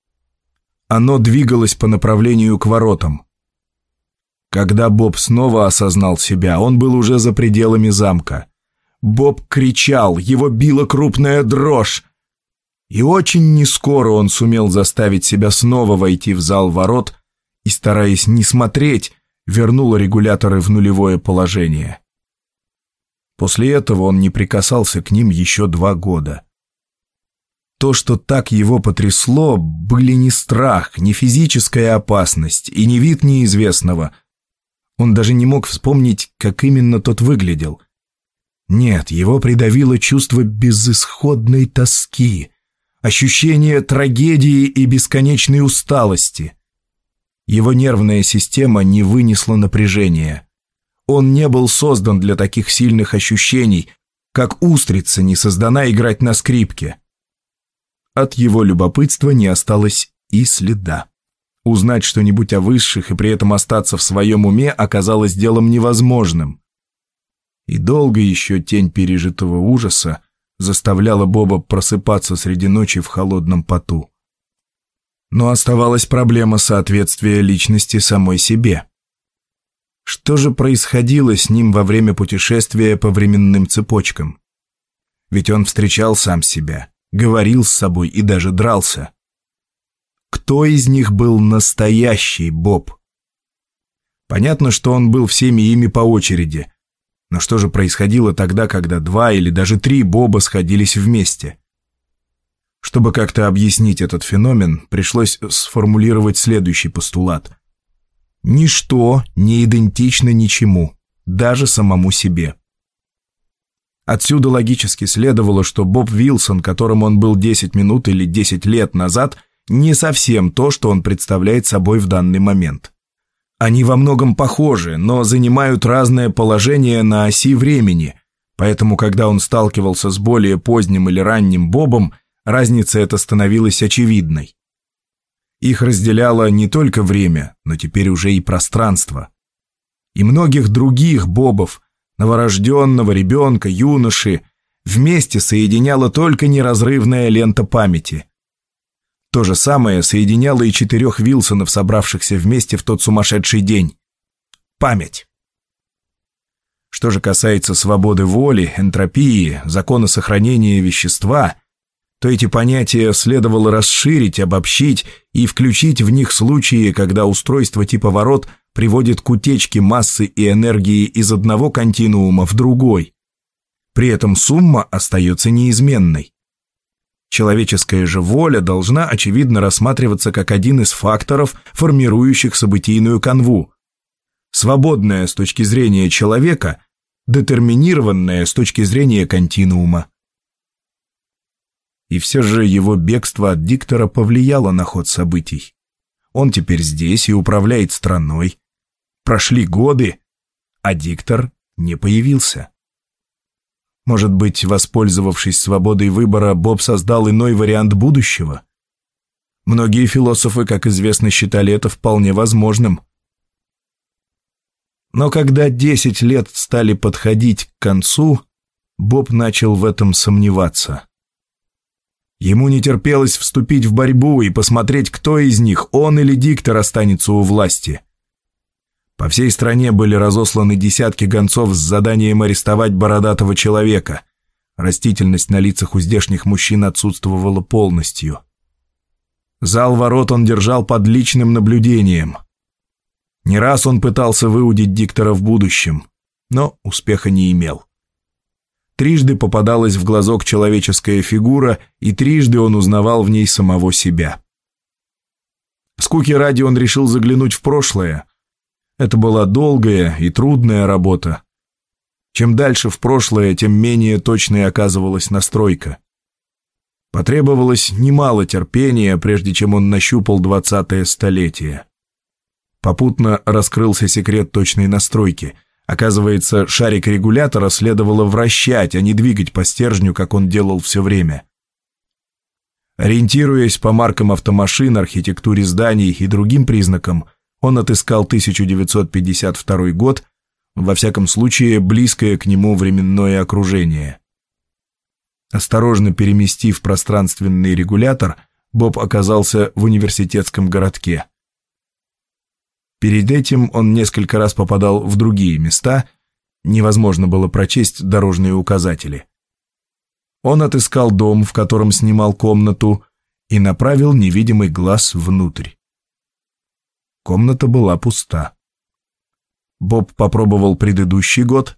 Оно двигалось по направлению к воротам. Когда Боб снова осознал себя, он был уже за пределами замка. Боб кричал, его била крупная дрожь. И очень нескоро он сумел заставить себя снова войти в зал ворот и, стараясь не смотреть, вернул регуляторы в нулевое положение. После этого он не прикасался к ним еще 2 года. То, что так его потрясло, были не страх, не физическая опасность и не вид неизвестного. Он даже не мог вспомнить, как именно тот выглядел. Нет, его придавило чувство безысходной тоски, ощущение трагедии и бесконечной усталости. Его нервная система не вынесла напряжения. Он не был создан для таких сильных ощущений, как устрица не создана играть на скрипке. От его любопытства не осталось и следа. Узнать что-нибудь о высших и при этом остаться в своем уме оказалось делом невозможным. И долго еще тень пережитого ужаса заставляло Боба просыпаться среди ночи в холодном поту. Но оставалась проблема соответствия личности самой себе. Что же происходило с ним во время путешествия по временным цепочкам? Ведь он встречал сам себя, говорил с собой и даже дрался. Кто из них был настоящий Боб? Понятно, что он был всеми ими по очереди. Но что же происходило тогда, когда 2 или даже 3 Боба сходились вместе? Чтобы как-то объяснить этот феномен, пришлось сформулировать следующий постулат. Ничто не идентично ничему, даже самому себе. Отсюда логически следовало, что Боб Вилсон, которым он был 10 минут или 10 лет назад, не совсем то, что он представляет собой в данный момент. Они во многом похожи, но занимают разное положение на оси времени, поэтому, когда он сталкивался с более поздним или ранним Бобом, разница эта становилась очевидной. Их разделяло не только время, но теперь уже и пространство. И многих других Бобов, новорожденного ребенка, юноши, вместе соединяла только неразрывная лента памяти. То же самое соединяло и 4 Вилсонов, собравшихся вместе в тот сумасшедший день. Память. Что же касается свободы воли, энтропии, закона сохранения вещества, то эти понятия следовало расширить, обобщить и включить в них случаи, когда устройство типа ворот приводит к утечке массы и энергии из одного континуума в другой. При этом сумма остается неизменной. Человеческая же воля должна, очевидно, рассматриваться как один из факторов, формирующих событийную канву. Свободная с точки зрения человека, детерминированная с точки зрения континуума. И все же его бегство от диктора повлияло на ход событий. Он теперь здесь и управляет страной. Прошли годы, а диктор не появился. Может быть, воспользовавшись свободой выбора, Боб создал иной вариант будущего? Многие философы, как известно, считали это вполне возможным. Но когда 10 лет стали подходить к концу, Боб начал в этом сомневаться. Ему не терпелось вступить в борьбу и посмотреть, кто из них, он или диктор, останется у власти. По всей стране были разосланы десятки гонцов с заданием арестовать бородатого человека. Растительность на лицах у здешних мужчин отсутствовала полностью. Зал ворот он держал под личным наблюдением. Не раз он пытался выудить диктора в будущем, но успеха не имел. Трижды попадалась в глазок человеческая фигура, и трижды он узнавал в ней самого себя. Скуки ради он решил заглянуть в прошлое. Это была долгая и трудная работа. Чем дальше в прошлое, тем менее точной оказывалась настройка. Потребовалось немало терпения, прежде чем он нащупал 20-е столетие. Попутно раскрылся секрет точной настройки. Оказывается, шарик регулятора следовало вращать, а не двигать по стержню, как он делал все время. Ориентируясь по маркам автомашин, архитектуре зданий и другим признакам, он отыскал 1952 год, во всяком случае, близкое к нему временное окружение. Осторожно переместив пространственный регулятор, Боб оказался в университетском городке. Перед этим он несколько раз попадал в другие места, невозможно было прочесть дорожные указатели. Он отыскал дом, в котором снимал комнату, и направил невидимый глаз внутрь. Комната была пуста. Боб попробовал предыдущий год.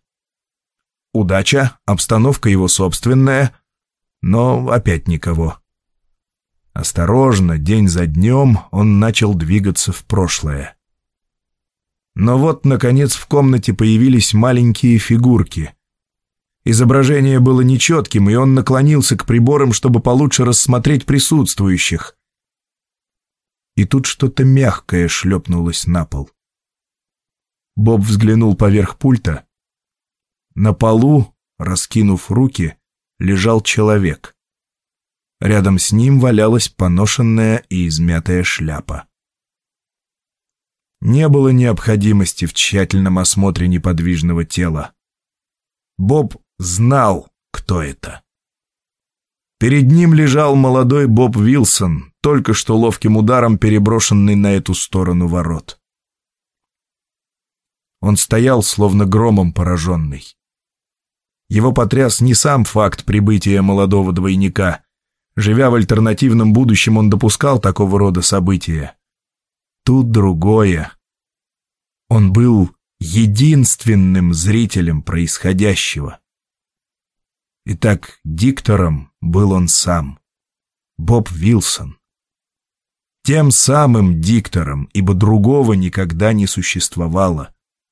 Удача, обстановка его собственная, но опять никого. Осторожно, день за днем, он начал двигаться в прошлое. Но вот, наконец, в комнате появились маленькие фигурки. Изображение было нечетким, и он наклонился к приборам, чтобы получше рассмотреть присутствующих. И тут что-то мягкое шлепнулось на пол. Боб взглянул поверх пульта. На полу, раскинув руки, лежал человек. Рядом с ним валялась поношенная и измятая шляпа. Не было необходимости в тщательном осмотре неподвижного тела. Боб знал, кто это. Перед ним лежал молодой Боб Вилсон, только что ловким ударом переброшенный на эту сторону ворот. Он стоял, словно громом пораженный. Его потряс не сам факт прибытия молодого двойника. Живя в альтернативном будущем, он допускал такого рода события. Тут другое. Он был единственным зрителем происходящего. Итак, диктором был он сам, Боб Вилсон. Тем самым диктором, ибо другого никогда не существовало.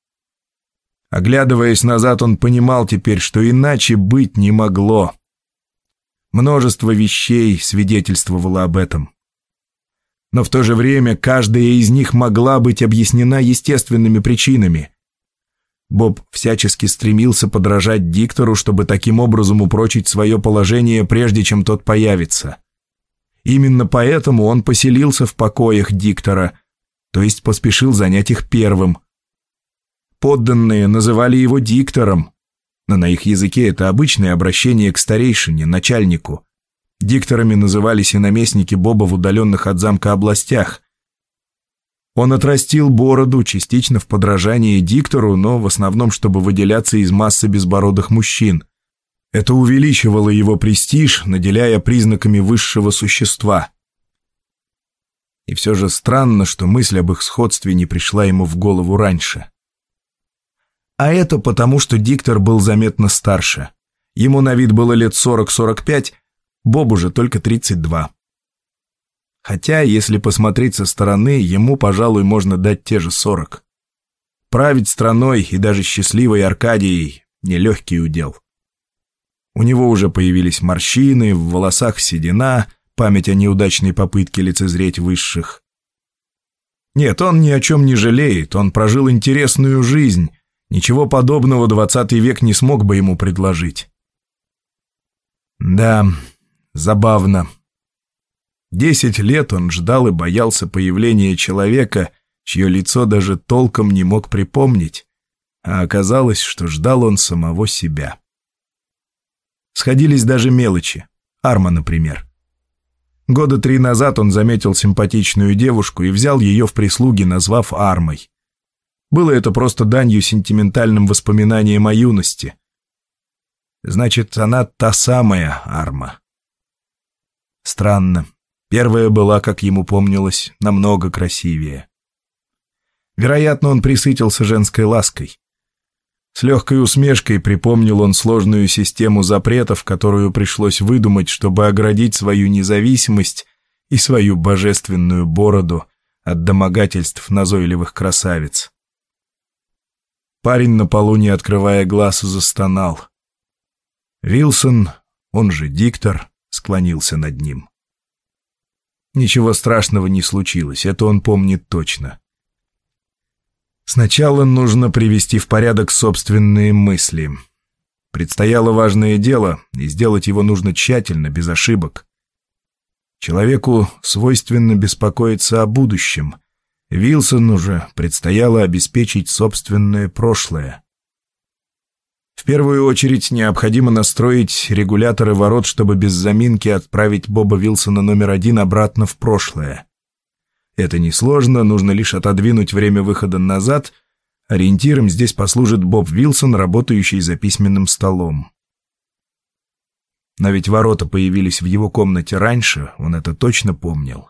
Оглядываясь назад, он понимал теперь, что иначе быть не могло. Множество вещей свидетельствовало об этом. Но в то же время каждая из них могла быть объяснена естественными причинами. Боб всячески стремился подражать диктору, чтобы таким образом упрочить свое положение, прежде чем тот появится. Именно поэтому он поселился в покоях диктора, то есть поспешил занять их первым. Подданные называли его диктором, но на их языке это обычное обращение к старейшине, начальнику. Дикторами назывались и наместники Боба в удаленных от замка областях. Он отрастил бороду, частично в подражании диктору, но в основном, чтобы выделяться из массы безбородых мужчин. Это увеличивало его престиж, наделяя признаками высшего существа. И все же странно, что мысль об их сходстве не пришла ему в голову раньше. А это потому, что диктор был заметно старше. Ему на вид было лет 40-45, Бобу же только 32. Хотя, если посмотреть со стороны, ему, пожалуй, можно дать те же 40. Править страной и даже счастливой Аркадией – нелегкий удел. У него уже появились морщины, в волосах седина, память о неудачной попытке лицезреть высших. Нет, он ни о чем не жалеет, он прожил интересную жизнь, ничего подобного 20 век не смог бы ему предложить. Да, забавно. 10 лет он ждал и боялся появления человека, чье лицо даже толком не мог припомнить, а оказалось, что ждал он самого себя. Сходились даже мелочи. Арма, например. Года 3 назад он заметил симпатичную девушку и взял ее в прислуги, назвав Армой. Было это просто данью сентиментальным воспоминаниям о юности. Значит, она та самая Арма. Странно. Первая была, как ему помнилось, намного красивее. Вероятно, он присытился женской лаской. С легкой усмешкой припомнил он сложную систему запретов, которую пришлось выдумать, чтобы оградить свою независимость и свою божественную бороду от домогательств назойливых красавиц. Парень на полу, не открывая глаз, застонал. Вилсон, он же диктор, склонился над ним. Ничего страшного не случилось, это он помнит точно. Сначала нужно привести в порядок собственные мысли. Предстояло важное дело, и сделать его нужно тщательно, без ошибок. Человеку свойственно беспокоиться о будущем. Вилсону же предстояло обеспечить собственное прошлое. В первую очередь необходимо настроить регуляторы ворот, чтобы без заминки отправить Боба Вилсона номер 1 обратно в прошлое. Это несложно, нужно лишь отодвинуть время выхода назад. Ориентиром здесь послужит Боб Вилсон, работающий за письменным столом. Но ведь ворота появились в его комнате раньше, он это точно помнил.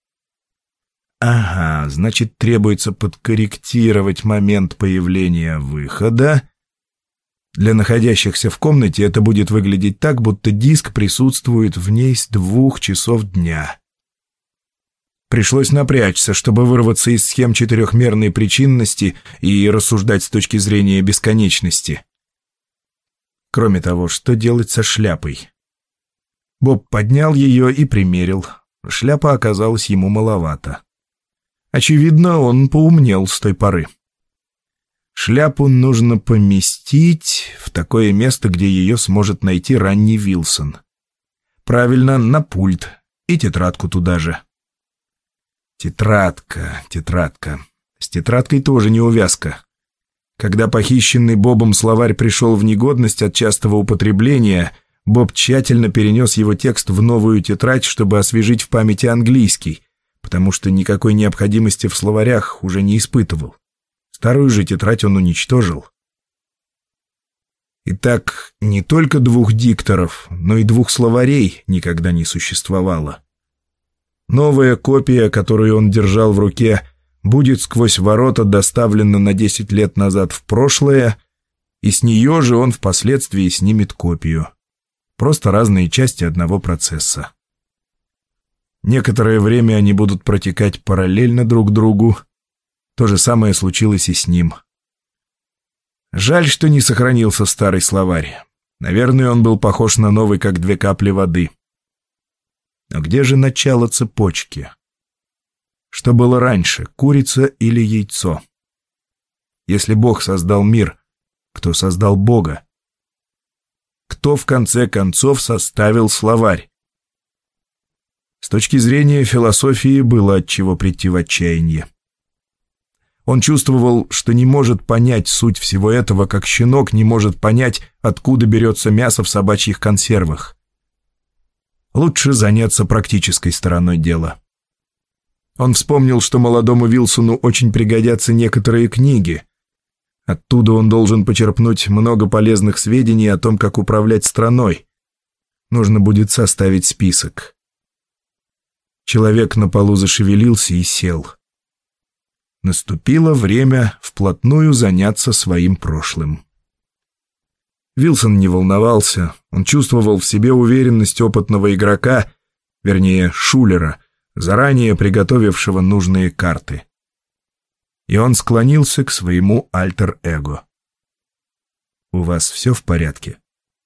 Ага, значит, требуется подкорректировать момент появления выхода. Для находящихся в комнате это будет выглядеть так, будто диск присутствует в ней с 2 часов дня. Пришлось напрячься, чтобы вырваться из схем четырехмерной причинности и рассуждать с точки зрения бесконечности. Кроме того, что делать со шляпой? Боб поднял ее и примерил. Шляпа оказалась ему маловато. Очевидно, он поумнел с той поры. Шляпу нужно поместить в такое место, где ее сможет найти ранний Вилсон. Правильно, на пульт. И тетрадку туда же. Тетрадка. С тетрадкой тоже неувязка. Когда похищенный Бобом словарь пришел в негодность от частого употребления, Боб тщательно перенес его текст в новую тетрадь, чтобы освежить в памяти английский, потому что никакой необходимости в словарях уже не испытывал. Старую же тетрадь он уничтожил. Итак, не только 2 дикторов, но и 2 словарей никогда не существовало. Новая копия, которую он держал в руке, будет сквозь ворота доставлена на 10 лет назад в прошлое, и с нее же он впоследствии снимет копию. Просто разные части одного процесса. Некоторое время они будут протекать параллельно друг другу. То же самое случилось и с ним. Жаль, что не сохранился старый словарь. Наверное, он был похож на новый, как 2 капли воды. Но где же начало цепочки? Что было раньше, курица или яйцо? Если Бог создал мир, кто создал Бога? Кто в конце концов составил словарь? С точки зрения философии было от чего прийти в отчаяние. Он чувствовал, что не может понять суть всего этого, как щенок не может понять, откуда берется мясо в собачьих консервах. Лучше заняться практической стороной дела. Он вспомнил, что молодому Вилсону очень пригодятся некоторые книги. Оттуда он должен почерпнуть много полезных сведений о том, как управлять страной. Нужно будет составить список. Человек на полу зашевелился и сел. Наступило время вплотную заняться своим прошлым. Вилсон не волновался, он чувствовал в себе уверенность опытного игрока, вернее, шулера, заранее приготовившего нужные карты. И он склонился к своему альтер-эго. «У вас все в порядке?»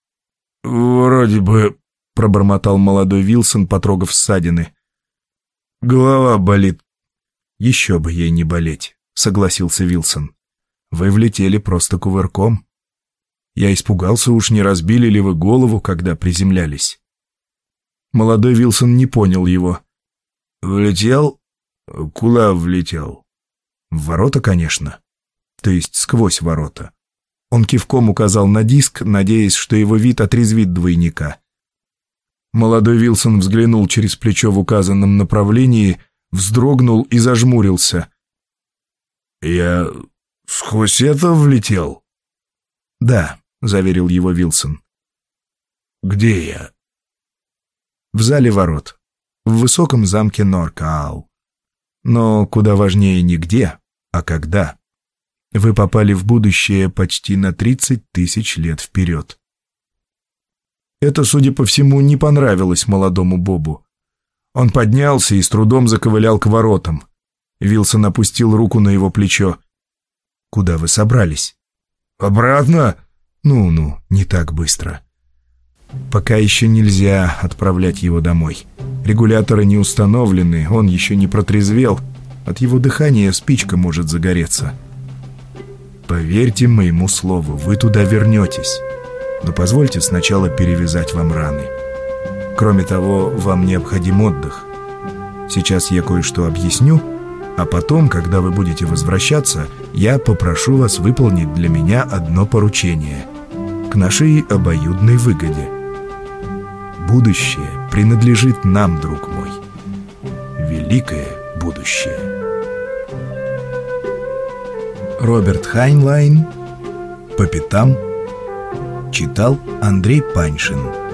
«Вроде бы», — пробормотал молодой Вилсон, потрогав ссадины. «Голова болит». «Еще бы ей не болеть», — согласился Вилсон. «Вы влетели просто кувырком. Я испугался, уж не разбили ли вы голову, когда приземлялись». Молодой Вилсон не понял его. «Влетел? Куда влетел?» «В ворота, конечно. То есть сквозь ворота». Он кивком указал на диск, надеясь, что его вид отрезвит двойника. Молодой Вилсон взглянул через плечо в указанном направлении, вздрогнул и зажмурился. «Я сквозь это влетел?» «Да», — заверил его Вилсон. «Где я?» «В зале ворот, в высоком замке Норкаал. Но куда важнее не где, а когда. Вы попали в будущее почти на 30 000 лет вперед». Это, судя по всему, не понравилось молодому Бобу. Он поднялся и с трудом заковылял к воротам. Вилсон опустил руку на его плечо. «Куда вы собрались?» «Обратно?» «Ну, не так быстро. Пока еще нельзя отправлять его домой. Регуляторы не установлены, он еще не протрезвел. От его дыхания спичка может загореться. Поверьте моему слову, вы туда вернетесь. Но позвольте сначала перевязать вам раны. Кроме того, вам необходим отдых. Сейчас я кое-что объясню, а потом, когда вы будете возвращаться, я попрошу вас выполнить для меня одно поручение. К нашей обоюдной выгоде. Будущее принадлежит нам, друг мой. Великое будущее». Роберт Хайнлайн. По пятам. Читал Андрей Паньшин.